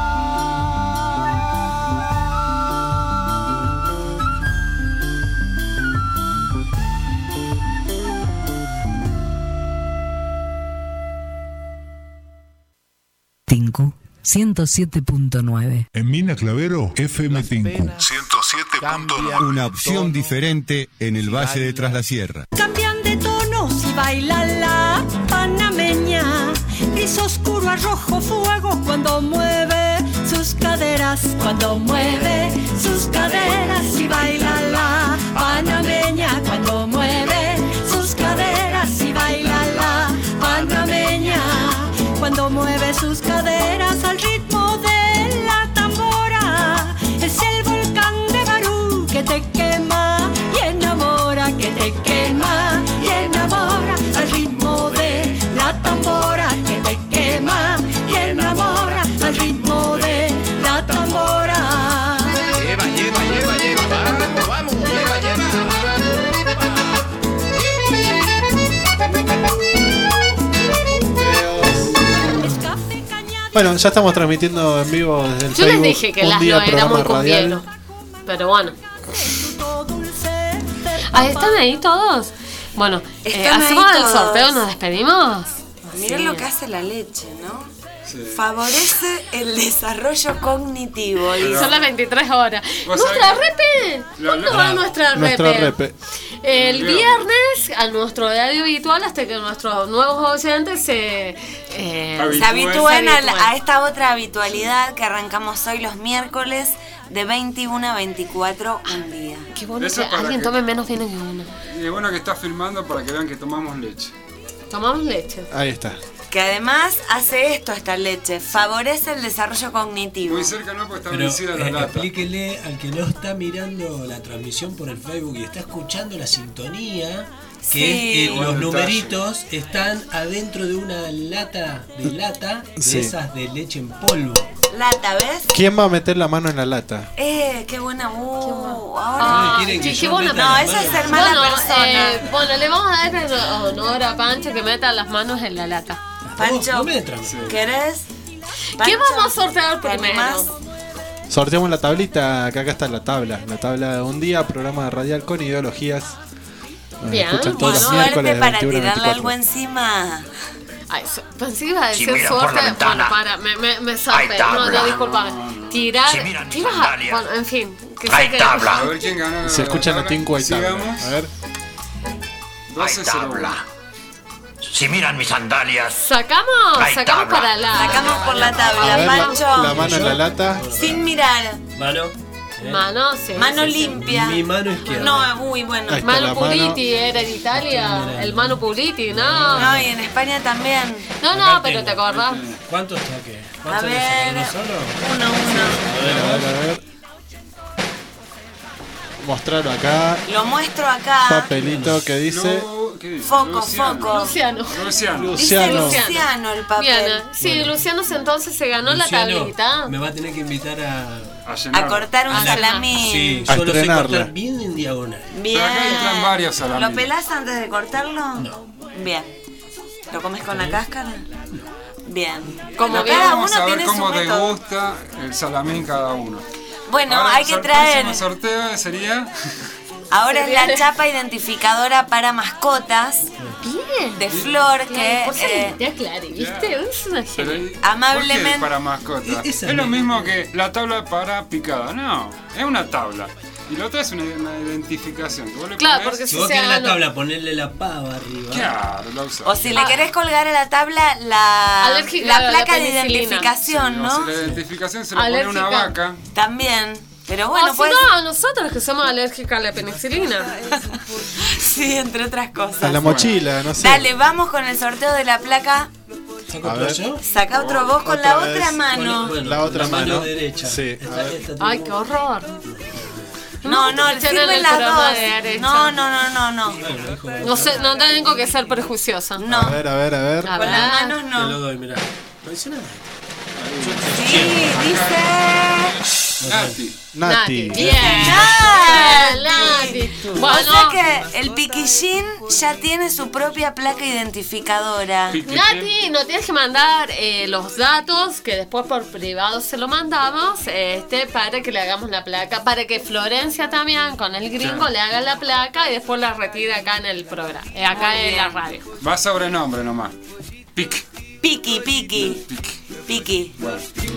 Tinku ciento siete punto nueve. En Mina Clavero, F M Tinku, ciento siete punto nueve. Una opción diferente en el Valle de Tras la Sierra. Cambian de tonos y baila la panameña. Gris oscuro a rojo fuego cuando mueve sus caderas. Cuando mueve sus caderas y baila la panameña. Cuando mueve sus caderas y baila la panameña. Cuando mueve sus caderas al ritmo de la tambora. Es el volcán de Barú que te quema y enamora, que te quema y enamora al ritmo de la tambora, que te quema y enamora al ritmo de la tambora. Lleva, lleva, lleva. Bueno, ya estamos transmitiendo en vivo desde el Yo Facebook. les dije que un las día no era programa muy radial. cumbiero. Pero bueno. Ahí están ahí todos. Bueno, eh, Están ahí hacemos el todos. sorteo, nos despedimos. Miren Sí. lo que hace la leche, ¿no? Favorece el desarrollo cognitivo. dice. Son las veintitrés horas. ¿Vos ¡Nuestra sabés repe! ¿Cuándo va nuestra Nuestra repe? repe. El viernes, a nuestro horario habitual, hasta que nuestros nuevos oyentes se, eh, Se habitúen a, la- habitúen. a esta otra habitualidad que arrancamos hoy los miércoles de veintiuno a veinticuatro un día. Qué bueno Eso que para alguien que- tome menos vino que uno. Y es bueno que está filmando para que vean que tomamos leche. Tomamos leche. Ahí está. Que además hace esto esta leche, favorece el desarrollo cognitivo. Muy cerca no, porque está Pero vencida la eh, lata. explíquele al que no está mirando la transmisión por el Facebook y está escuchando la sintonía, que Sí. es, eh, Buen los detalle. numeritos están adentro de una lata de lata de Sí. esas de leche en polvo. Lata, ¿ves? ¿Quién va a meter la mano en la lata? Eh, qué buena. Uh, ahora. Ah, ¿quieren que qué- yo qué buena meta No, las eso es manos? ser mala bueno, persona. eh, bueno, le vamos a dar el honor a Pancho que meta las manos en la lata. Pancho, No me entran. ¿querés? ¿Qué Pancho, vamos a sortear ¿te primero? animás? Sorteamos la tablita, que acá está la tabla. La tabla de un día, programa radial con ideologías. Nos Bien, escuchan todos los Suerte miércoles de para veintiuno a tirarle algo veinticuatro. encima. Ay, so- pensé que iba a Si decir miran por la suerte. ventana, Bueno, para, me, me, me hay zafé. No, tabla. no, discúlpame. Tirar. Si miran mis tiras a- sandalias, bueno, en fin. Que hay sé que- tabla. A ver quién ganó. Se escucha en la Tinku ahí tabla. Sigamos. A ver. doce cero uno. Si miran mis sandalias. Sacamos, Hay sacamos tabla. para la. Sacamos por la A tabla, ver, la, Pancho. la mano en la lata. Sin mirar. Mano. ¿eh? Mano, sí. Mano sí, sí. limpia. Mi mano izquierda. No, muy bueno. Ahí está Mano la mano. Puliti era en Italia. El Mano Puliti, no. No, y en España también. No, no, pero te acordás. ¿Cuántos saqué? A ¿Cuántos le saqué? ver. ¿Uno solo? Uno, uno. A ver, a ver, a ver. Mostrarlo acá. Lo muestro acá. Papelito que dice. Lu- ¿qué dice? Foco, Luciano. foco. Luciano. Luciano. Dice Luciano. Luciano el papel. Luciano. Sí, Luciano entonces se ganó Luciano, la tablita. me va a tener que invitar a... A llenar. A cortar un A la- salamín. Sí, A yo lo sé estrenarla. cortar bien en diagonal. Bien. Pero acá entran varios a la ¿Lo mina. pelás antes de cortarlo? No. Bien. ¿Lo comes con la cáscara? Bien. Como Acá cada vamos uno a ver tiene cómo su método. degusta el salamín cada uno. Bueno, Ahora, hay que el traer. próximo sorteo sería Ahora es la chapa identificadora para mascotas Bien. de Flor que Claro, ¿por qué eh, le a Clary, viste? Es una Pero, genia. ¿y Amablemente- por qué para mascotas? E- Es esa lo es- mismo que la tabla para picada. No, es una tabla. Y la otra es una, una identificación. que vos le Claro, ponés- porque Si si vos se querés la ganó. tabla, ponerle la pava arriba. Claro, la usás. o si le querés colgar a la tabla la, Alérgica la a la placa de penicilina. identificación, O ¿no? si la identificación se la pone una Alérgica. vaca. También. Pero bueno, o si pues no, a nosotros que somos alérgicas a la penicilina. sí, entre otras cosas. A la mochila, no sé. Dale, vamos con el sorteo de la placa. ¿Saco A otro ver. yo? Saca otro vos con Otra la vez. otra mano. Bueno, La otra mano mano. derecha. Sí, a Esta- ver. esta tengo- Ay, qué horror. No, no, Te echan en sirven el las programa dos. de derecha. No, no, no, no, no. Bueno, dijo- No sé, no tengo que ser prejuiciosa. No. A ver, a ver, a ver. A Con ver. las manos Te lo no. doy, mirá. No dice nada. Sí, dice. Nati. Nati. Bien. Nati. Nati. O Bueno, sea que el piquillín ya tiene su propia placa identificadora. Nati, nos tienes que mandar eh, los datos que después por privado se lo mandamos este, para que le hagamos la placa, para que Florencia también con el gringo Claro. le haga la placa y después la retire acá en el programa, eh, acá Muy en la bien. radio. Va sobrenombre nomás. Pic. Piqui, piqui. Piqui. Bueno.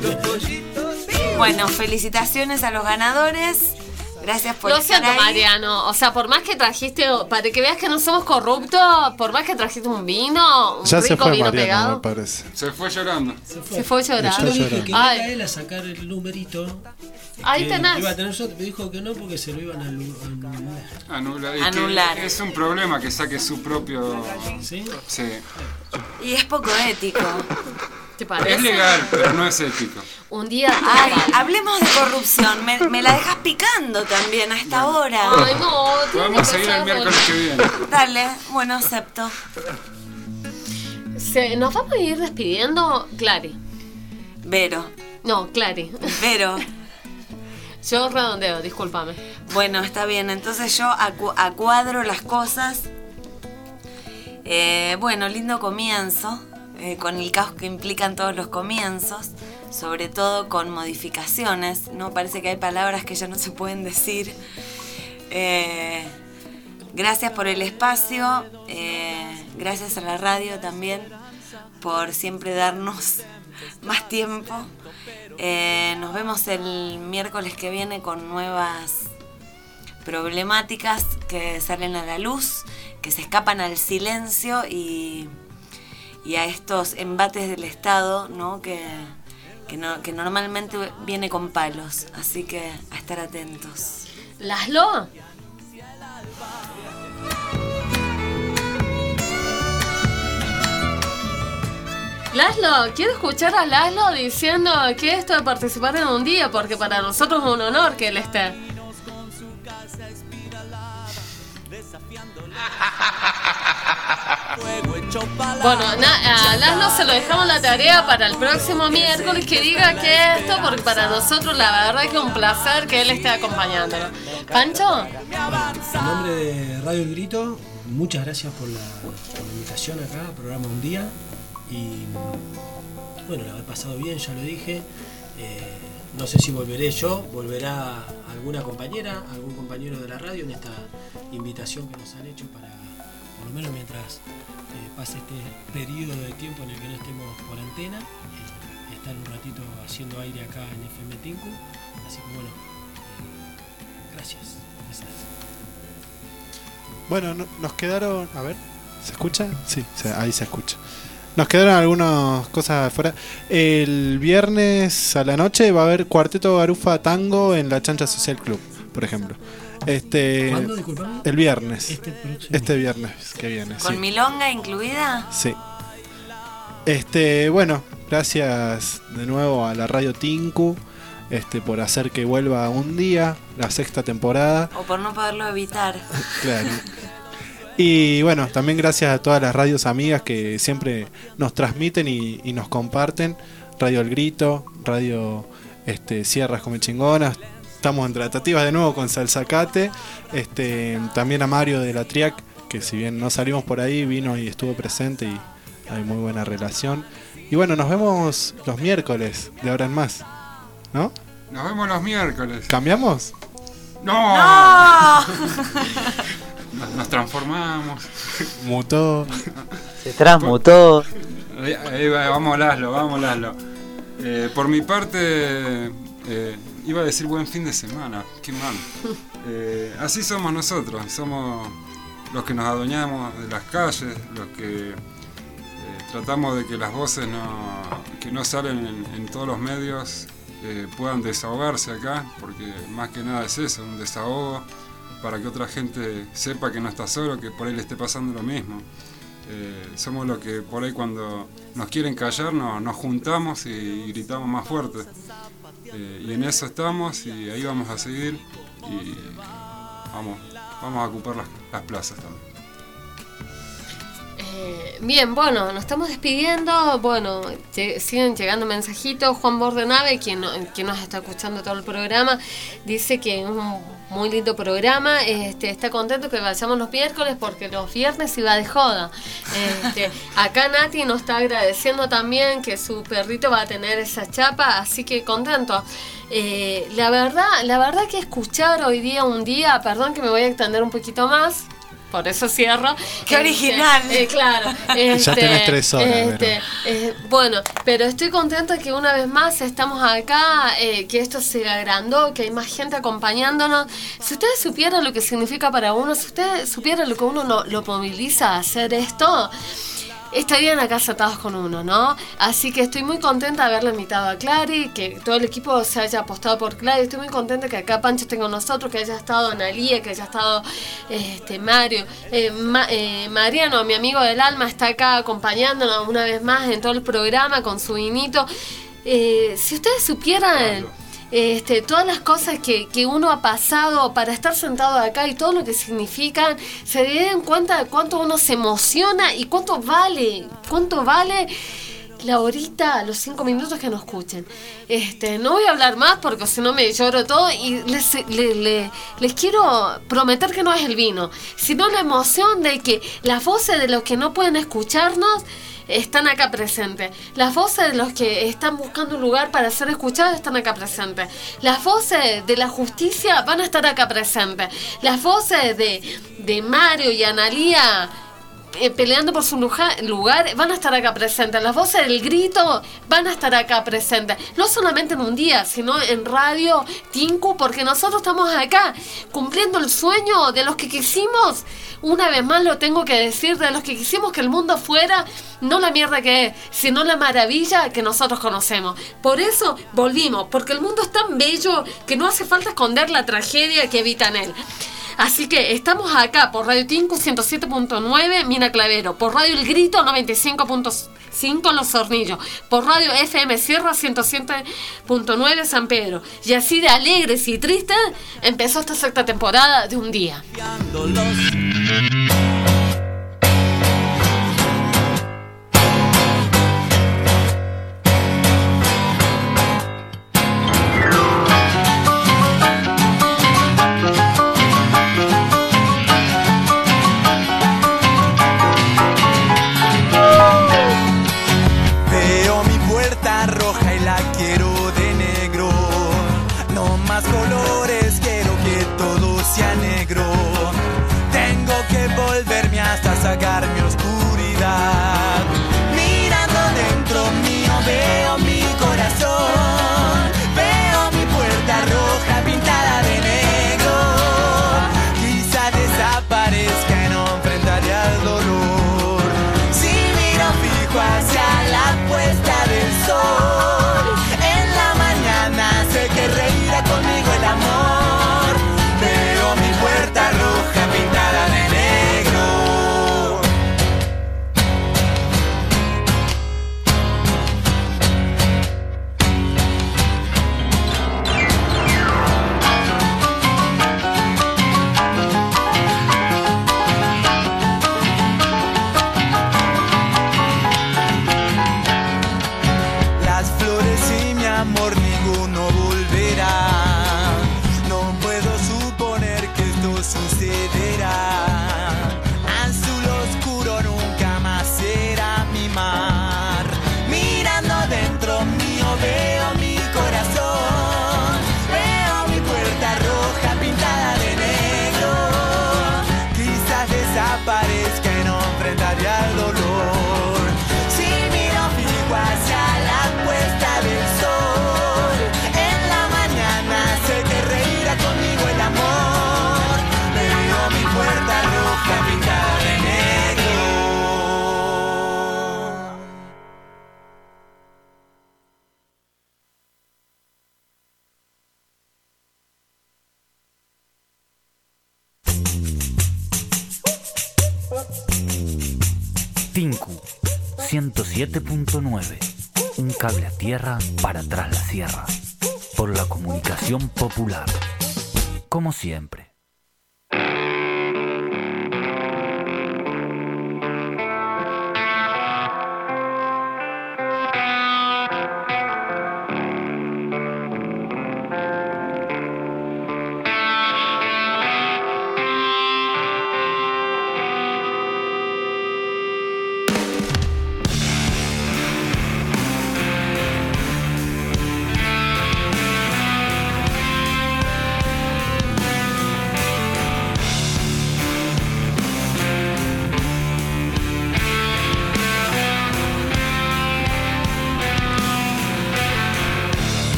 Bueno, felicitaciones a los ganadores. Gracias por Lo estar siento, ahí. Mariano. O sea, por más que trajiste, para que veas que no somos corruptos, por más que trajiste un vino, un Ya se rico fue vino Mariano, pegado, me parece. Se fue llorando. se fue Yo llorando. dije que Ay. iba él a sacar el numerito. Ahí que tenés. Iba a tener suerte, me dijo que no porque se lo iban a anular. Anular. Es que Anular. Es un problema que saque su propio. ¿Sí? Sí. Y es poco ético. ¿Te parece? Es legal, pero no es ético. Un día. Ay, hablemos de corrupción. Me, me la dejas picando también a esta hora. Ay, no, tiene Vamos a que seguir el ser- miércoles que viene. Dale, bueno, acepto. Se- nos vamos a ir despidiendo, Clary. Vero. No, Clary. Vero. Yo redondeo, discúlpame. Bueno, está bien. Entonces yo acu- acuadro las cosas. Eh, bueno, lindo comienzo. eh, con el caos que implican todos los comienzos, sobre todo con modificaciones, ¿no? Parece que hay palabras que ya no se pueden decir. Eh, gracias por el espacio, eh, gracias a la radio también por siempre darnos más tiempo. Eh, nos vemos el miércoles que viene con nuevas problemáticas que salen a la luz, que se escapan al silencio y, y a estos embates del Estado, ¿no? que, que, no, que normalmente viene con palos. Así que a estar atentos. ¿Laszlo? Laszlo, quiero escuchar a Laszlo diciendo que esto de participar en un día, porque para nosotros es un honor que él esté. Bueno, na, a Laszlo se lo dejamos la tarea para el próximo miércoles, que diga que esto, porque para nosotros la verdad que es un placer que él esté acompañándonos. ¿Pancho? En nombre de Radio El Grito, muchas gracias por la, por la invitación acá, programa Un Día. Y bueno, la he pasado bien, ya lo dije. Eh, no sé si volveré yo, volverá alguna compañera, algún compañero de la radio en esta invitación que nos han hecho para, por lo menos mientras eh, pase este periodo de tiempo en el que no estemos por antena, eh, estar un ratito haciendo aire acá en F M Tinku. Así que bueno, eh, gracias. gracias. Bueno, no, nos quedaron... A ver, ¿se escucha? Sí, se, ahí se escucha. Nos quedaron algunas cosas afuera. El viernes a la noche va a haber Cuarteto Garufa Tango en la Chancha Social Club, por ejemplo. Este, ¿Cuándo, disculpame? El viernes. Este próximo. Este viernes que viene. ¿Con sí. milonga incluida? Sí. Este, bueno, gracias de nuevo a la Radio Tinku, este, por hacer que vuelva un día, la sexta temporada. O por no poderlo evitar. Claro. Y bueno, también gracias a todas las radios amigas que siempre nos transmiten y, y nos comparten. Radio El Grito, Radio este, Sierras Come Chingonas. Estamos en tratativas de nuevo con Salzacate. Este, también a Mario de la Triac, que si bien no salimos por ahí, vino y estuvo presente y hay muy buena relación. Y bueno, nos vemos los miércoles de ahora en más, ¿no? Nos vemos los miércoles. ¿Cambiamos? ¡No! ¡No! Nos, nos transformamos. Mutó. Se transmutó. Ahí, ahí va, vamos a Laszlo, vamos a Laszlo. Eh, por mi parte, eh, iba a decir buen fin de semana. Qué mal. Eh, así somos nosotros. Somos los que nos adueñamos de las calles, los que eh, tratamos de que las voces no, que no salen en, en todos los medios eh, puedan desahogarse acá, porque más que nada es eso, un desahogo, para que otra gente sepa que no está solo, que por ahí le esté pasando lo mismo. Eh, somos los que por ahí cuando nos quieren callar nos, nos juntamos y, y gritamos más fuerte. Eh, y en eso estamos y ahí vamos a seguir y vamos, vamos a ocupar las, las plazas también. Eh, bien, bueno, nos estamos despidiendo. Bueno, te, siguen llegando mensajitos. Juan Bordenave, quien, quien nos está escuchando todo el programa, dice que es un muy lindo programa. Este, está contento que vayamos los miércoles porque los viernes iba de joda. Este, acá Nati nos está agradeciendo también que su perrito va a tener esa chapa, así que contento. Eh, la verdad, la verdad que escuchar hoy día un día, perdón que me voy a extender un poquito más. Por eso cierro. ¡Qué original! Eh, claro. Este, ya tenés tres horas. Este, eh, bueno, pero estoy contenta que una vez más estamos acá, eh, que esto se agrandó, que hay más gente acompañándonos. Si ustedes supieran lo que significa para uno, si ustedes supieran lo que uno lo, lo moviliza a hacer esto, estarían acá sentados con uno, ¿no? Así que estoy muy contenta de haberle invitado a Clary, que todo el equipo se haya apostado por Clary. Estoy muy contenta que acá Pancho esté con nosotros, que haya estado Analía, que haya estado este Mario. Eh, Ma, eh, Mariano, mi amigo del alma, está acá acompañándonos una vez más en todo el programa con su vinito. Eh, si ustedes supieran... Este, todas las cosas que, que uno ha pasado para estar sentado acá y todo lo que significan, se den cuenta de cuánto uno se emociona y cuánto vale, cuánto vale la horita, los cinco minutos que nos escuchen. Este, no voy a hablar más porque si no me lloro todo y les, les, les, les quiero prometer que no es el vino, sino la emoción de que las voces de los que no pueden escucharnos están acá presentes. Las voces de los que están buscando un lugar para ser escuchados están acá presentes. Las voces de la justicia van a estar acá presentes. Las voces de, de Mario y Analía eh, peleando por su lugar, lugar van a estar acá presentes. Las voces del grito van a estar acá presentes. No solamente en un día, sino en Radio Tinku, porque nosotros estamos acá cumpliendo el sueño de los que quisimos. Una vez más lo tengo que decir, de los que quisimos que el mundo fuera no la mierda que es, sino la maravilla que nosotros conocemos. Por eso volvimos, porque el mundo es tan bello que no hace falta esconder la tragedia que habita en él. Así que estamos acá por Radio Tinku ciento siete punto nueve Mina Clavero, por Radio El Grito noventa y cinco punto cinco Los Hornillos, por Radio F M Sierra ciento siete punto nueve San Pedro. Y así de alegres y tristes empezó esta sexta temporada de Un Día. Sacar mi oscuridad. Mirando dentro mío veo mi corazón, veo mi puerta roja pintada de negro. Quizá desaparezca y no enfrentaré al dolor. Si miro fijo hacia la puesta del sol, en la mañana sé que reirá conmigo el amor. Veo mi puerta roja pintada de negro. Tinku ciento siete punto nueve, un cable a tierra para tras la sierra, por la comunicación popular, como siempre.